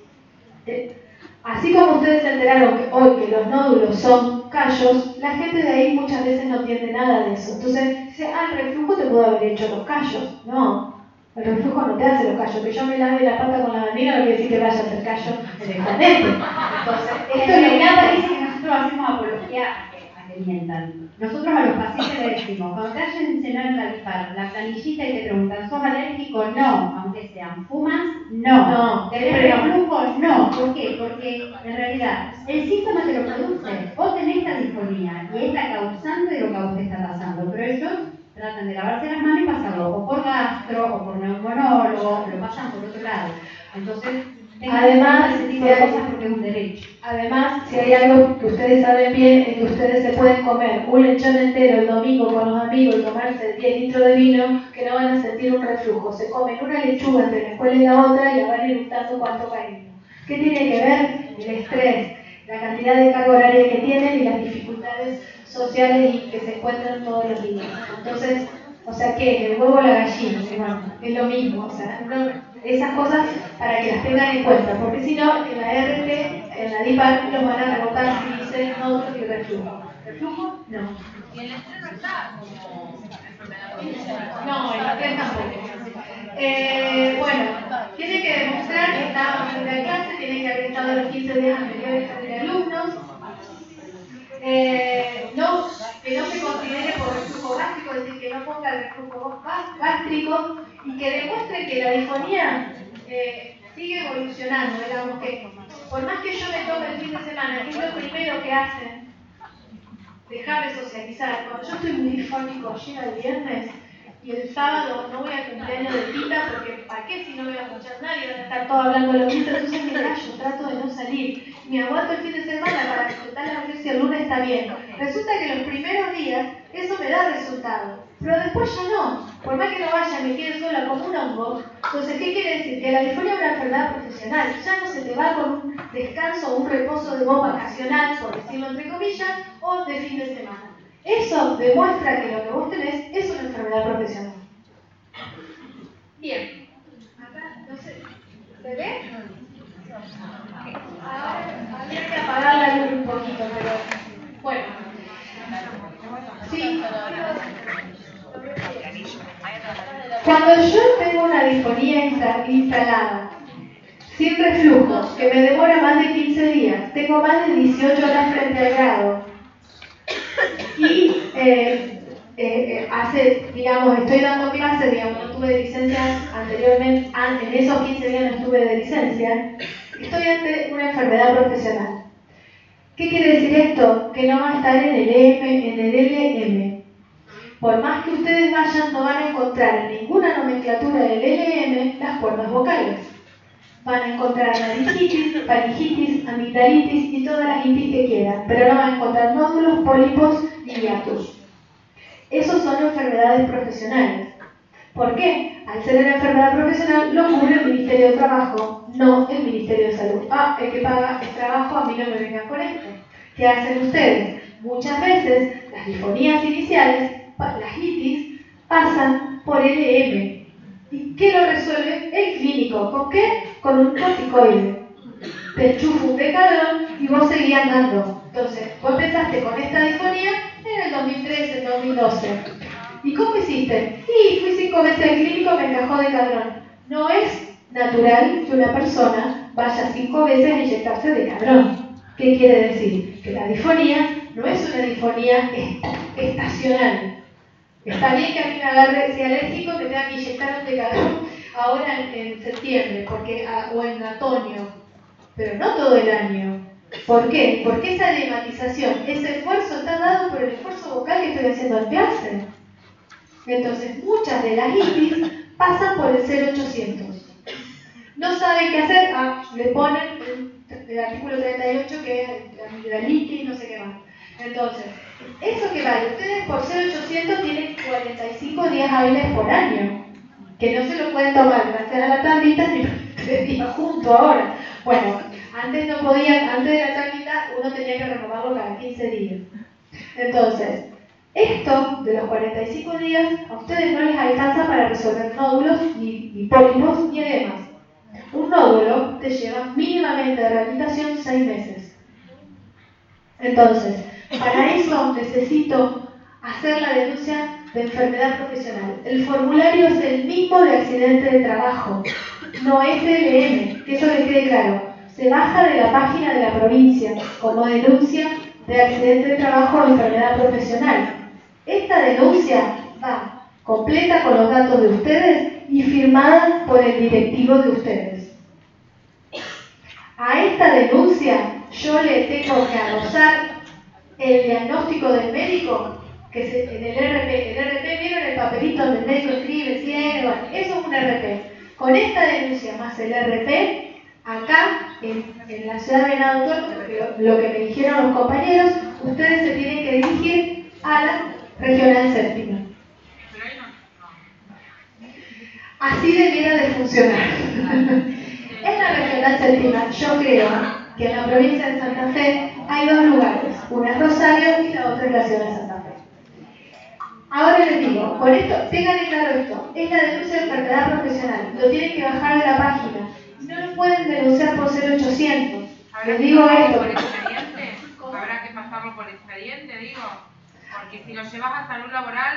Así como ustedes se enteraron que hoy que los nódulos son callos, la gente de ahí muchas veces no entiende nada de eso. Entonces dice, el reflujo te pudo haber hecho los callos. No, el reflujo no te hace los callos. Que yo me lave la pata con la bandina no quiere decir que vaya a hacer callo directamente. Entonces, esto en le realidad parece que nosotros hacemos apología a que mientan. Nosotros a los pacientes le decimos, cuando te hayan llenar la planillita y te preguntan, ¿sos alérgico? No, aunque sean. ¿Fumas? No. ¿Tenés reflujo? No. ¿Por qué? Porque en realidad el síntoma te lo produce. Vos tenés esta disfonía y es la causante de lo que a vos te está pasando, pero ellos tratan de lavarse las manos y pasarlo o por gastro o por neumonólogo, lo pasan por otro lado. Entonces, además, ese tipo de cosas porque es un derecho. Además, si hay algo que ustedes saben bien, es que ustedes se pueden comer un lechón entero el domingo con los amigos y tomarse 10 litros de vino, que no van a sentir un reflujo. Se comen una lechuga entre la escuela y la otra y la van eructando cuánto cariño. ¿Qué tiene que ver? El estrés, la cantidad de carga horaria que tienen y las dificultades sociales que se encuentran todos los días. Entonces, sea, ¿qué? El huevo o la gallina, no, es lo mismo, o sea, no, esas cosas para que las tengan en cuenta, porque si no, en la RT, en la DIPAR, los van a rebotar si dicen nódulos y reflujo. ¿Reflujo? No. Y el estrés no está como enfermedad profesional. No, el estrés tampoco. Bueno, tiene que demostrar que estaba en la clase, tiene que haber estado los 15 días anteriores entre alumnos. Que no se considere por reflujo gástrico, es decir, que no ponga reflujo gástrico y que demuestre que la disfonía sigue evolucionando. Digamos que por más que yo me tome el fin de semana, que es lo primero que hacen, dejar de socializar. Cuando yo estoy muy difónico, llega el viernes y el sábado no voy al cumpleaños de Tita porque ¿para qué si no voy a escuchar a nadie? Van a estar todos hablando de lo mismo. Entonces me callo, trato de no salir. Me aguanto el fin de semana para disfrutar la noche si el lunes está bien. Resulta que los primeros días eso me da resultado, pero después ya no. Por más que no vaya, me quede sola como un hongo. Entonces, ¿qué quiere decir? Que la disfonía es una enfermedad profesional. Ya no se te va con un descanso o un reposo de voz vacacional, por decirlo entre comillas, o de fin de semana. Eso demuestra que lo que vos tenés es una enfermedad profesional. Bien. Acá, no sé, ¿se ve? Ahora habría que apagar la luz un poquito, pero bueno. Sí. Cuando yo tengo una disfonía instalada, sin reflujo, que me demora más de 15 días, tengo más de 18 horas frente al grado, y estoy dando clases, digamos, no tuve licencia anteriormente, en esos 15 días no estuve de licencia, estoy ante una enfermedad profesional. ¿Qué quiere decir esto? Que no va a estar en el LM. Por más que ustedes vayan, no van a encontrar en ninguna nomenclatura del LM las cuerdas vocales. Van a encontrar laringitis, faringitis, amigdalitis y todas las itis que quieran, pero no van a encontrar nódulos, pólipos ni hiatus. Esos son enfermedades profesionales. ¿Por qué? Al ser una enfermedad profesional lo cubre el Ministerio de Trabajo, no el Ministerio de Salud. El que paga el trabajo, a mí no me vengan con esto. ¿Qué hacen ustedes? Muchas veces las disfonías iniciales, las itis, pasan por LM. ¿Y qué lo resuelve? El clínico. ¿Con qué? Con un corticoide. Te enchufo un decadrón y vos seguís andando. Entonces, vos empezaste con esta disfonía en el 2013, en 2012. ¿Y cómo hiciste? Y fui 5 veces al clínico, me encajó decadrón. No es natural que una persona vaya 5 veces a inyectarse decadrón. ¿Qué quiere decir? Que la disfonía no es una disfonía estacional. Está bien que a mí me agarre, sea alérgico, que tenga que inyectar un decadrón ahora en septiembre o en otoño, pero no todo el año. ¿Por qué? Porque esa edematización, ese esfuerzo está dado por el esfuerzo vocal que estoy haciendo en clase. Entonces, muchas de las itis pasan por el 0800. No saben qué hacer, le ponen el artículo 38 que es la amigdalitis, no sé qué más. Entonces, eso que vale, ustedes por 0800 tienen 45 días hábiles por año, que no se lo pueden tomar gracias a la tablita ni 3 días juntos ahora. Bueno, antes no podían, antes de la tablita uno tenía que renovarlo cada 15 días. Entonces, esto de los 45 días a ustedes no les alcanza para resolver nódulos, ni pólipos, ni edemas. Un nódulo te lleva mínimamente de rehabilitación 6 meses. Entonces, para eso necesito hacer la denuncia de enfermedad profesional. El formulario es el mismo de accidente de trabajo, no es LM, que eso les quede claro. Se baja de la página de la provincia como denuncia de accidente de trabajo o enfermedad profesional. Esta denuncia va completa con los datos de ustedes y firmada por el directivo de ustedes. A esta denuncia yo le tengo que adosar el diagnóstico del médico, que es en el RP. El RP, ¿vieron el papelito donde el médico escribe, tiene? Bueno, eso es un RP. Con esta denuncia más el RP, acá en la ciudad de Venado Tuerto, lo que me dijeron los compañeros, ustedes se tienen que dirigir a la regional séptima. Así debiera de funcionar. En la regional séptima, yo creo que en la provincia de Santa Fe hay 2 lugares, una es Rosario y la otra es la ciudad de Santa Fe. Ahora les digo, con esto, tengan claro esto, es la denuncia de enfermedad profesional, lo tienen que bajar de la página, no lo pueden denunciar por 0800. Les digo esto. ¿Por expediente? ¿Habrá que pasarlo por expediente, digo? Porque si lo llevas a salud laboral,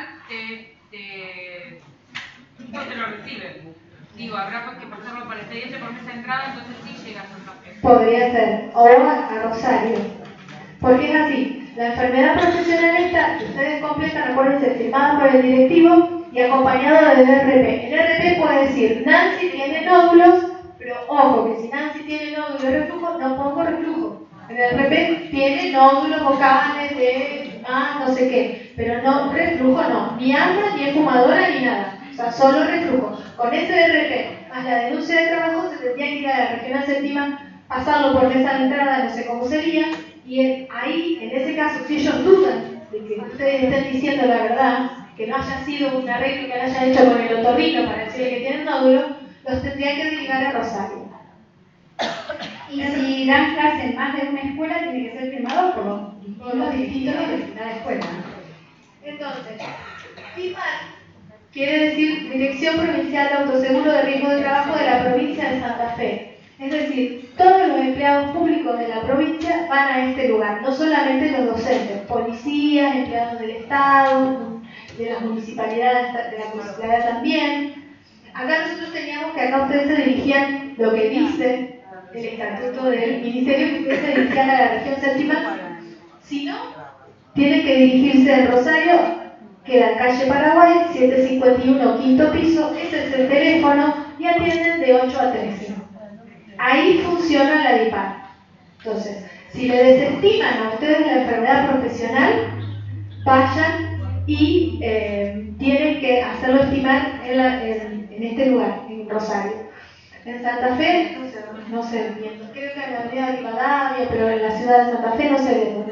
no te lo reciben. Digo, habrá que pasarlo por expediente por mesa de entrada, entonces sí llega a Santa Fe. Podría ser, o a Rosario. Porque es así. La enfermedad profesional está, que ustedes completan, acuérdense, firmada por el directivo y acompañado del RP. El RP puede decir, Nancy tiene nódulos, pero ojo, que si Nancy tiene nódulos de reflujo, no pongo reflujo. El RP tiene nódulos vocales de no sé qué, pero no, reflujo no, ni asma, ni fumadora, ni nada. O sea, solo reflujo. Con ese RP, más la denuncia de trabajo, se tendría que ir a la regional séptima, pasarlo por mesa de entrada, no sé cómo sería. Y ahí, en ese caso, si ellos dudan de que ustedes estén diciendo la verdad, que no haya sido un arreglo que haya hecho con el otorrino para decirle que tienen nódulos, los tendría que derivar a Rosario. Y si dan clase en más de una escuela, tiene que ser firmado por los distintos de la escuela. Entonces, FIMAR quiere decir Dirección Provincial de Autoseguro de Riesgo de Trabajo de la provincia de Santa Fe. Es decir, todos los empleados públicos de la provincia van a este lugar, no solamente los docentes, policías, empleados del Estado, de las municipalidades, de la municipalidad también. Acá nosotros teníamos que acá ustedes se dirigían lo que dice el estatuto del ministerio, que ustedes se dirigían a la región séptima. Si no, tienen que dirigirse al Rosario, queda en calle Paraguay, 751, quinto piso, ese es el teléfono y atienden de 8 a 13. Ahí funciona la DIPAR. Entonces, si le desestiman a ustedes la enfermedad profesional, vayan y tienen que hacerlo estimar en este lugar, en Rosario. En Santa Fe, no sé bien, creo que en la avenida de Rivadavia, pero en la ciudad de Santa Fe no sé bien.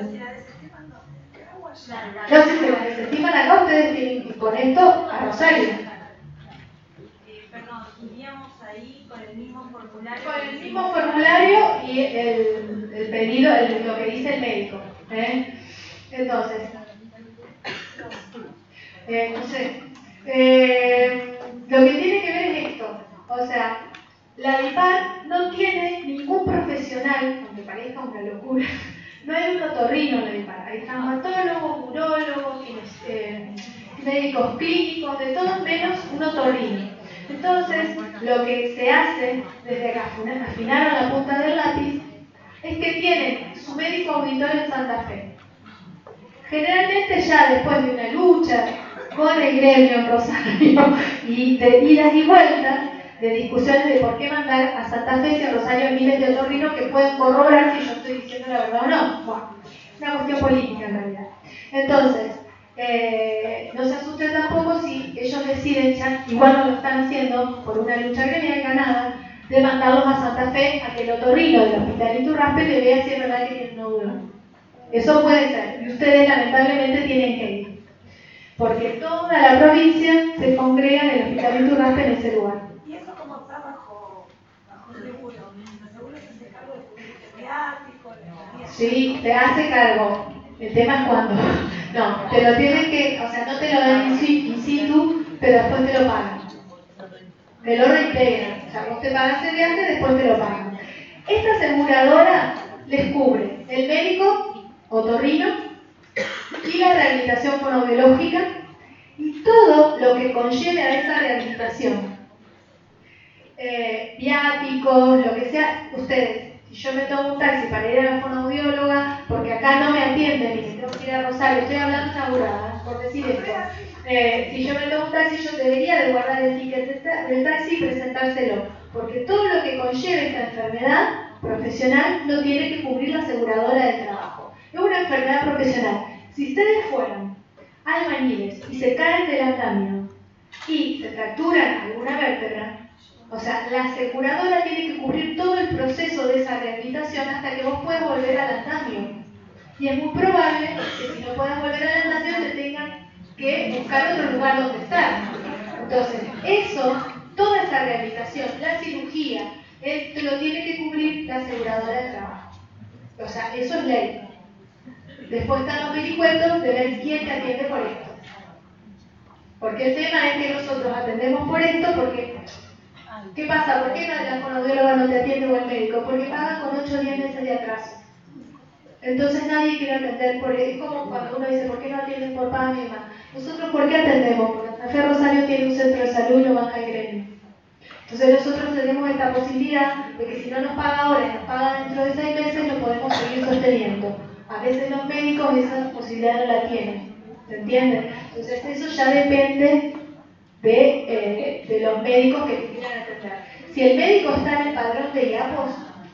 No, si se la desestiman acá, ustedes tienen que poner esto a Rosario. Perdón, iríamos ahí con el mismo formulario. Con el mismo formulario y el pedido, lo que dice el médico. Entonces, no sé. Lo que tiene que ver es esto. O sea, la DIPAR no tiene ningún profesional, aunque parezca una locura, no hay un otorrino en la DIPAR. Hay traumatólogos, urólogos, médicos clínicos, de todos menos un otorrino. Entonces, lo que se hace, desde que afinaron la punta del lápiz, es que tienen su médico auditor en Santa Fe. Generalmente ya después de una lucha con el gremio en Rosario y de idas y vueltas, de discusiones de por qué mandar a Santa Fe si en Rosario hay miles de otorrinos que pueden corroborar si yo estoy diciendo la verdad o no. Bueno, una cuestión política en realidad. Entonces, no se asusten tampoco si ellos deciden, ya igual no lo están haciendo por una lucha gremial ganada, de mandarlos a Santa Fe a que el otorrino del hospital Iturraspe le vea si es verdad que tiene nódulo. Eso puede ser, y ustedes lamentablemente tienen que ir, porque toda la provincia se congrega en el hospital Iturraspe en ese lugar. ¿Y eso cómo está bajo seguro? ¿El seguro se hace cargo de cubrir pediátrico? Sí, te hace cargo. El tema es cuándo. No, te lo tienen que, o sea, no te lo dan in situ, pero después te lo pagan. Te lo reintegran. O sea, vos te pagas el viaje, después te lo pagan. Esta aseguradora les cubre el médico, otorrino, y la rehabilitación fonoaudiológica, y todo lo que conlleve a esa rehabilitación. Viáticos, lo que sea, ustedes. Si yo me tomo un taxi para ir a la fonoaudióloga, porque acá no me atienden y tengo que ir a Rosario, estoy hablando inaugurada, por decir esto. Si yo me tomo un taxi, yo debería de guardar el ticket del taxi y presentárselo, porque todo lo que conlleve esta enfermedad profesional lo tiene que cubrir la aseguradora de trabajo. Es una enfermedad profesional. Si ustedes fueran albañiles y se caen del andamio y se fracturan alguna vértebra, o sea, la aseguradora tiene que cubrir todo el proceso de esa rehabilitación hasta que vos puedas volver al andamio. Y es muy probable que si no puedas volver al andamio te tengan que buscar otro lugar donde estar. Entonces, toda esa rehabilitación, la cirugía, esto lo tiene que cubrir la aseguradora de trabajo. O sea, eso es ley. Después están los vericuetos de ver quién te atiende por esto. Porque el tema es que nosotros atendemos por esto, porque ¿qué pasa? ¿Por qué la fonoaudióloga no te atiende o el médico? Porque pagan con 8 o 10 meses de atraso. Entonces nadie quiere atender por es como cuando uno dice, ¿por qué no atienden por pago y demás? Nosotros, ¿por qué atendemos? Porque Santa Fe Rosario tiene un centro de salud y lo banca el gremio. Entonces nosotros tenemos esta posibilidad de que si no nos paga ahora y nos paga dentro de 6 meses, lo podemos seguir sosteniendo. A veces los médicos esa posibilidad no la tienen, ¿se entiende? Entonces eso ya depende de los médicos que te quieran atender. Si el médico está en el padrón de IAPOS,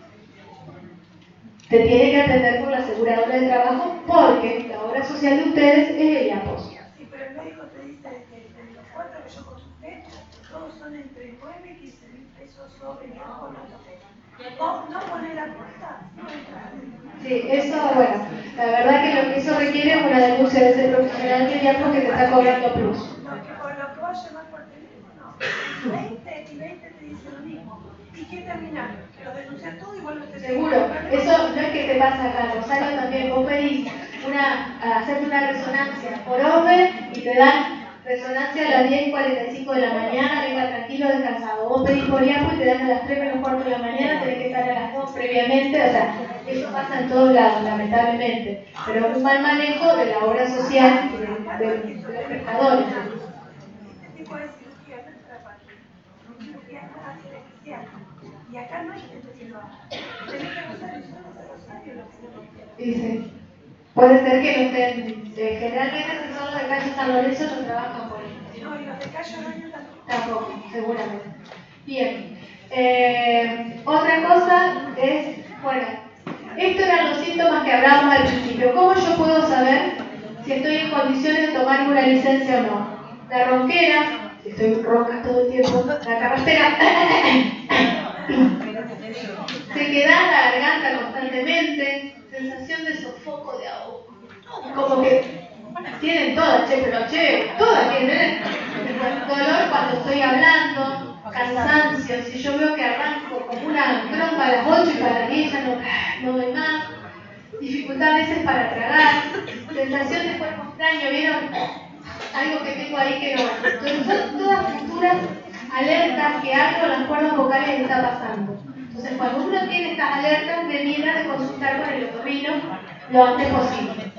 te tiene que atender por la aseguradora de trabajo porque la obra social de ustedes es el IAPOS. Sí, pero el médico te dice que de los 4 que yo consulté, todos son entre 9 y 15 mil pesos sobre el trabajo. No poner la puerta, no entrar. Sí, eso, bueno, la verdad que lo que eso requiere es una denuncia de ese profesional de IAPOS que te está cobrando plus. Lo que vos llamás por teléfono, 20 y 20 te dicen lo mismo. ¿Y qué terminar? Que lo denuncian todo y vos lo te seguro. Eso no es que te pasa acá, Rosario también. Vos pedís hacerte una resonancia por OVE y te dan resonancia a las 10:45 de la mañana, venga tranquilo, descansado. Vos pedís por IAPO y te dan a las 3:15 de la mañana, tenés que estar a las 2 previamente, o sea, eso pasa en todos lados, lamentablemente. Pero un mal manejo de la obra social de los prestadores. Este tipo de cirugía no es terapia, es cirugía asistencial. Y acá no hay gente que lo haga. Tenés que usar el suelo de Rosario lo que no. Dice. Puede ser que no estén, generalmente si son los de calle San Lorenzo no trabajan por eso. No, y los de calle Baño tampoco, seguramente. Bien. Otra cosa es, bueno, estos eran los síntomas que hablábamos al principio. ¿Cómo yo puedo saber si estoy en condiciones de tomar una licencia o no? La ronquera, estoy ronca todo el tiempo, la carraspera, sequedad en la garganta constantemente, sensación de sofoco, de ahogo, como que tienen todas, todas tienen dolor cuando estoy hablando, cansancio, si yo veo que arranco como una trompa a las 8 y para las 10 ya no doy más, dificultad a veces para tragar, sensación de cuerpo extraño, ¿vieron? Algo que tengo ahí que no. Entonces son todas futuras alertas que algo en las cuerdas vocales está pasando. Entonces cuando uno tiene estas alertas, debiera de consultar con el otorrino lo antes posible.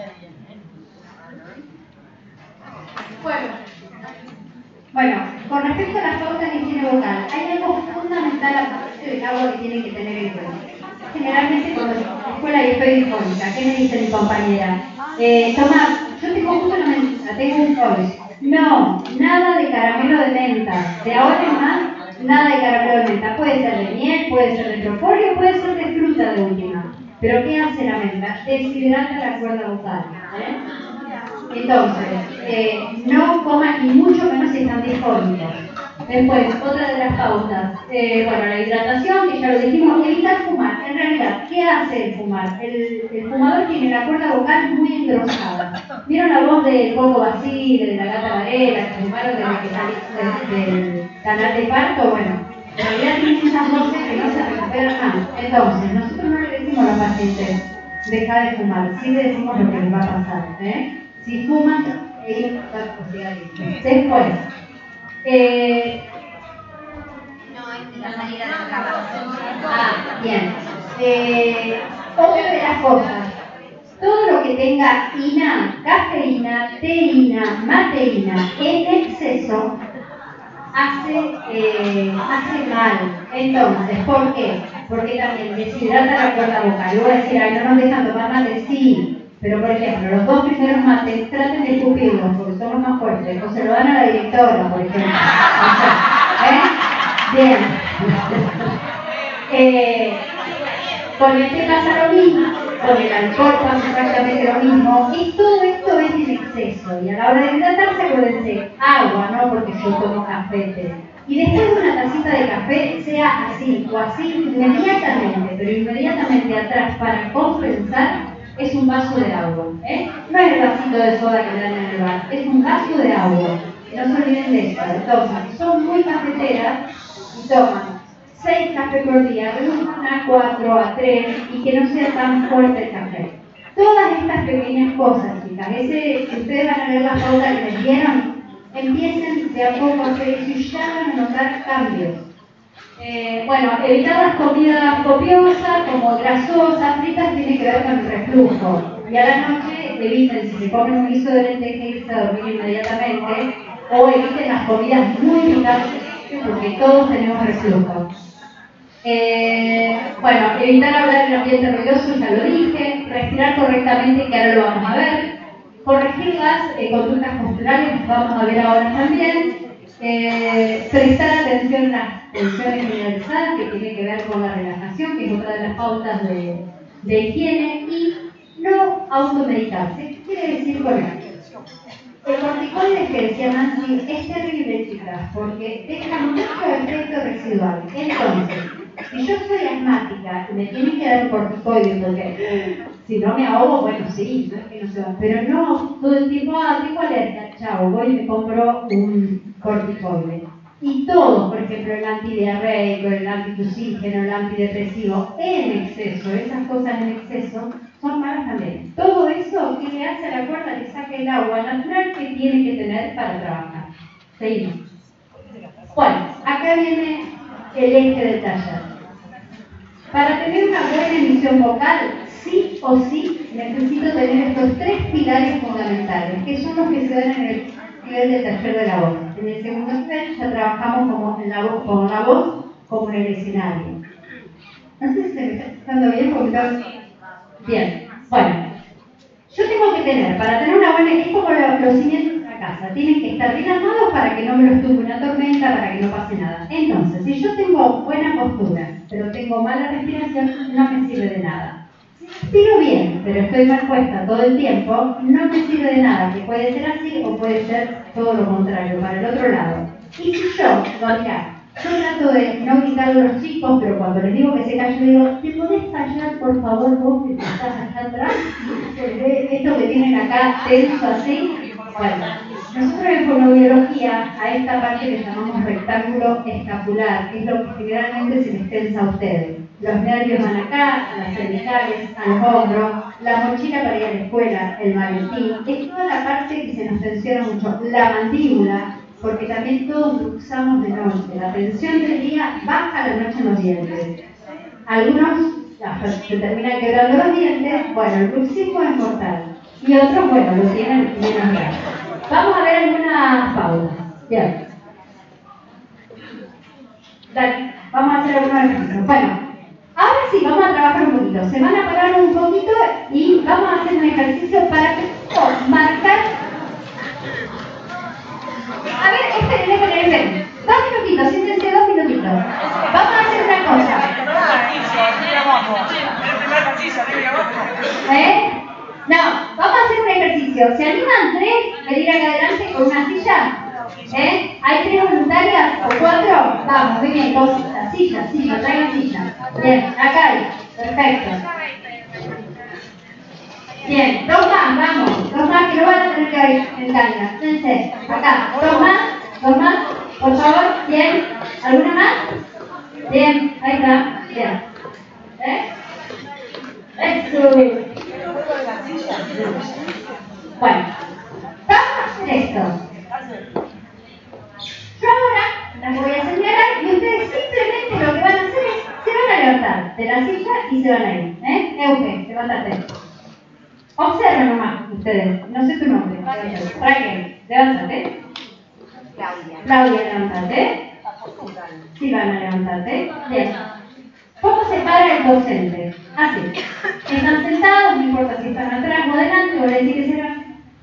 Bueno, con respecto a las pautas de higiene vocal, hay algo fundamental aparte del agua que tienen que tener en cuenta. Generalmente cuando la escuela y estoy difónica, ¿qué me dice mi compañera? Tomás, yo tengo justo una menta, tengo un COVID. No, nada de caramelo de menta. De ahora en más, nada de caramelo de menta. Puede ser de miel, puede ser de propóleo, puede ser de fruta de última. Pero ¿qué hace la menta? Deshidrata la cuerda vocal. Entonces, no coman ni mucho menos si están disfónicos. Después, otra de las pautas, bueno, la hidratación, que ya lo dijimos, evitar fumar. En realidad, ¿qué hace el fumar? El fumador tiene la cuerda vocal muy engrosada. ¿Vieron la voz de Coco Basile, de la Gata Varela, que fumaron del canal de parto? Bueno, en realidad tienen esas voces que no se recuperan más. Entonces, nosotros no le decimos a los pacientes, deja de fumar, sí le decimos lo que les va a pasar. Si fuman, ellos están positivamente. Después, la salida de la cama. Bien. Otra de las cosas, todo lo que tenga ina, cafeína, teína, mateína en exceso hace mal. Entonces, ¿por qué? Porque también deshidrata la cuerda vocal. Yo voy a decir, ay, no nos dejan tomar mate, sí. Pero, por ejemplo, los 2 primeros mates, traten de escupirlos porque son los más fuertes. O se lo dan a la directora, por ejemplo. Bien. Con el té pasa lo mismo, con el alcohol pasa exactamente lo mismo. Y todo esto es en exceso. Y a la hora de hidratarse, acuérdense, agua, no porque yo tomo café. Y después de una tacita de café, sea así o así, inmediatamente, pero inmediatamente atrás para compensar, es un vaso de agua. No es el vasito de soda que le dan en el bar, es un vaso de agua. No se olviden de eso. Entonces, son muy cafeteras y toman 6 cafés por día, reduzcan a 4, a 3 y que no sea tan fuerte el café. Todas estas pequeñas cosas, chicas, si ustedes van a ver la pauta que les dieron, empiecen de a poco a hacer eso y ya van a notar cambios. Bueno, evitar las comidas copiosas, como grasosas, fritas, tiene que ver con el reflujo. Y a la noche eviten, si se comen un guiso de lenteja, irse a dormir inmediatamente, o eviten las comidas muy picantes, porque todos tenemos reflujo. Bueno, evitar hablar en ambiente ruidoso, ya lo dije, respirar correctamente, que ahora lo vamos a ver, corregir las conductas posturales, vamos a ver ahora también, prestar atención a las tensiones generalizadas, que tiene que ver con la relajación, que es otra de las pautas de higiene, y no automedicarse. ¿Qué quiere decir con esto? El corticoide que decía Nancy es terrible, chicas, porque deja mucho efecto residual. Entonces, si yo soy asmática y me tienen que dar un corticoide porque si no me ahogo, bueno, sí, no es que no se va, pero no todo el tiempo, tengo alergia, chao, voy y me compro un corticoide. Y todo, por ejemplo, el antidiarreico, el antitusígeno, el antidepresivo, en exceso, esas cosas en exceso, son malas también. Todo eso que le hace a la cuerda, le saca el agua natural que tiene que tener para trabajar. Seguimos. Bueno, acá viene el eje del taller. Para tener una buena emisión vocal, sí o sí necesito tener estos tres pilares fundamentales, que son los que se dan en el nivel del taller de la voz. En el segundo nivel ya trabajamos como en la voz, como en el escenario. No sé si se me está escuchando bien, porque bien. Bueno, yo tengo que tener, para tener una buena, es como los cimientos de una casa, tienen que estar bien armados para que no me los tumbe una tormenta, para que no pase nada. Entonces, si yo tengo buena postura, pero tengo mala respiración, no me sirve de nada. Si respiro bien, pero estoy mal puesta todo el tiempo, no me sirve de nada, que puede ser así o puede ser todo lo contrario, para el otro lado. Y si yo trato de no gritar a los chicos, pero cuando les digo que se callen, digo, ¿te podés callar, por favor, vos que estás acá atrás? Esto que tienen acá tenso así. Bueno, nosotros en fonoaudiología a esta parte le llamamos rectángulo escapular, que es lo que generalmente se les tensa a ustedes. Los nervios van acá, las cervicales, a los hombros, la mochila para ir a la escuela, el maletín, es toda la parte que se nos tensiona mucho, la mandíbula, porque también todos luxamos de noche. La tensión del día baja la noche en los dientes. Algunos se terminan quebrando los dientes, bueno, el bruxismo es mortal. Y otros, bueno, lo tienen menos grave. Vamos a ver algunas pautas. Bien. Dale, vamos a hacer algunos ejercicios. Bueno, ahora sí, vamos a trabajar un poquito. Se van a parar un poquito y vamos a hacer un ejercicio para marcar. A ver, esperen. 2 minutitos, siéntense 2 minutitos. Vamos a hacer una cosa. No, vamos a hacer un ejercicio. ¿Se animan 3 venir acá adelante con una silla? ¿Hay 3 voluntarias o 4? Vamos, muy bien, 2 sillas, traigan silla. Bien, acá hay. Perfecto. Bien, 2 más, vamos. 2 más que no van a tener que ir en caña. Fíjense, acá. 2 más, por favor. Bien. ¿Alguna más? Bien, ahí está. Bien. Eso. Bueno, vamos a hacer esto. Yo ahora las voy a señalar y ustedes simplemente lo que van a hacer es, se van a levantar de la silla y se van a ir. Euge, levántate. Observen nomás ustedes, no sé tu nombre. Raquel, levántate. Claudia, levántate. Silvana, levántate. Bien. ¿Cómo se para el docente? Así. Están sentados, no importa si están atrás o adelante, voy a decir que se van.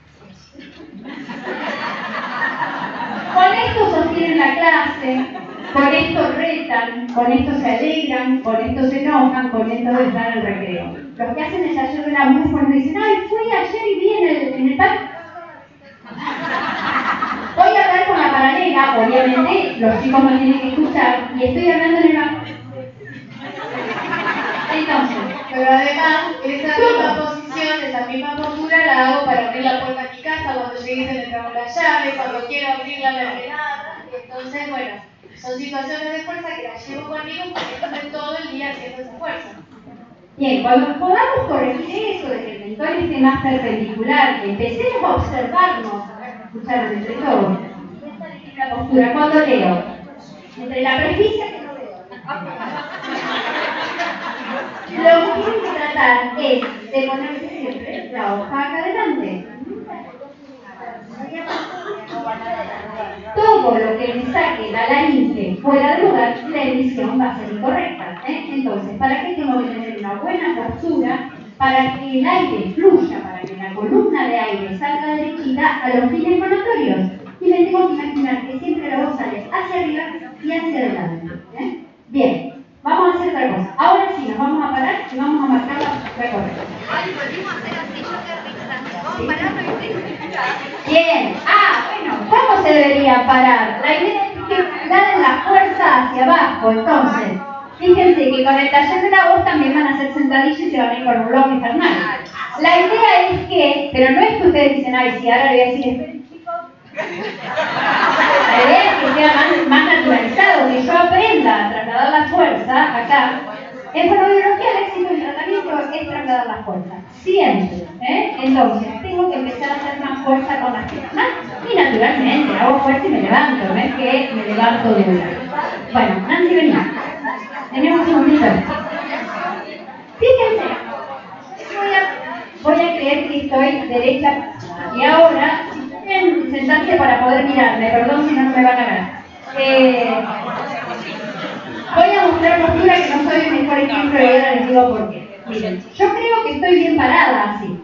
Con esto sostienen la clase, con esto retan, con esto se alegran, con esto se enojan, con esto están en el recreo. Los que hacen el taller de la muy fuerte dicen, ay, fui ayer y vi en el parque. Voy a hablar con la paralela, obviamente los chicos no tienen que escuchar, y estoy hablando en el banco. Entonces, pero además, esa misma posición, esa misma postura la hago para abrir la puerta de mi casa, cuando llegue se me trabo la llave, cuando quiero abrir la mermelada. Entonces, bueno, son situaciones de fuerza que las llevo conmigo porque estoy todo el día haciendo esa fuerza. Bien, cuando podamos corregir eso de que el mentón esté más perpendicular, que empecemos a observarnos, escucharon entre todos, la postura cuando leo. Entre la presbicia que no veo. Lo que tienen que tratar es de ponerse siempre la hoja acá adelante. Todo lo que me saque la laringe fuera de lugar, la emisión va a ser incorrecta. Entonces, ¿para qué tengo que tener una buena postura? Para que el aire fluya, para que la columna de aire salga derechita a los fines fonatorios. Y me tengo que imaginar que siempre la voz sale hacia arriba y hacia adelante. Bien, vamos a hacer otra cosa. Ahora sí, nos vamos a parar y vamos a marcar la recorrida. Ay, volvimos a hacer así, yo qué risa. Vamos a pararlo y ustedes. Bien, bueno, ¿cómo se debería parar? La idea es que dan la fuerza hacia abajo, entonces. Fíjense que con el taller de la voz también van a hacer sentadillas y se van a ir con un bloque infernal. La idea es que, pero no es que ustedes dicen, ay, sí, ahora le voy a decir, esperen chicos. La idea es que sea más naturalizado, que yo aprenda a trasladar la fuerza acá. En fonoaudiología el éxito del tratamiento es trasladar la fuerza, siempre. Entonces, tengo que empezar a hacer más fuerza con las piernas y naturalmente hago fuerza y me levanto, no es que me levanto de una. Bueno, Nancy, venía. Tenemos un segundito. Fíjense, voy a creer que estoy derecha y ahora, si quieren sentarse para poder mirarme, perdón si no me van a ver. Voy a mostrar postura que no soy el mejor ejemplo y ahora les digo por qué. Miren, yo creo que estoy bien parada así.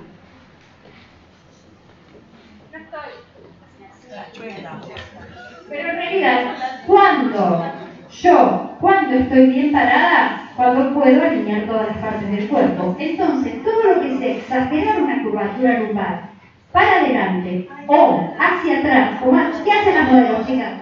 Pero en realidad, cuando estoy bien parada, cuando puedo alinear todas las partes del cuerpo. Entonces, todo lo que sea exagerar una curvatura lumbar para adelante o hacia atrás, ¿qué hacen las modelos, chicas?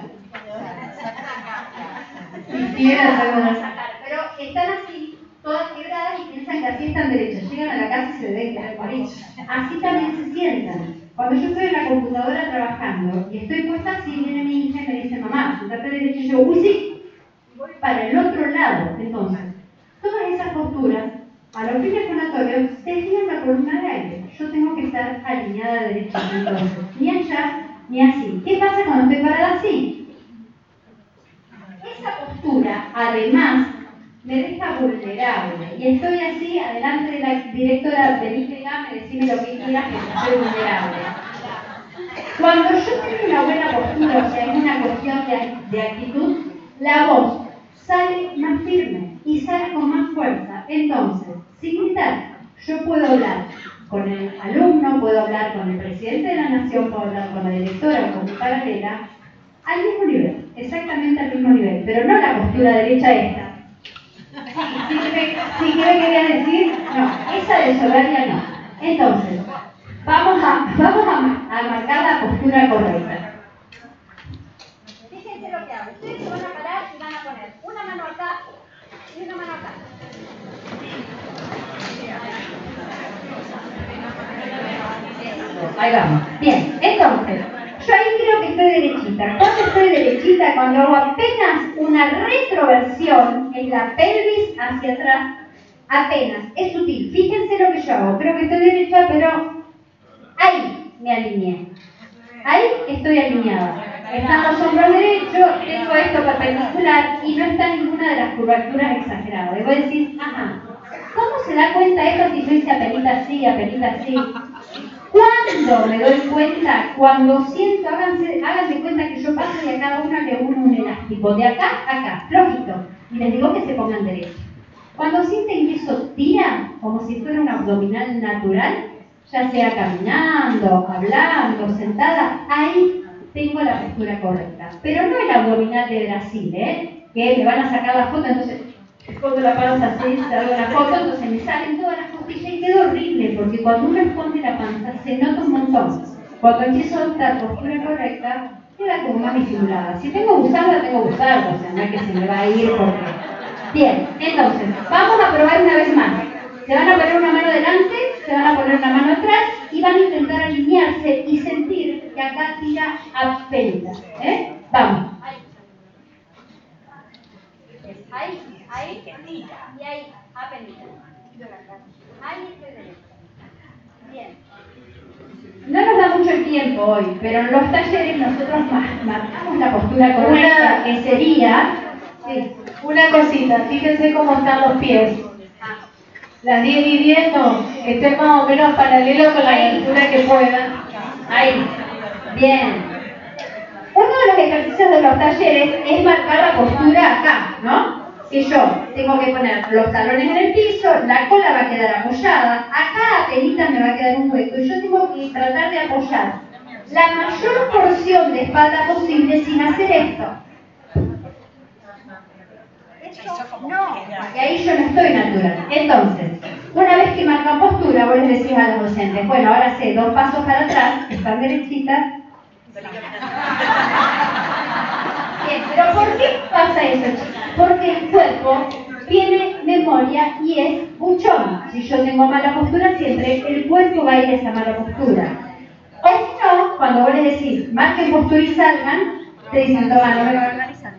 Pero están así, todas quebradas y piensan que así están derechas. Llegan a la casa y se deben quedar por eso. Así también se sientan. Cuando yo estoy en la computadora trabajando y estoy puesta así, viene mi hija y me dice, mamá, sentate derecha, y yo, uy, sí, voy para el otro lado. Entonces, todas esas posturas, a los fines fonatorios, desvían la columna de aire. Yo tengo que estar alineada derecha, entonces, ni allá ni así. ¿Qué pasa cuando estoy parada así? Esa postura, además, me deja vulnerable. Y estoy así, adelante de la directora de IPGA, me decime lo que quieras, que estoy vulnerable. Cuando yo tengo una buena postura, o sea, es una cuestión de actitud, la voz sale más firme y sale con más fuerza. Entonces, sin gritar, yo puedo hablar con el alumno, puedo hablar con el presidente de la nación, puedo hablar con la directora o con mi paralela, al mismo nivel, exactamente al mismo nivel, pero no la postura derecha esta. ¿Sí qué me quería decir? No, esa de soberbia no. Entonces, vamos a marcar la postura correcta. Fíjense lo que hago. Ustedes se van a parar y van a poner una mano acá y una mano acá. Ahí vamos. Bien, entonces, yo ahí creo que estoy derechita. ¿Cuándo estoy derechita? Cuando hago apenas una retroversión en la pelvis hacia atrás. Apenas, es sutil. Fíjense lo que yo hago. Creo que estoy derecha, pero ahí me alineé. Ahí estoy alineada. Están los hombros derechos, tengo esto perpendicular y no está ninguna de las curvaturas exageradas. Debo decir, ajá, ¿cómo se da cuenta esto si yo hice apelita así, apelita así? ¿Cuándo me doy cuenta? Cuando siento, háganse cuenta que yo paso y a cada una le uno un elástico, de acá a acá, flojito, y les digo que se pongan derechos. Cuando sienten que eso tira, como si fuera un abdominal natural, ya sea caminando, hablando, sentada, ahí tengo la postura correcta. Pero no el abdominal de Brasil, que me van a sacar la foto, entonces pongo la panza así, salgo la foto, entonces me salen todas las costillas y queda horrible, porque cuando uno esconde la panza se nota un montón. Cuando empiezo a adoptar postura correcta, queda como más disimulada. Si tengo buzarda, tengo buzarda, o sea, no es que se me va a ir porque... Bien, entonces, vamos a probar una vez más. Se van a poner una mano delante, se van a poner una mano atrás y van a intentar alinearse y sentir que acá tira apenas. Vamos. Ahí, y ahí, apenas. Ahí estoy derecha. Bien. No nos da mucho el tiempo hoy, pero en los talleres nosotros marcamos la postura correcta, que sería... Sí. Una cosita, fíjense cómo están los pies. Las 10 y 10 no, que estén más o menos paralelo con la altura que puedan. Ahí. Bien. Uno de los ejercicios de los talleres es marcar la postura acá, ¿no? Si yo tengo que poner los talones en el piso, la cola va a quedar apoyada, acá apenas me va a quedar un hueco y yo tengo que tratar de apoyar la mayor porción de espalda posible sin hacer esto. Y ahí yo no estoy natural. Entonces, una vez que marcan postura, vos les decís a los docentes, bueno, ahora sé 2 pasos para atrás, están derechitas. Bien, pero ¿por qué pasa eso, chicos? Porque el cuerpo tiene memoria y es buchón. Si yo tengo mala postura, siempre el cuerpo va a ir a esa mala postura. O si no, cuando vos les decís, marquen postura y salgan, te dicen, toma, no me va a organizar.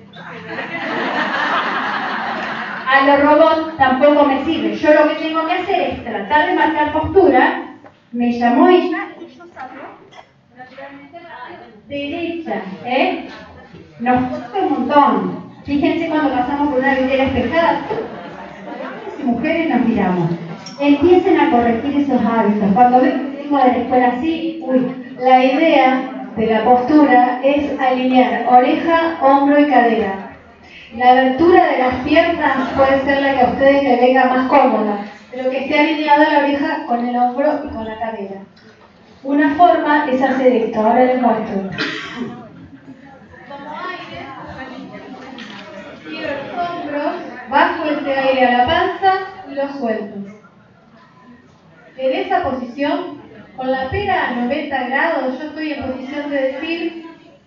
A los robots tampoco me sirve. Yo lo que tengo que hacer es tratar de marcar postura. Me llamó ella y yo salgo naturalmente derecha, Nos cuesta un montón. Fíjense cuando pasamos por una vidriera espejada, hombres y mujeres nos miramos. Empiecen a corregir esos hábitos. Cuando vengo de la escuela así, La idea de la postura es alinear oreja, hombro y cadera. La abertura de las piernas puede ser la que a ustedes les venga más cómoda, pero que esté alineada la oreja con el hombro y con la cadera. Una forma es hacer esto, ahora les muestro. Como aire, giro los hombros, bajo ese aire a la panza y lo suelto. En esa posición, con la pera a 90 grados, yo estoy en posición de decir: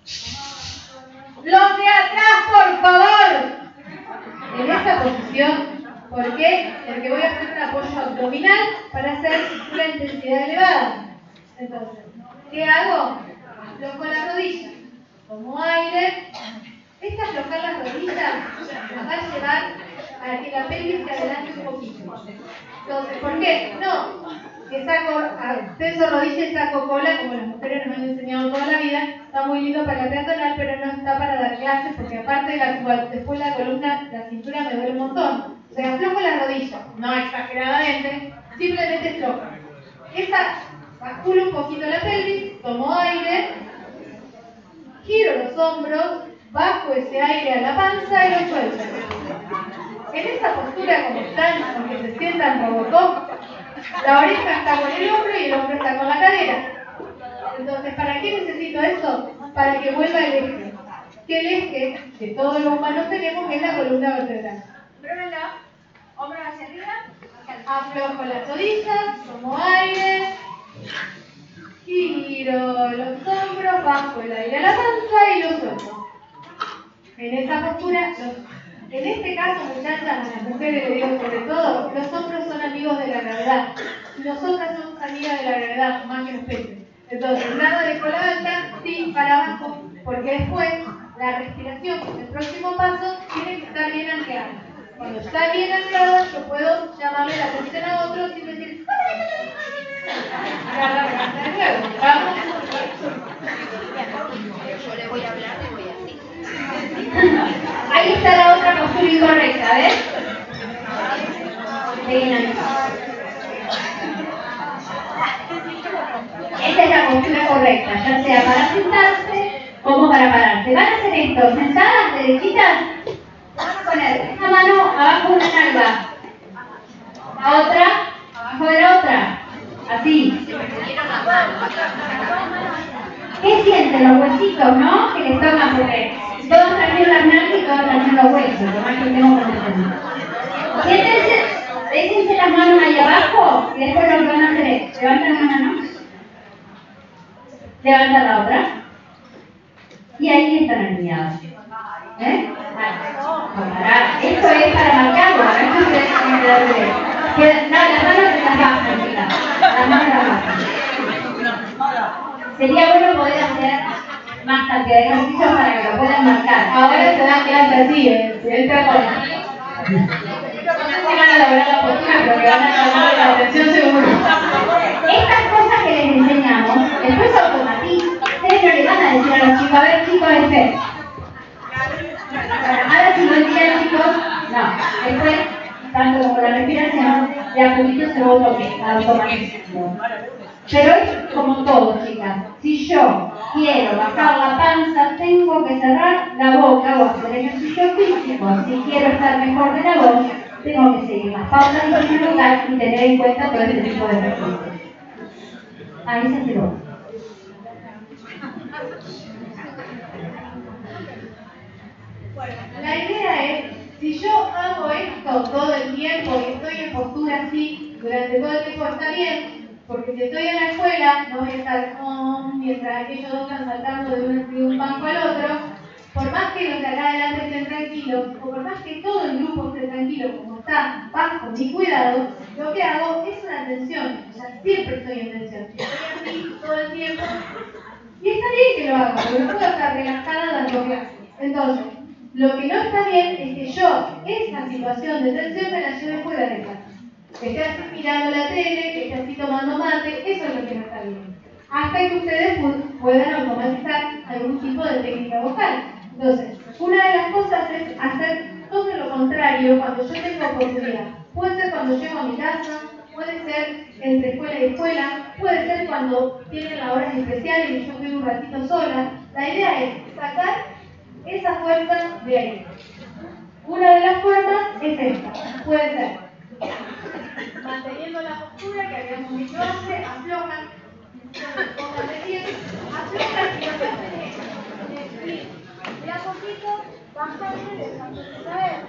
¡los de atrás, por favor! En esa posición, ¿por qué? Porque voy a hacer un apoyo abdominal para hacer una intensidad elevada. Entonces, ¿qué hago? Aflojo la rodilla, tomo aire. Esta aflojar las rodillas nos va a llevar a que la pelvis se adelante un poquito. Entonces, ¿por qué? No, que saco, peso rodilla y saco cola, como las mujeres nos han enseñado toda la vida. Está muy lindo para la peatonal, pero no está para dar clases, porque aparte después la columna, la cintura me duele un montón. O sea, aflojo la rodilla, no exageradamente, simplemente aflojo. Basculo un poquito la pelvis, tomo aire, giro los hombros, bajo ese aire a la panza y lo suelto. En esa postura, como están, aunque se sientan Robocop, la oreja está con el hombro y el hombro está con la cadera. Entonces, ¿para qué necesito esto? Para que vuelva el eje. Que el eje que todos los humanos tenemos es la columna vertebral. Pruébenlo. Hombros hacia arriba. Aflojo las rodillas, tomo aire, giro los hombros, bajo el aire a la panza y lo suelto. En esa postura, en este caso, muchachas, a las mujeres le digo sobre todo, los hombros son amigos de la gravedad. Nosotras somos amigas de la gravedad, más que los peces. Entonces, nada de cola alta, sí para abajo, porque después la respiración, el próximo paso, tiene que estar bien anclada. Cuando está bien anclada, yo puedo llamarle la atención a otro sin decir vamos. Yo le voy a hablar, le voy a decir. Ahí está la otra postura incorrecta, ¿ves? Esta es la postura correcta, ya sea para sentarse como para pararse. Van a hacer esto, sentadas, derechitas. Vamos a poner una mano abajo de una nalga, la otra abajo de la otra, así. ¿Qué sienten los huesitos, no? Que les tocan porque todos traen las nalgas y todos traen los huesos, lo más que tengo que entender. Siéntense, déjense las manos ahí abajo y después lo que van a hacer es levantar una mano, levantar la otra y ahí están alineados. Comparar. Esto es para marcarlo, esto ustedes tienen que darle. No, las manos se las bajan, chicas. Las manos las bajan. Sería bueno poder hacer más cantidad de ejercicios para que lo puedan marcar. Ahora se dan clase así, entra con. No sé si van a lograr la postura, pero que van a llamar la atención seguro. Estas cosas que les enseñamos, después se automatización. Pero es como todo, chicas. Si yo quiero bajar la panza, tengo que cerrar la boca o hacer ejercicio físico. Si quiero estar mejor de la voz, tengo que seguir las pausas en primer lugar y tener en cuenta todo este tipo de ejercicios. Ahí se activó. Bueno, la idea es, si yo hago esto todo el tiempo y estoy en postura así durante todo el tiempo, está bien, porque si estoy en la escuela no voy a estar mientras aquellos dos están saltando de un banco al otro. Por más que los de acá adelante estén tranquilos, o por más que todo el grupo esté tranquilo, como está bajo mi cuidado, lo que hago es una tensión. O sea, siempre estoy en tensión. Estoy así todo el tiempo. Y está bien que lo haga, porque no puedo estar relajada dando clases. Entonces, lo que no está bien es que yo, esa situación de tensión, me la lleve fuera de casa. Que esté así mirando la tele, que esté así tomando mate, eso es lo que no está bien. Hasta que ustedes puedan automatizar algún tipo de técnica vocal. Entonces, una de las cosas es hacer todo lo contrario cuando yo tengo oportunidad. Puede ser cuando llego a mi casa, puede ser entre escuela y escuela, puede ser cuando tienen las horas especiales y yo estoy un ratito sola. La idea es sacar esa fuerza de ahí. Una de las formas es esta. Puede ser manteniendo la postura que habíamos dicho antes, aflojan, pongan de pie, aflojan y lo que hacen es de a poquito bajarse, dejándose caer.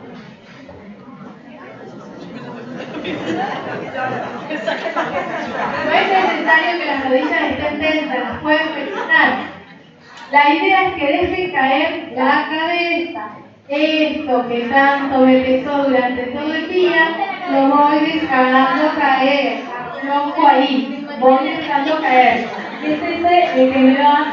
No es necesario que las rodillas estén tensas, las pueden flexionar. La idea es que dejen caer la cabeza. Esto que tanto me pesó durante todo el día, lo voy dejando caer. Aflojo ahí, voy dejando caer. Y es ese el que me van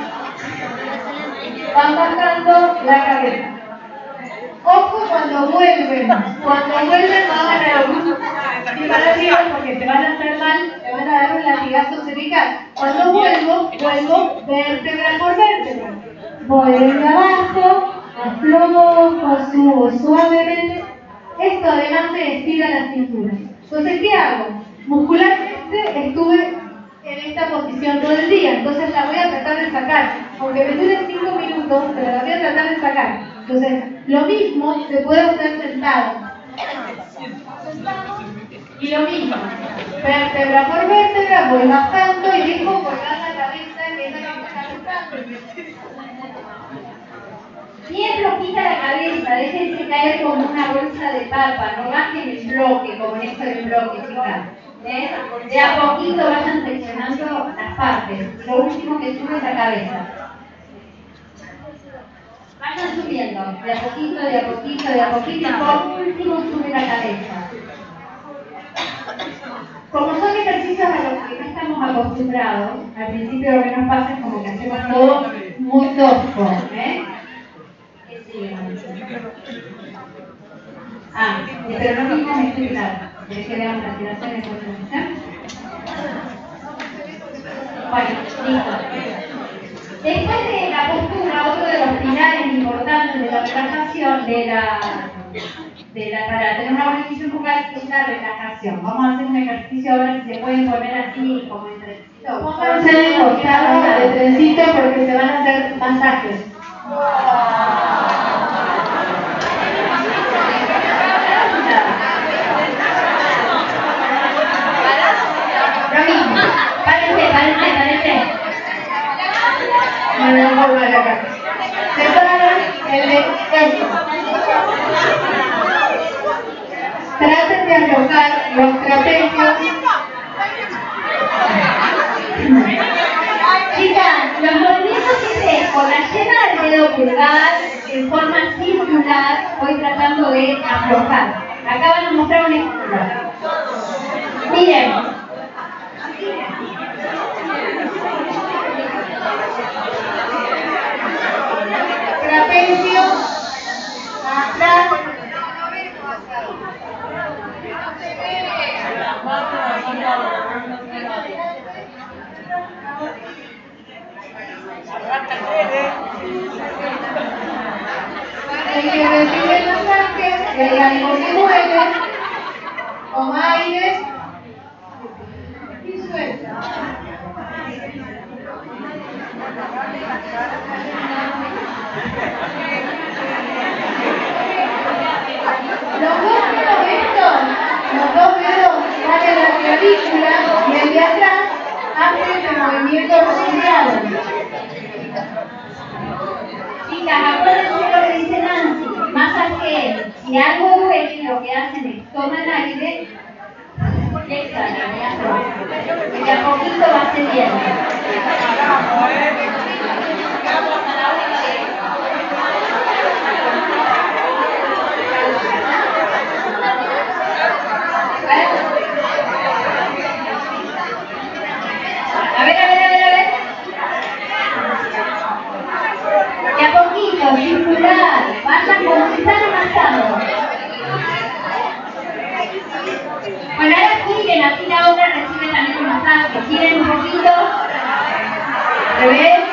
bajando la cabeza. Ojo cuando vuelven bajan a los grupos y para arriba porque se van a hacer mal, te van a dar un latigazo cervical. Cuando vuelvo vértebra por vértebra. Voy desde abajo, aflojo, subo suavemente. Esto además me estira la cintura. Entonces, ¿qué hago? Muscularmente estuve en esta posición todo el día, entonces la voy a tratar de sacar. Aunque me dure 5 minutos, pero la voy a tratar de sacar. Entonces, lo mismo se puede hacer sentado. Y lo mismo, vértebra por vértebra, voy bajando y dejo colgar la cabeza, que es la que me está gustando. Bien flojita la cabeza, déjense caer como una bolsa de papa, no bajen el bloque, como en esto del bloque, chicas. De a poquito vayan seccionando las partes. Lo último que sube es la cabeza. Vayan subiendo, de a poquito, de a poquito, de a poquito, y por último sube la cabeza. Como son ejercicios a los que no estamos acostumbrados, al principio lo que nos pasa es como que hacemos todo muy tosco, ¿Qué sigue, Marisa? Pero no mismo me estoy claro. ¿Querés que veamos las tiraciones de posición? Bueno, listo. Después de la postura, otro de los pilares importantes de la relajación, para tener una buena decisión vocal, es la relajación. Vamos a hacer un ejercicio ahora, si se pueden poner así como en trencito. Pónganse de costado de trencito porque se van a hacer masajes. Lo mismo. Párense. No vuelvan acá. Separan el de esto. Traten de aflojar los trapecios. Chicas, los movimientos que hice con la yema del dedo pulgar en forma circular, voy tratando de aflojar. Acá van a mostrar un ejemplo. Miren. Trapecio, atrás. El que recibe el masaje, el algo que mueve, con aire, sana, que de a poquito va cediendo. A ver. De a poquito, circular, vayan como si están avanzando. Bueno, ahora giren, así la otra recibe también un masaje. Giren un poquito. Revés.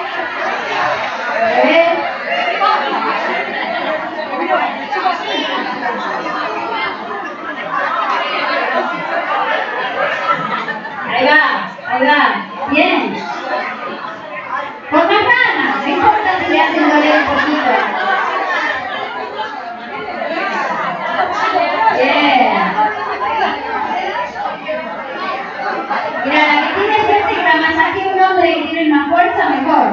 Ahí va. Bien. Con más ganas, no importa si le hacen doler un poquito. Bien. Mira, la que tiene suerte que la masajee un hombre que tiene más fuerza, mejor.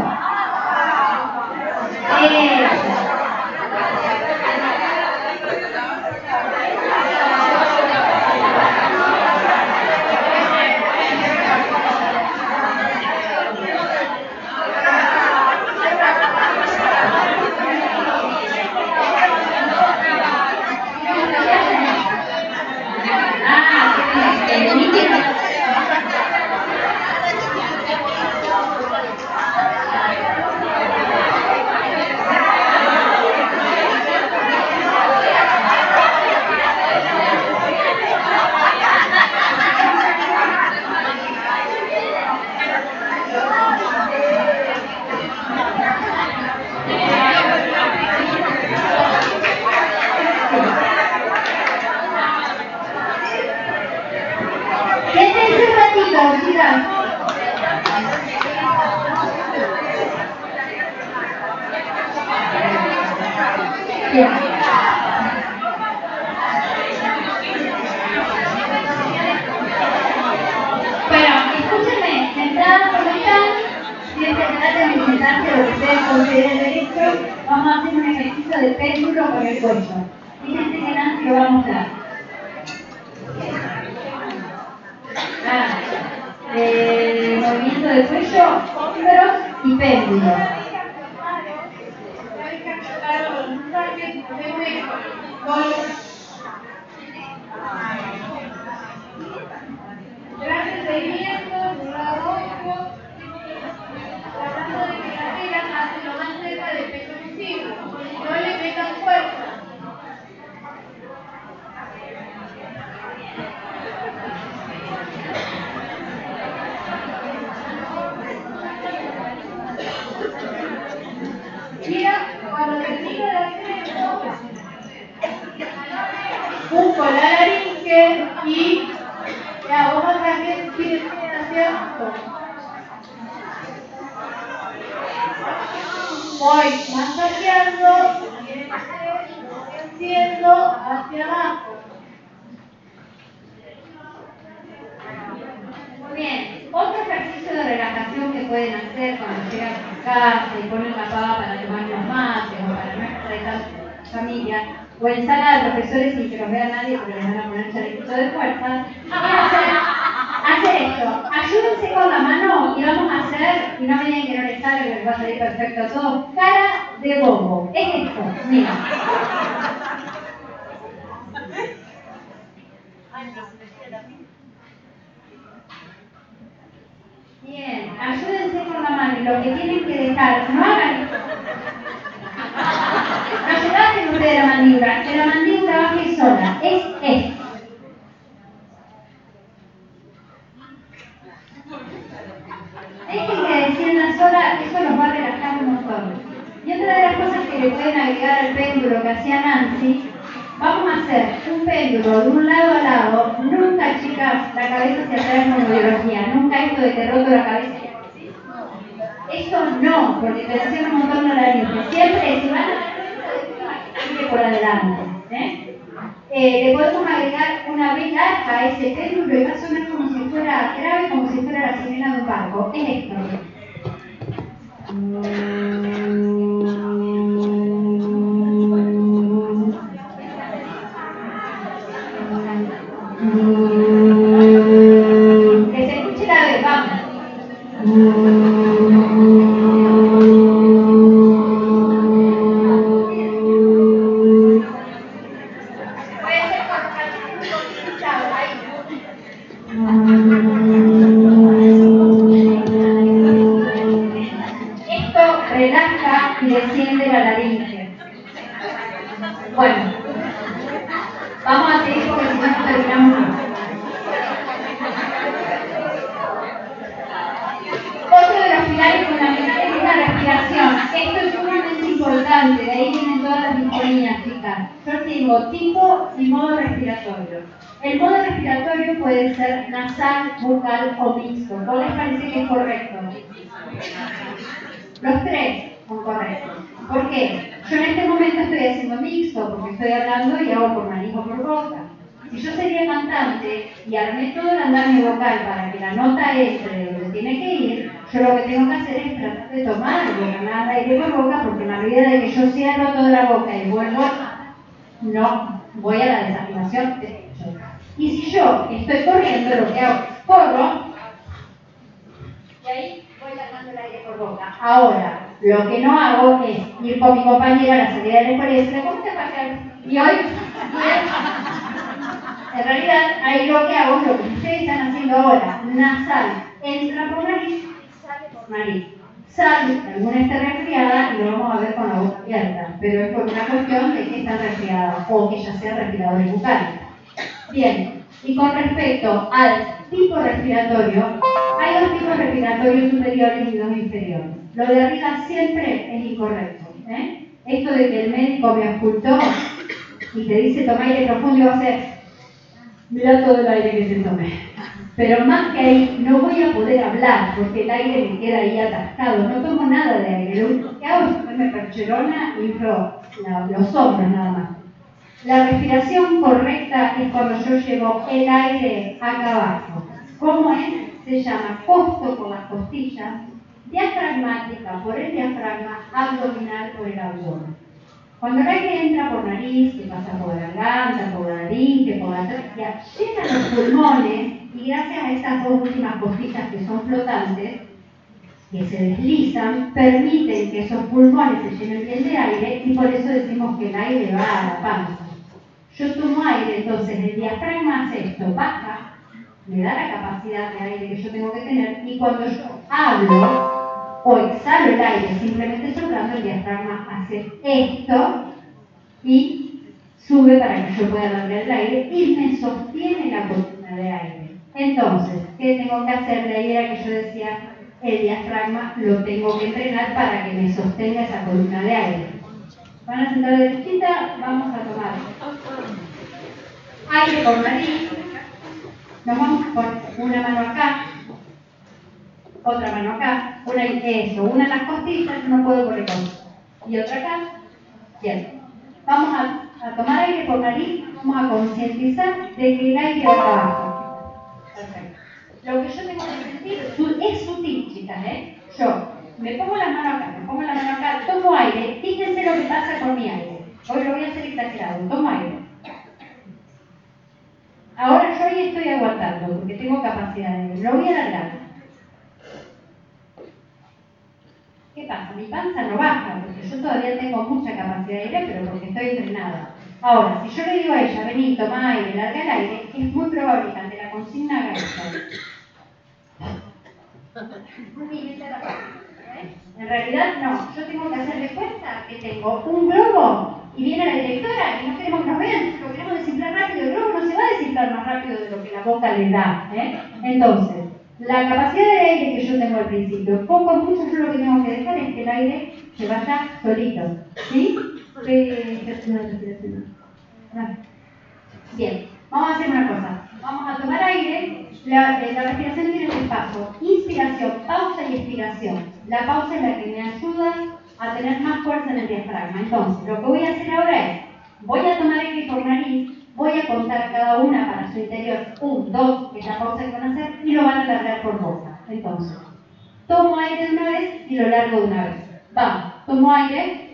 Vamos a hacer un ejercicio de péndulo con el cuello. Fíjense que Nancy lo va a mostrar. Movimiento de cuello, hombros y péndulo. Gracias, seguimiento, de un lado a otro, tratando de que las velas hacen lo más cerca del pecho posible. No le metan fuerza. Mira, cuando termine de hacer esto, busco la laringe y la vos también siguen hacia abajo. Voy masajeando, haciendo hacia abajo. Muy bien, otro ejercicio de relajación que pueden hacer cuando llegan a su casa y ponen la pava para tomar unos mates o para no estresar familia, o en sala de profesores sin que los vea nadie porque les van a poner chalequito de fuerza, hacer esto, ayúdense con la mano y vamos a hacer, y no me digan que no les sale, que les va a salir perfecto a todos, cara de bobo, es esto, mira. Bien, ayúdense con la mano y lo que tienen que dejar, no hagan. No se bajen ustedes de la mandíbula baje sola, es esto. Dejen que desciendan sola, eso los va a relajar un montón. Y otra de las cosas que le pueden agregar al péndulo que hacía Nancy, vamos a hacer un péndulo de un lado a lado, nunca, chicas, la cabeza hacia atrás en biología, nunca esto de que roto la cabeza. Eso no, porque tensiona un montón la laringe. Siempre, si van a ir por adelante. Le podemos agregar una B larga a ese péndulo y va a sonar como si fuera grave, como si fuera la sirena de un barco. Es esto. Esto relaja y desciende la laringe. Bueno, vamos a seguir porque si no, no terminamos más. Otro de los pilares fundamentales es la respiración. Esto es sumamente importante, de ahí vienen todas las disfonías, chicas. Yo tengo tipo y modo respiratorio. El modo respiratorio puede ser nasal, bucal o mixto. ¿Cuál les parece que es correcto? Los tres son correctos. ¿Por qué? Yo en este momento estoy haciendo mixto porque estoy hablando y hago por nariz o por boca. Si yo sería cantante y armé todo el andamio vocal para que la nota entre donde tiene que ir, yo lo que tengo que hacer es tratar de tomar ganar aire por boca, porque en la medida de que yo cierro toda la boca y vuelvo, no voy a la desafinación derecho. Y si yo estoy corriendo, lo que hago es corro y ahí voy largando el aire por boca. Ahora, lo que no hago es ir con mi compañera a la salida de la escuela y decirle, ¿cómo te pasa? Y hoy, en realidad, ahí lo que hago es lo que ustedes están haciendo ahora. Nasal, entra por nariz, sale por nariz. Sale, alguna esté resfriada y lo vamos a ver con la boca abierta, pero es por una cuestión de que están resfriadas o que ya sea respiradores bucales. Bien, y con respecto al tipo respiratorio, hay dos tipos respiratorios superiores y dos inferiores. Lo de arriba siempre es incorrecto. Esto de que el médico me ocultó y te dice toma aire profundo y va a ser, mira todo el aire que te tomé. Pero más que ahí, no voy a poder hablar porque el aire me queda ahí atascado. No tomo nada de aire. Lo único que hago es ponerme percherona y los hombros nada más. La respiración correcta es cuando yo llevo el aire acá abajo. ¿Cómo es? Se llama costo por las costillas, diafragmática por el diafragma, abdominal por el abdomen. Cuando el aire entra por nariz, que pasa por la garganta, por la laringe, por la tráquea, llena los pulmones y gracias a estas dos últimas costillas que son flotantes, que se deslizan, permiten que esos pulmones se llenen bien de aire y por eso decimos que el aire va a la panza. Yo tomo aire, entonces el diafragma hace esto, baja, me da la capacidad de aire que yo tengo que tener y cuando yo hablo o exhalo el aire simplemente soplando, el diafragma hace esto y sube para que yo pueda darle el aire y me sostiene la columna de aire. Entonces, ¿qué tengo que hacer? De ahí era que yo decía, el diafragma lo tengo que entrenar para que me sostenga esa columna de aire. Van a sentar derechita, vamos a tomar aire por nariz, nos vamos a poner una mano acá, otra mano acá, una en las costillas, no puedo por el codo, y otra acá, bien. Vamos a tomar aire por nariz, vamos a concientizar de que el aire va acá abajo. Perfecto. Lo que yo tengo que sentir es sutil, chicas, Yo me pongo la mano acá, tomo aire, fíjense lo que pasa con mi aire. Hoy lo voy a hacer exagerado, tomo aire. Ahora yo ahí estoy aguantando porque tengo capacidad de aire. Lo voy a alargar. ¿Qué pasa? Mi panza no baja porque yo todavía tengo mucha capacidad de aire, pero porque estoy entrenada. Ahora, si yo le digo a ella, vení, toma aire, larga el aire, es muy probable que ante la consigna haga esto. En realidad no, yo tengo que hacerle cuenta que tengo un globo y viene la directora y no queremos que nos vean, lo queremos desinflar rápido, el globo no se va a desinflar más rápido de lo que la boca le da. Entonces, la capacidad de aire que yo tengo al principio, poco o mucho yo lo que tengo que dejar es que el aire se vaya solito. ¿Sí? Bien, vamos a hacer una cosa. Vamos a tomar aire. La respiración tiene tres pasos: inspiración, pausa y expiración. La pausa es la que me ayuda a tener más fuerza en el diafragma. Entonces, lo que voy a hacer ahora es, voy a tomar aire por nariz, voy a contar cada una para su interior, 1, 2, que es la pausa que van a hacer, y lo van a largar por boca. Entonces, tomo aire de una vez y lo largo de una vez. Vamos, tomo aire,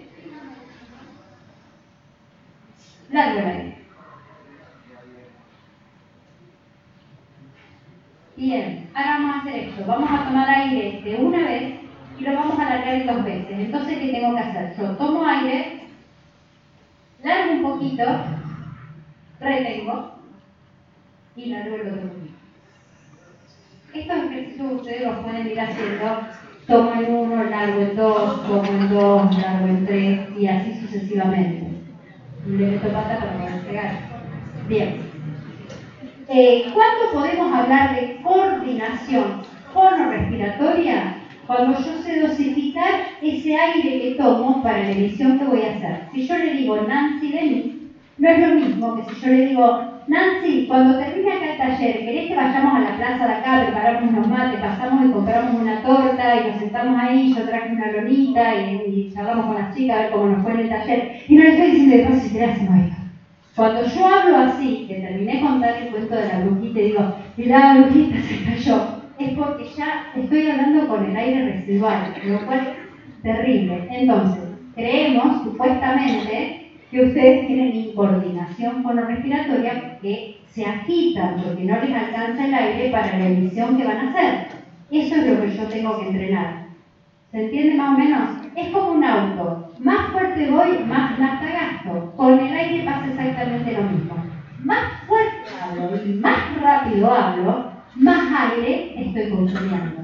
largo el aire. Bien, ahora vamos a hacer esto. Vamos a tomar aire de una vez y lo vamos a alargar 2 veces. Entonces, ¿qué tengo que hacer? Yo tomo aire, largo un poquito, retengo y largo el otro poquito. Estos ejercicios ustedes los pueden ir haciendo. Tomo en 1, largo en 2, tomo en 2, largo en 3 y así sucesivamente. Le meto pata para poder pegar. Bien. ¿Cuándo podemos hablar de coordinación fonorrespiratoria? Cuando yo sé dosificar ese aire que tomo para la emisión que voy a hacer. Si yo le digo Nancy de mí, no es lo mismo que si yo le digo Nancy, cuando termine acá el taller, ¿querés que vayamos a la plaza de acá, preparamos unos mates, pasamos y compramos una torta y nos sentamos ahí, yo traje una lonita y charlamos con las chicas a ver cómo nos fue en el taller? Y no le estoy diciendo, de paso, si querés hacemos esto. Cuando yo hablo así, que terminé de contar el cuento de la brujita y digo, mirá, la brujita se cayó, es porque ya estoy hablando con el aire residual, lo cual es terrible. Entonces, creemos, supuestamente, que ustedes tienen incoordinación fonorrespiratoria, que se agitan porque no les alcanza el aire para la emisión que van a hacer. Eso es lo que yo tengo que entrenar. ¿Se entiende más o menos? Es como un auto. Más fuerte voy, más nafta gasto. Con el aire pasa exactamente lo mismo. Más fuerte hablo y más rápido hablo, más aire estoy consumiendo.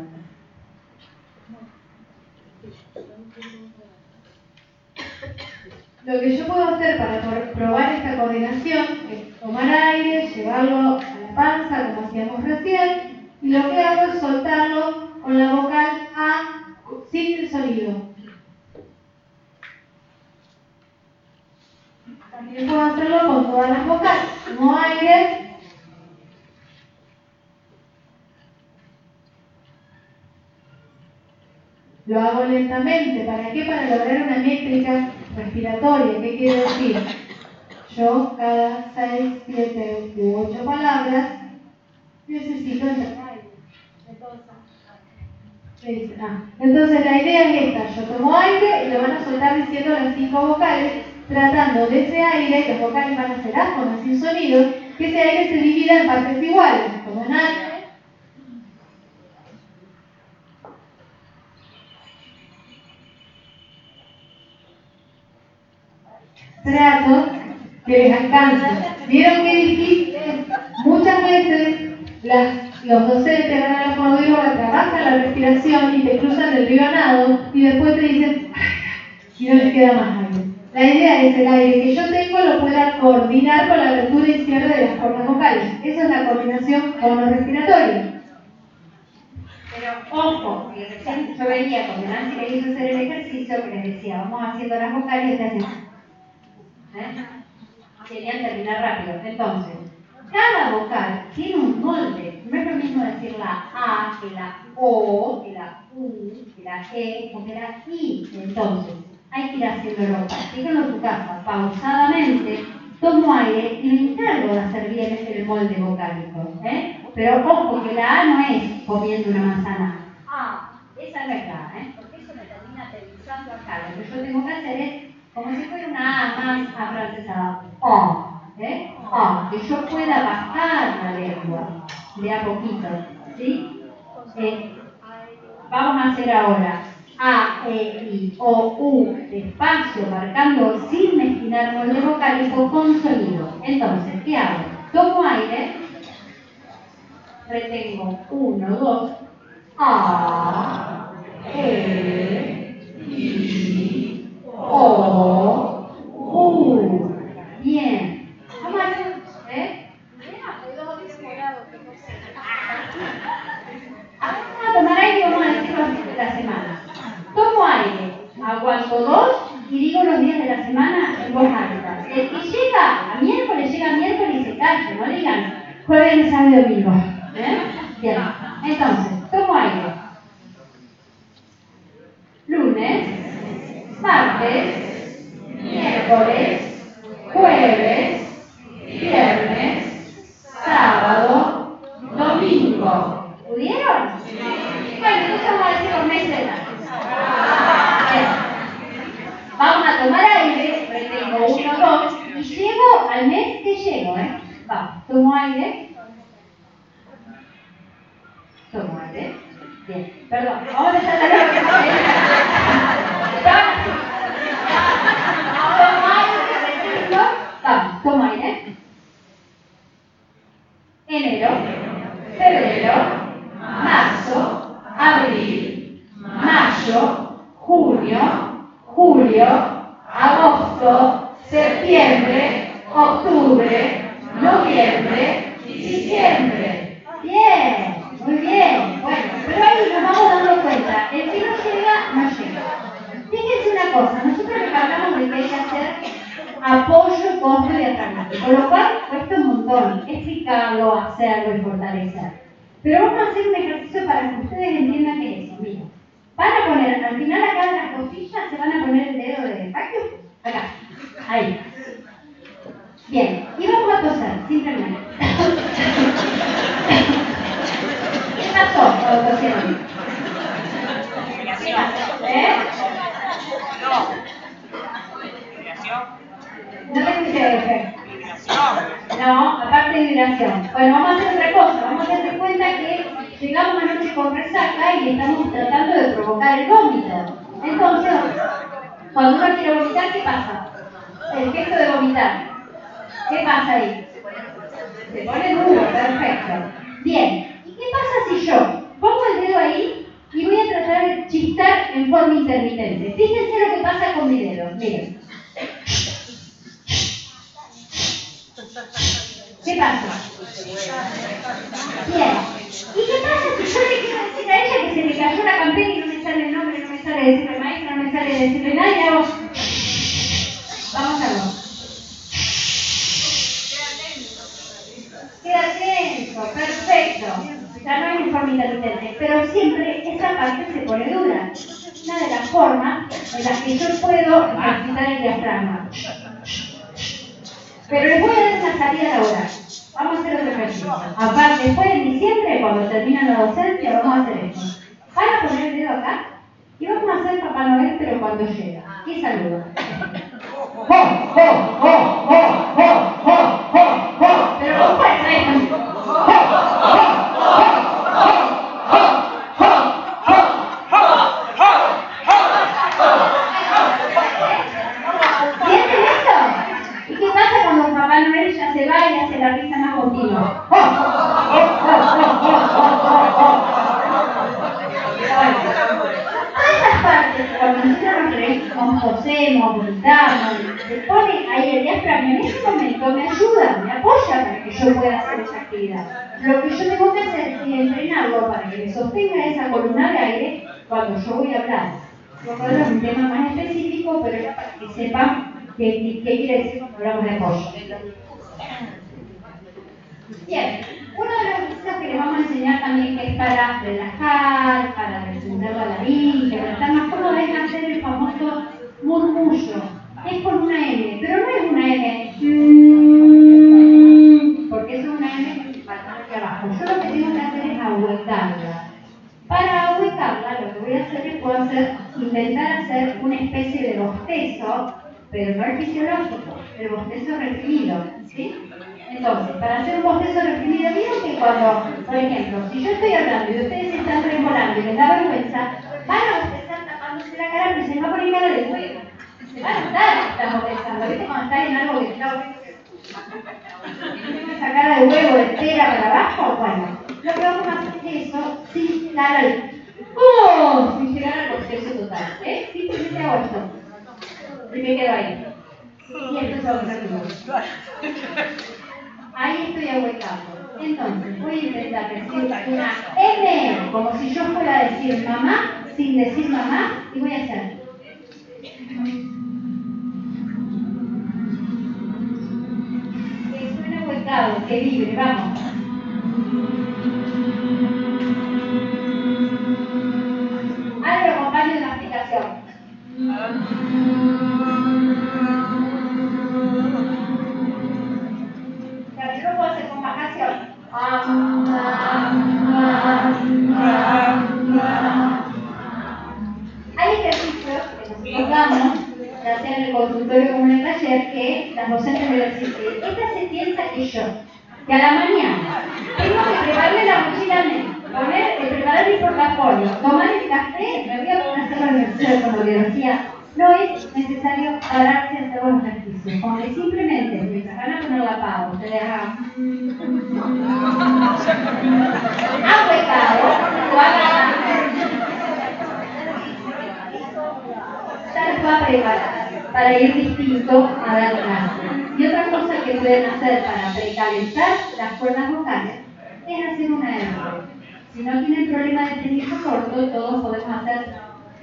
Lo que yo puedo hacer para probar esta coordinación es tomar aire, llevarlo a la panza como hacíamos recién, y lo que hago es soltarlo con la vocal A sin el sonido. También puedo hacerlo con todas las vocales. Tomo aire, lo hago lentamente. ¿Para qué? Para lograr una métrica respiratoria. ¿Qué quiere decir? Yo cada 6, 7 u 8 palabras necesito entrar aire. Entonces la idea es esta. Yo tomo aire y lo van a soltar diciendo las 5 vocales, tratando de ese aire, los vocales van a ser áfonas sin sonido, que ese aire se divida en partes iguales, como en aire. Trato que les alcance. ¿Vieron qué difícil es? Muchas veces los docentes van a la Fonodíloga, trabajan la respiración y te cruzan el río a nado y después te dicen y no les queda más aire. La idea es el aire que yo tengo lo pueda coordinar con la abertura y cierre de las cuerdas vocales. Esa es la coordinación fonorrespiratoria. Pero ojo, que recién yo venía con Nancy que hizo hacer el ejercicio que les decía, vamos haciendo las vocales y ustedes hacen. Querían terminar rápido. Entonces, cada vocal tiene un molde. No es lo mismo decir la A que la O, que la U, que la E o que la I. Entonces, hay que ir haciéndolo. Practícalo en tu casa, pausadamente. Tomo aire y me encargo de hacer bien el molde vocálico. Pero ojo, que la A no es comiendo una manzana. Esa no es la A, porque eso me termina aterrizando acá. Lo que yo tengo que hacer es como si fuera una A más afrancesada. Que yo pueda bajar la lengua de a poquito, ¿sí? Vamos a hacer ahora A, E, I, O, U, despacio, marcando sin mezquinar molde vocálico con sonido. Entonces, ¿qué hago? Tomo aire, retengo 1, 2, A, E, I, O, U. Bien. Vamos a hacer, vamos a tomar aire y vamos a decir los días de la semana. Tomo aire, aguanto 2 y digo los días de la semana en voz alta. El que llega a miércoles y se calla, no digan jueves, sábado y domingo. Bien, entonces, tomo aire. Lunes, martes, miércoles, jueves, viernes, sábado, domingo. ¿Pudieron? Bueno, entonces vamos a decir los meses del año. Vamos a tomar aire, retengo 1, 2 y llego al mes que llego. Vamos, tomo aire. Vamos a empezar a ver lo que se ve. Toma aire, repetirlo. Vamos, toma aire. Enero, febrero, marzo, abril, mayo, junio, julio, agosto, septiembre, octubre, noviembre, diciembre. Bien, muy bien. Bueno, pero ahí nos vamos dando cuenta. El que no llega, no llega. Fíjense una cosa, nosotros les hablamos de que hay que hacer apoyo, costo y atractivo, con lo cual cuesta un montón explicarlo, hacerlo y fortalecer. Pero vamos a hacer un ejercicio para que ustedes entiendan qué es eso. Miren, van a poner, al final acá de las costillas se van a poner el dedo de acá, ahí. Bien, y vamos a toser, simplemente. ¿Qué pasó cuando tosieron? No te escuché, no, aparte de vibración. Bueno, vamos a hacer otra cosa. Vamos a hacer cuenta que llegamos anoche con resaca y estamos tratando de provocar el vómito. Entonces, cuando uno quiere vomitar, ¿qué pasa? El gesto de vomitar. ¿Qué pasa ahí? Se pone duro, perfecto. Bien, ¿y qué pasa si yo pongo el dedo ahí y voy a tratar de chistar en forma intermitente? Fíjense lo que pasa con mi dedo. Miren. ¿Qué pasa? Bien. ¿Y qué pasa si yo le quiero decir a ella que se me cayó la campera y no me sale el nombre, no me sale decirle maestra, no me sale decirle nada y hago... Vamos a verlo. Queda tenso, perfecto. Ya no hay forma intermitente, pero siempre esa parte se pone dura. Una de las formas en las que yo puedo ejercitar el diafragma. Pero les voy a dar una salida laboral. Vamos a hacer otro ejercicio. Aparte, después en diciembre, cuando termina la docencia, vamos a hacer esto. Van a poner el dedo acá y vamos a hacer Papá Noel, pero cuando llega. Y saluda. Pero con fuerza, ¿Sienten eso? ¿Y qué pasa cuando Papá Noel ya se va y hace la risa más continua? Todas esas partes, cuando nosotros nos reímos, tosemos, vomitamos, se pone ahí el diafragma, en ese momento me ayuda, me apoya para que yo pueda hacer esa actividad. Lo que yo tengo que hacer es entrenarlo para que me sostenga esa columna de aire cuando yo voy a hablar. Lo cual es un tema más específico, pero es para que sepan qué quiere decir cuando hablamos de apoyo. Bien, uno de los ejercicios que les vamos a enseñar también que es para relajar, para descender la laringe, para estar más cómodo, es hacer el famoso murmullo. Es con una M, pero no es una M, porque es una M para aquí abajo. Yo lo que tengo que hacer es ahuecarla. Para ahuecarla, lo que voy a hacer es intentar hacer una especie de bostezo, pero no el fisiológico, el bostezo reprimido, ¿sí? Entonces, para hacer un bostezo reprimido, vieron que cuando, por ejemplo, si yo estoy hablando y ustedes están tremolando y les da vergüenza, van a bostezar tapándose la cara, pero se va a poner cara de huevo. Se van a notar que están bostezando, ¿viste? Cuando están en algo que está... ¿Tienen esa cara de huevo de tela para abajo? Bueno, lo que vamos a hacer es eso sin llegar al... ¡Oh! Sin llegar al bostezo total, ¿eh? Simplemente hago esto. Y me quedo ahí. Y entonces vamos a hacer ahí estoy ahuecando. Entonces, voy a intentar decir una M, como si yo fuera a decir mamá, sin decir mamá, y voy a hacer. Que suene ahuecado, que vibre, vamos. Ahora lo acompaño de una aplicación. Yo lo puedo hacer con más canción. Hay ejercicios que nosotros damos, ya sea en el consultorio como en el taller, que las docentes me dicen que esta se piensa que yo, que a la mañana tengo que prepararle la mochila a Nene. preparar mi portafolio, tomar el café, me voy a poner a hacer la universidad como biología. No es necesario pararse a hacer los ejercicios, como que simplemente, mientras van a poner la pausa, ustedes hagan apretado, o hagan ya les va a preparar para ir distinto a dar clase. Y otra cosa que pueden hacer para precalentar las cuerdas vocales es hacer una R. Si no tienen problema de tenismo corto, todos podemos hacer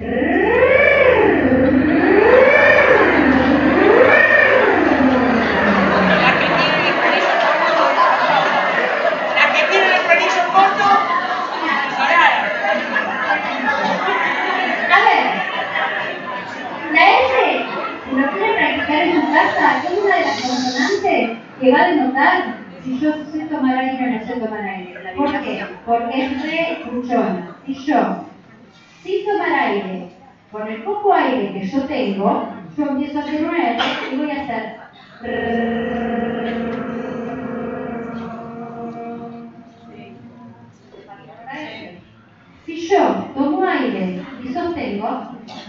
La que tiene el frenillo corto, a ver, la R, si lo quieren practicar en su casa, es una de las consonantes que va a denotar si yo sé tomar aire o no sé tomar aire. ¿Por qué? Porque es re funciona. Si yo, sin tomar aire, con el poco aire que yo tengo, yo empiezo a hacer una R y voy a hacer si yo tomo aire y sostengo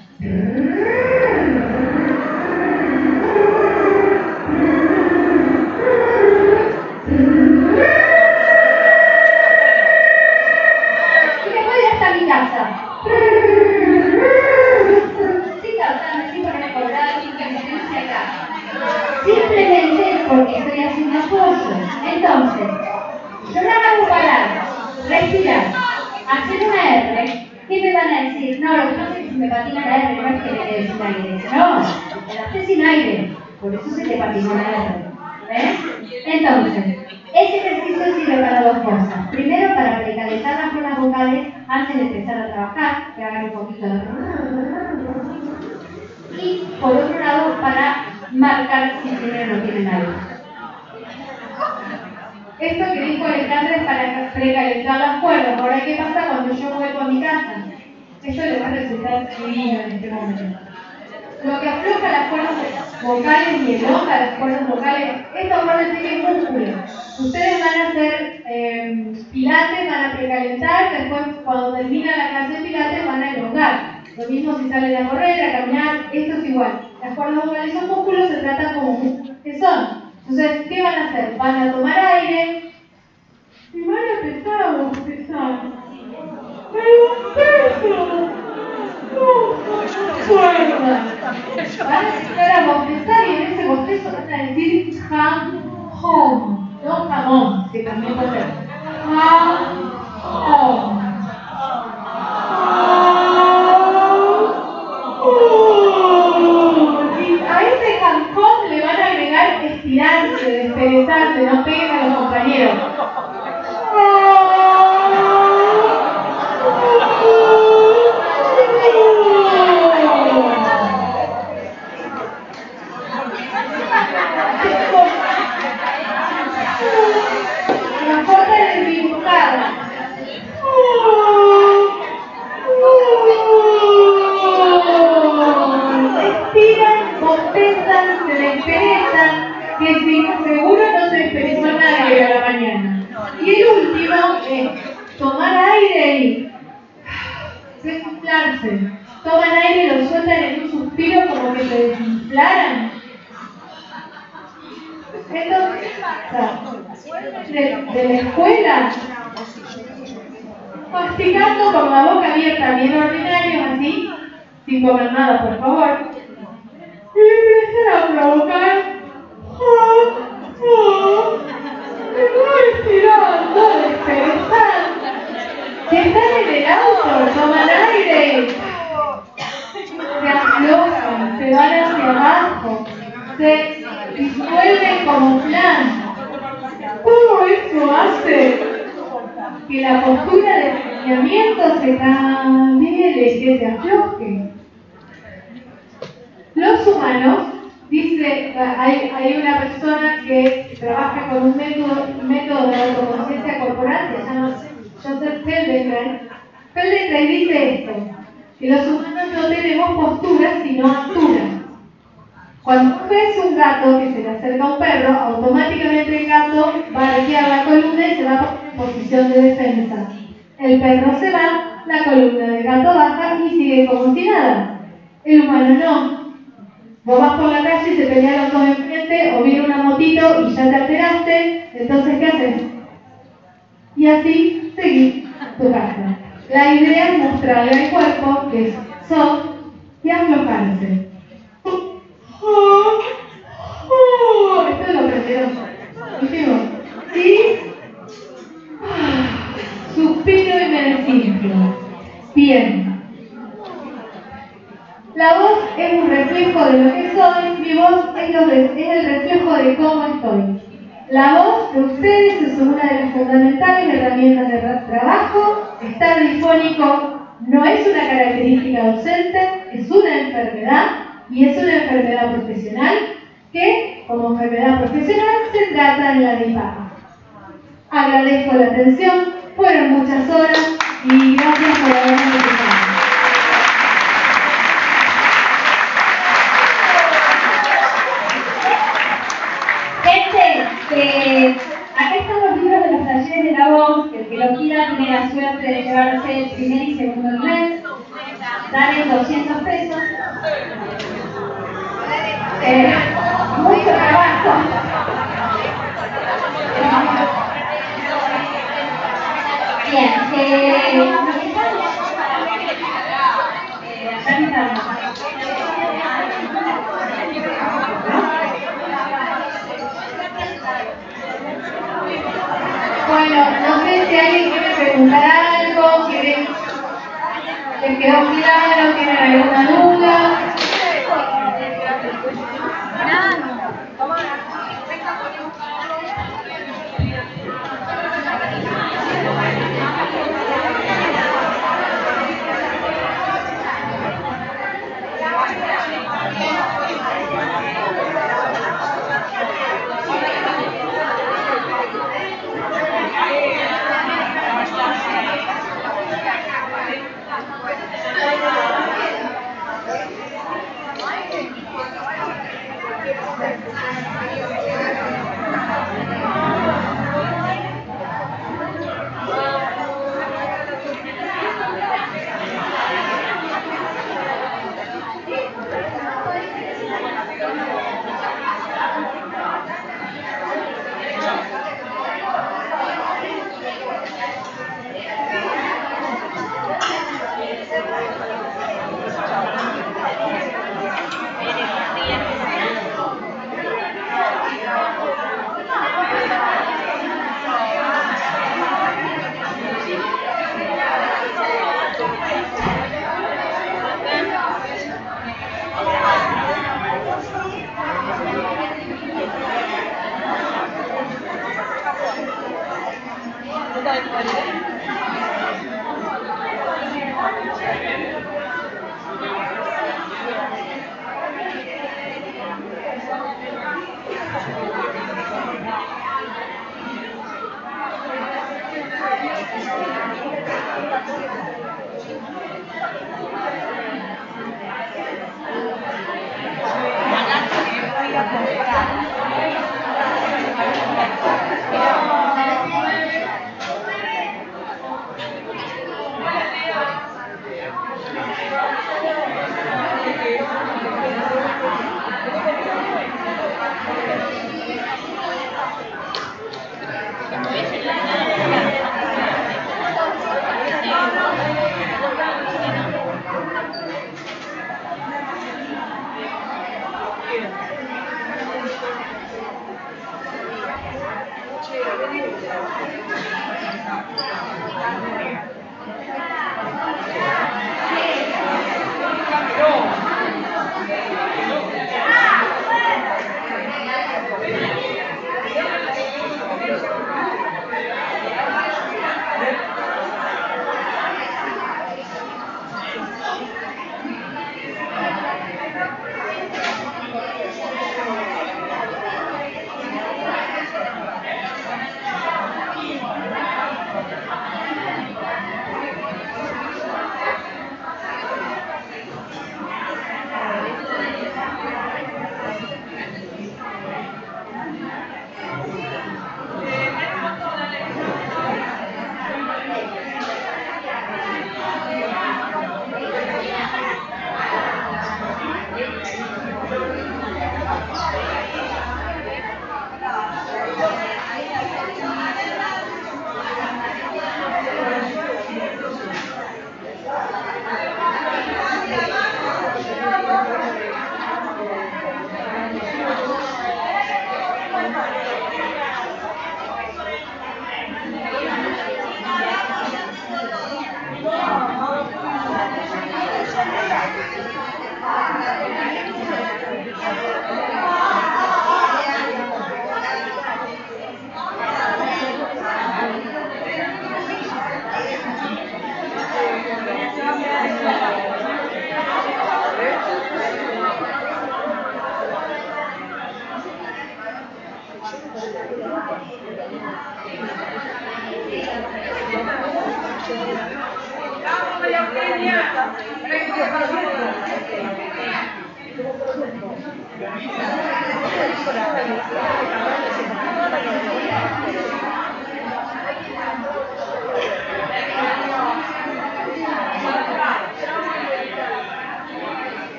simplemente porque estoy haciendo apoyo. Entonces, yo la hago parar, respirar, hacer una R. ¿Qué me van a decir? No, lo que pasa es que si me patina la R no es que me quede sin aire. No, te la haces sin aire. Por eso se te patinó la R. Entonces, ese ejercicio sirve para dos cosas. Primero, para precalentar las cuerdas vocales antes de empezar a trabajar, que hagan un poquito de... Y por otro lado, para marcar si tienen o no tienen aire. Esto que dijo Alejandra es para precalentar las cuerdas. Ahora, ¿qué pasa cuando yo vuelvo a mi casa? Esto le va a resultar divino en este momento. Lo que afloja las cuerdas vocales y elonga las cuerdas vocales, esto van a ser músculos. Ustedes van a hacer pilates, van a precalentar, después cuando termina la clase de pilates van a elongar. Lo mismo si salen a correr, a caminar, esto es igual. Las cuerdas vocales son músculos, se tratan como músculos. ¿Qué son? Entonces, ¿qué van a hacer? Van a tomar aire y van a empezar a bostezar. Van a empezar a bostezar y en ese bostezo van a decir jamón, no jamón, que también puede ser jamón. Y a ese jamón le van a agregar estirarse, desperezarse, no peguen a los compañeros. La forma de dibujar. Estiran, bostezan, se desperezan, que si seguro no se desperezó nadie a la mañana. Y el último es tomar aire y desinflarse. Toman aire y lo sueltan en un suspiro como que se desinflaran. Entonces, de la escuela, masticando con la boca abierta, bien ordinario, así, sin comer nada, por favor. Y empezar a provocar. Estirando, desperezar. Si están en el auto, toman aire. Se aflojan, se van hacia abajo, se disuelven como flan. Todo esto hace que la postura de enfriamiento se cambie, que se afloje. Los humanos, dice, hay una persona que trabaja con un método de autoconciencia corporal, se llama Joseph Feldenkrais. Feldenkrais dice esto, que los humanos no tenemos posturas sino alturas. Cuando ves un gato que se le acerca a un perro, automáticamente el gato va a arquear la columna y se va a poner en posición de defensa. El perro se va, la columna del gato baja y sigue como si nada. El humano no. Vos vas por la calle y se pelean los dos enfrente o viene una motito y ya te alteraste, entonces ¿qué haces? Y así seguís tu casa. La idea es mostrarle al cuerpo que es soft y aflojarse. Esto lo aprendieron. Último. Y suspiro y me desinflo. Bien. La voz es un reflejo de lo que soy, mi voz es el reflejo de cómo estoy. La voz de ustedes es una de las fundamentales herramientas de trabajo. Estar difónico no es una característica docente, es una enfermedad y es una enfermedad profesional que, como enfermedad profesional, se trata en la DIPAC. Agradezco la atención, fueron muchas horas y gracias por haberme escuchado. Acá están los libros de los talleres de la voz, que el que lo quiera tiene la suerte de llevarse el primer y segundo nivel, salen 200 pesos. Mucho trabajo. Bien, bueno, no sé si alguien quiere preguntar algo, les quedó claro, tienen alguna duda.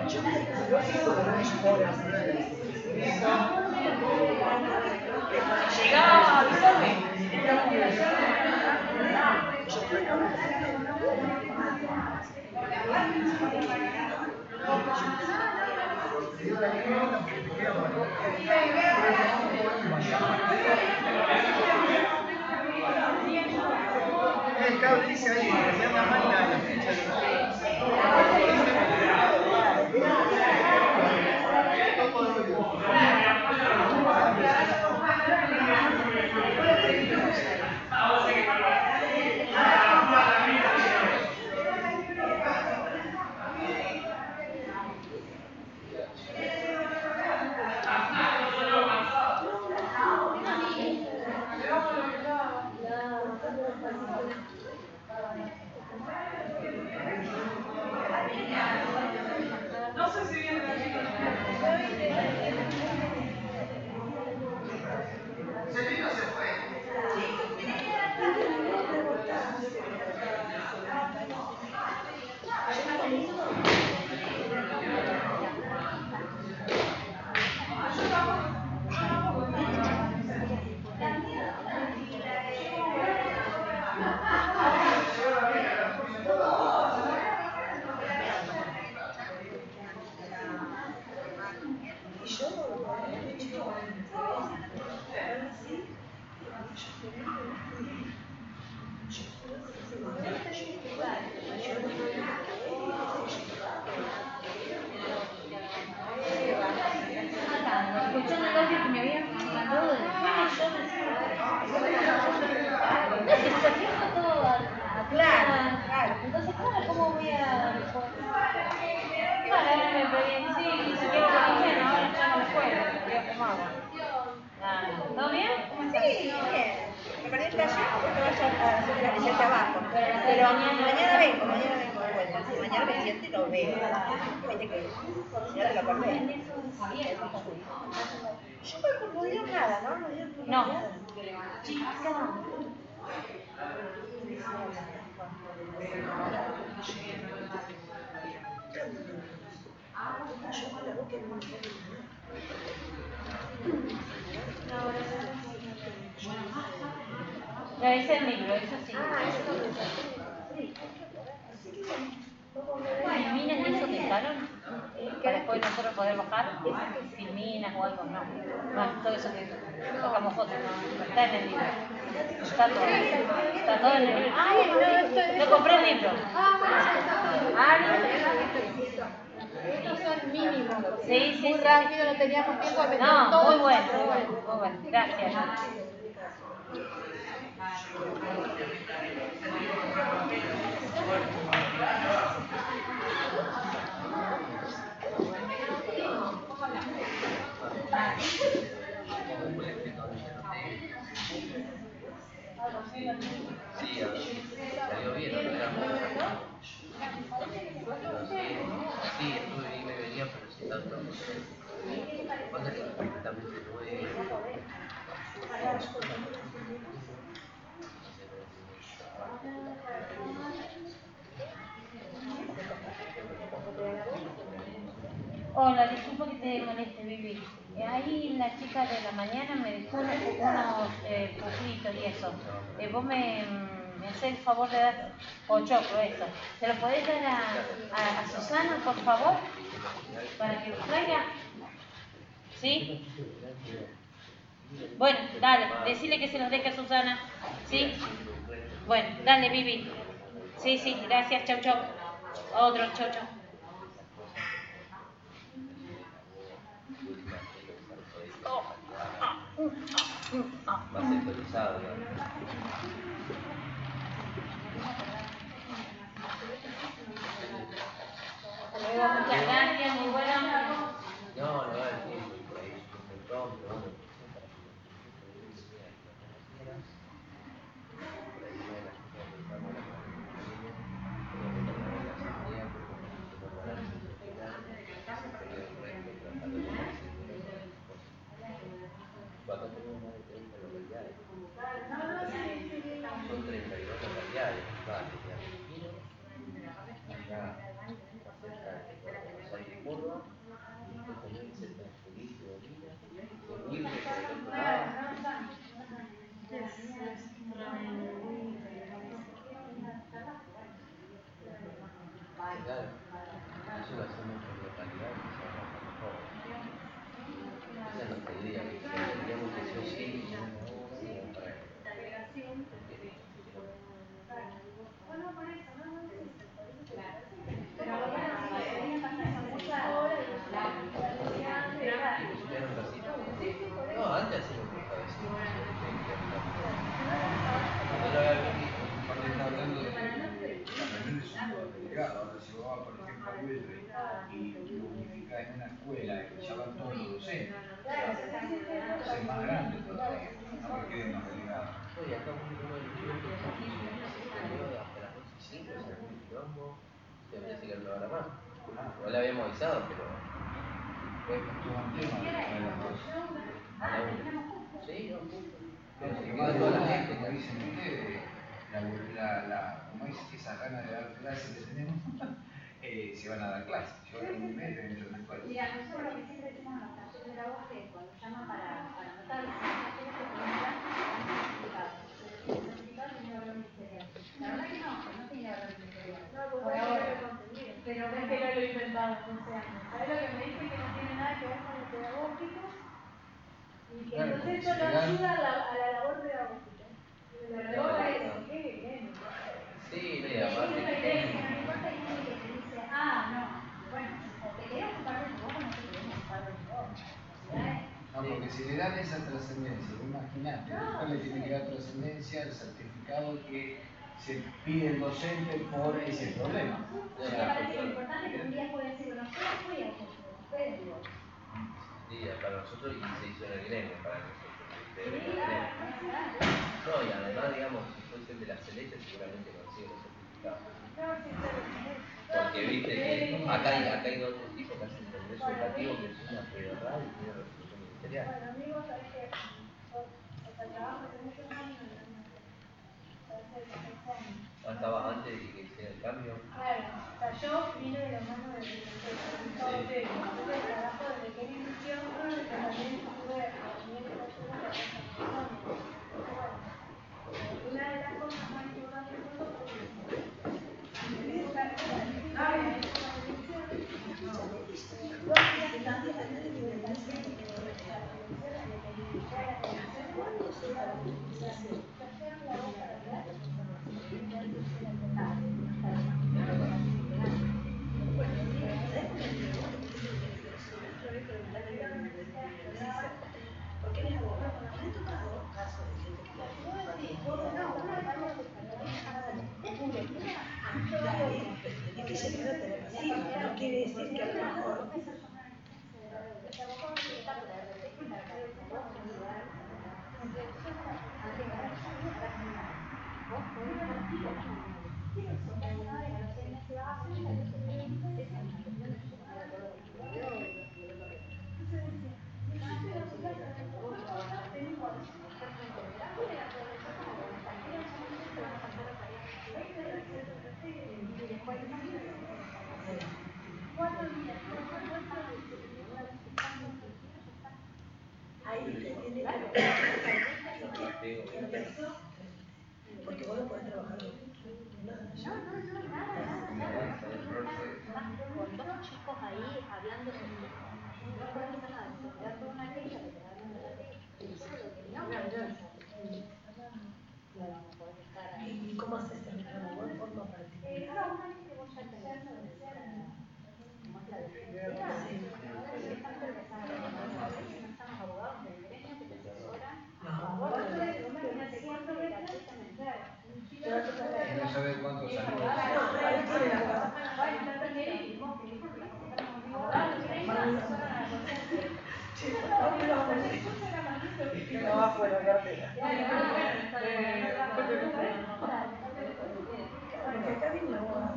Llegá, avísame. El cable dice ahí, que anda mal la fecha de No sé si viene la chica. Celino se fue. Escuchando el audio que me habían mandado del cine, yo se está haciendo todo claro. Entonces, claro, ¿cómo voy a...? Claro, ahora me pedían, sí, si quiero con bueno, ahora ya no me puedo, ¿cómo hago? ¿Todo bien? Sí, bien. Me perdí el taller porque vaya a hacer la licencia abajo. Pero mañana vengo de vuelta. Si mañana me siento y lo veo. Viste que si no te lo perdés. Yo no dieron nada, ¿no? No dieron nada. No, ese es el libro, eso sí. ¿Filminas y eso te dejaron? Para después nosotros poder bajar. Filminas o algo, no. No, todo eso que sacamos fotos, no. Está en el libro. Está todo en el libro. No compré el libro. Estos son mínimos. Sí, muy rápido, no teníamos tiempo de meter no, todo. muy bueno. Gracias. Sí, salió bien, sí, estuve ahí, me venía presentando cosas completamente nuevas. Hola, disculpa que te moleste, Vivi. Ahí la chica de la mañana me dejó unos pufritos y eso. Vos me haces el favor de dar pochoclo, eso. ¿Se lo podés dar a Susana, por favor? Para que lo traiga. ¿Sí? Bueno, dale, decile que se los deje a Susana. ¿Sí? Bueno, dale, Vivi. Sí, gracias, chau. Otro, chau. Más actualizado, Muchas gracias, muy bueno. No, el tiempo por ahí es un montón, pero bueno. Acá tenemos más de 30 localidades. Son 32 localidades, vale, de Argentino, acá, cerca de Buenos Aires, clases más grandes todavía, no que queden más delegados. Y acá uno de los chicos que hasta las 8:05, se armó un quilombo, se me dice que no habrá más. No le habíamos avisado, pero... Tuvo un tema de las dos. Sí, no, Pero se queda toda la gente, como dicen ustedes, como es esas ganas de dar clases que tenemos, se van a dar clases. Yo en un mes tengo mucho en la escuela. Mira, nosotros lo que siempre decimos en los talleres de la voz que cuando llaman para anotar los la verdad que no tiene valor ministerial. Por ahora. Pero ves que lo he inventado hace 11 años. ¿Sabes lo que me dice? Que no tiene nada que ver con lo pedagógico y que Claro, entonces si eso no le dan- ayuda a la labor pedagógica. Pero logra eso, qué bien. Sí, no, y Y además... no importa hay gente que te dice, no, bueno, o te querés ocupar de tu voz o no te querés ocupar de tu voz. No, porque si le dan esa trascendencia, imagínate, después le tiene que dar trascendencia al certificado que se pide el docente por ese problema. Me parece que lo importante es que un día puede decir, bueno, yo no fui a ustedes, digo. Sí, para nosotros y se hizo en el gremio, para nosotros. Sí, No, y además, digamos, si fuese el de la Celeste, seguramente consigue los certificados. Porque viste que acá hay otros tipos que hacen el congreso educativo que es una federal y tiene resolución ministerial. Bueno, amigos, sabes que trabajo hace muchos años en Estaba antes de que hiciera el cambio. Claro, o sea, yo vine de la mano del trabajo desde que inició, pero también tuve una de las cosas más importantes porque eres abogado, me he tocado casos de gente que no quiere decir que a lo mejor porque vos no podés trabajar nada. con dos chicos ahí hablando de una lista que te da hablando de la ley, y nosotros lo que no ¿Y cómo haces el reclamo? ¿Vos forma particular? una vez que vos ya tenés como es la definitiva, estamos abogados del gremio que te asesoran a favor de la Y no saber cuánto salió. Abajo de la cartera. Porque acá viene la boda.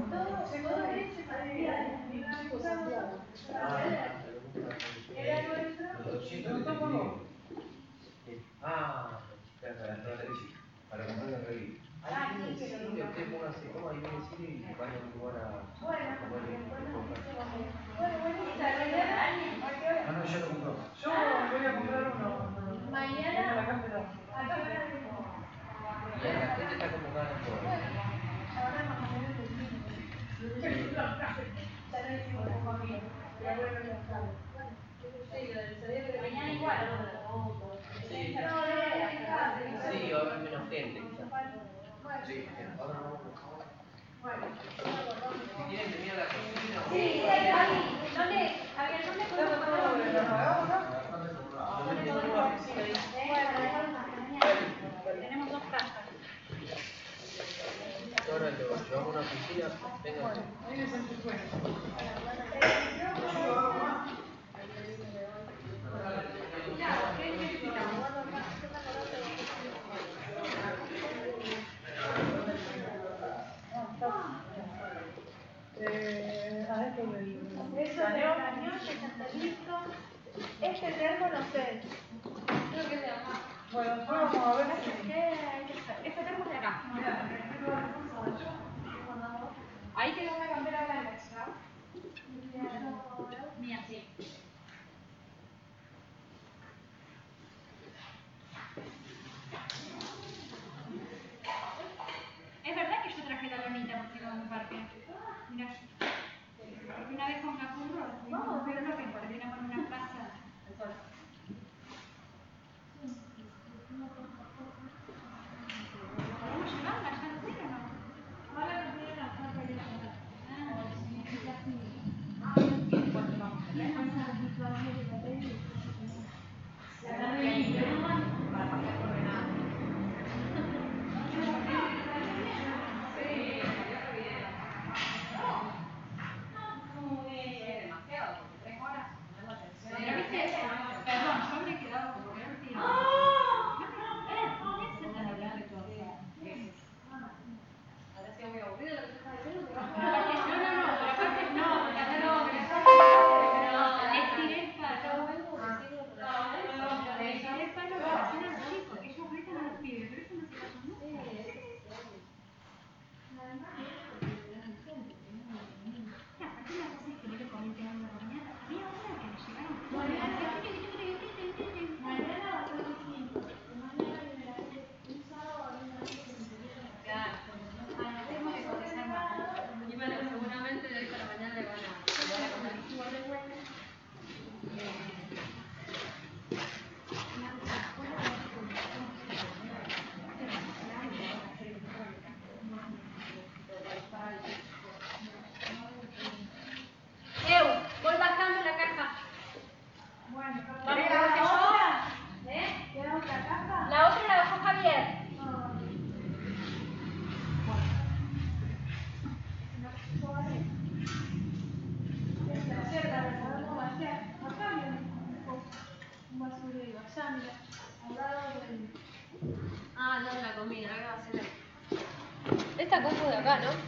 Los 200 que te pedí. Para comprar la revista. Ahí viene el cine, usted póngase, ¿cómo? Ahí viene el cine y van a un lugar a comer y Ah, no, ya lo compró. Yo voy a comprar uno. Mañana, La cartera. ¿a qué hora? y la gente está convocada por... Ahora más o menos el cine. Ya no hicimos un poco amigos. Ya bueno, ya sabes. mañana igual, Sí, va a haber menos gente, quizás. Sí, ahora no. Si quieren venir a la cocina... Sí, ¿dónde? A ver, ¿dónde podemos poner los videos? Tenemos dos cajas. Ahora lo llevamos a una oficina, vengan. Ya, ¿qué necesitamos? este termo no sé. Creo que es de acá. Bueno, vamos a ver Este termo es de acá. Ahí quedó una campera blanca, ¿no? Mía, sí. Es verdad que yo traje la lonita porque iba a un parque. Mirá. Porque una vez con Capurro fuimos a un pueblo que terminamos en una plaza. ¿Podemos llevarla? ¿Ya lo tienen o no? Ahora no tienen la plaza y Perdón, yo me he quedado como que no tiene. Ahora sí muy aburrido lo que se está diciendo, pero... No, pero aparte no, porque acá no, pero es directa, yo vuelvo a decirlo, es directa lo que hacen a los chicos, ellos meten a los pibes, pero eso no se pasa nunca. Aparte una cosa es que yo le comenté a una mañana, había una que me llegaron mañana va a ser distinto, mañana viene la gente, un sábado viene la gente que se interesa. Claro, tenemos que contestar más. Y bueno, seguramente de hoy para mañana le van a contar igual de vuelta. Voy bajando la caja. Bueno, ¿Vamos a ver otra? ¿Queda otra caja? La otra la bajó Javier. Un basurero, allá, mira, al lado del... Ah, no, la comida, ahora va a ser... Esta compu de acá, ¿no?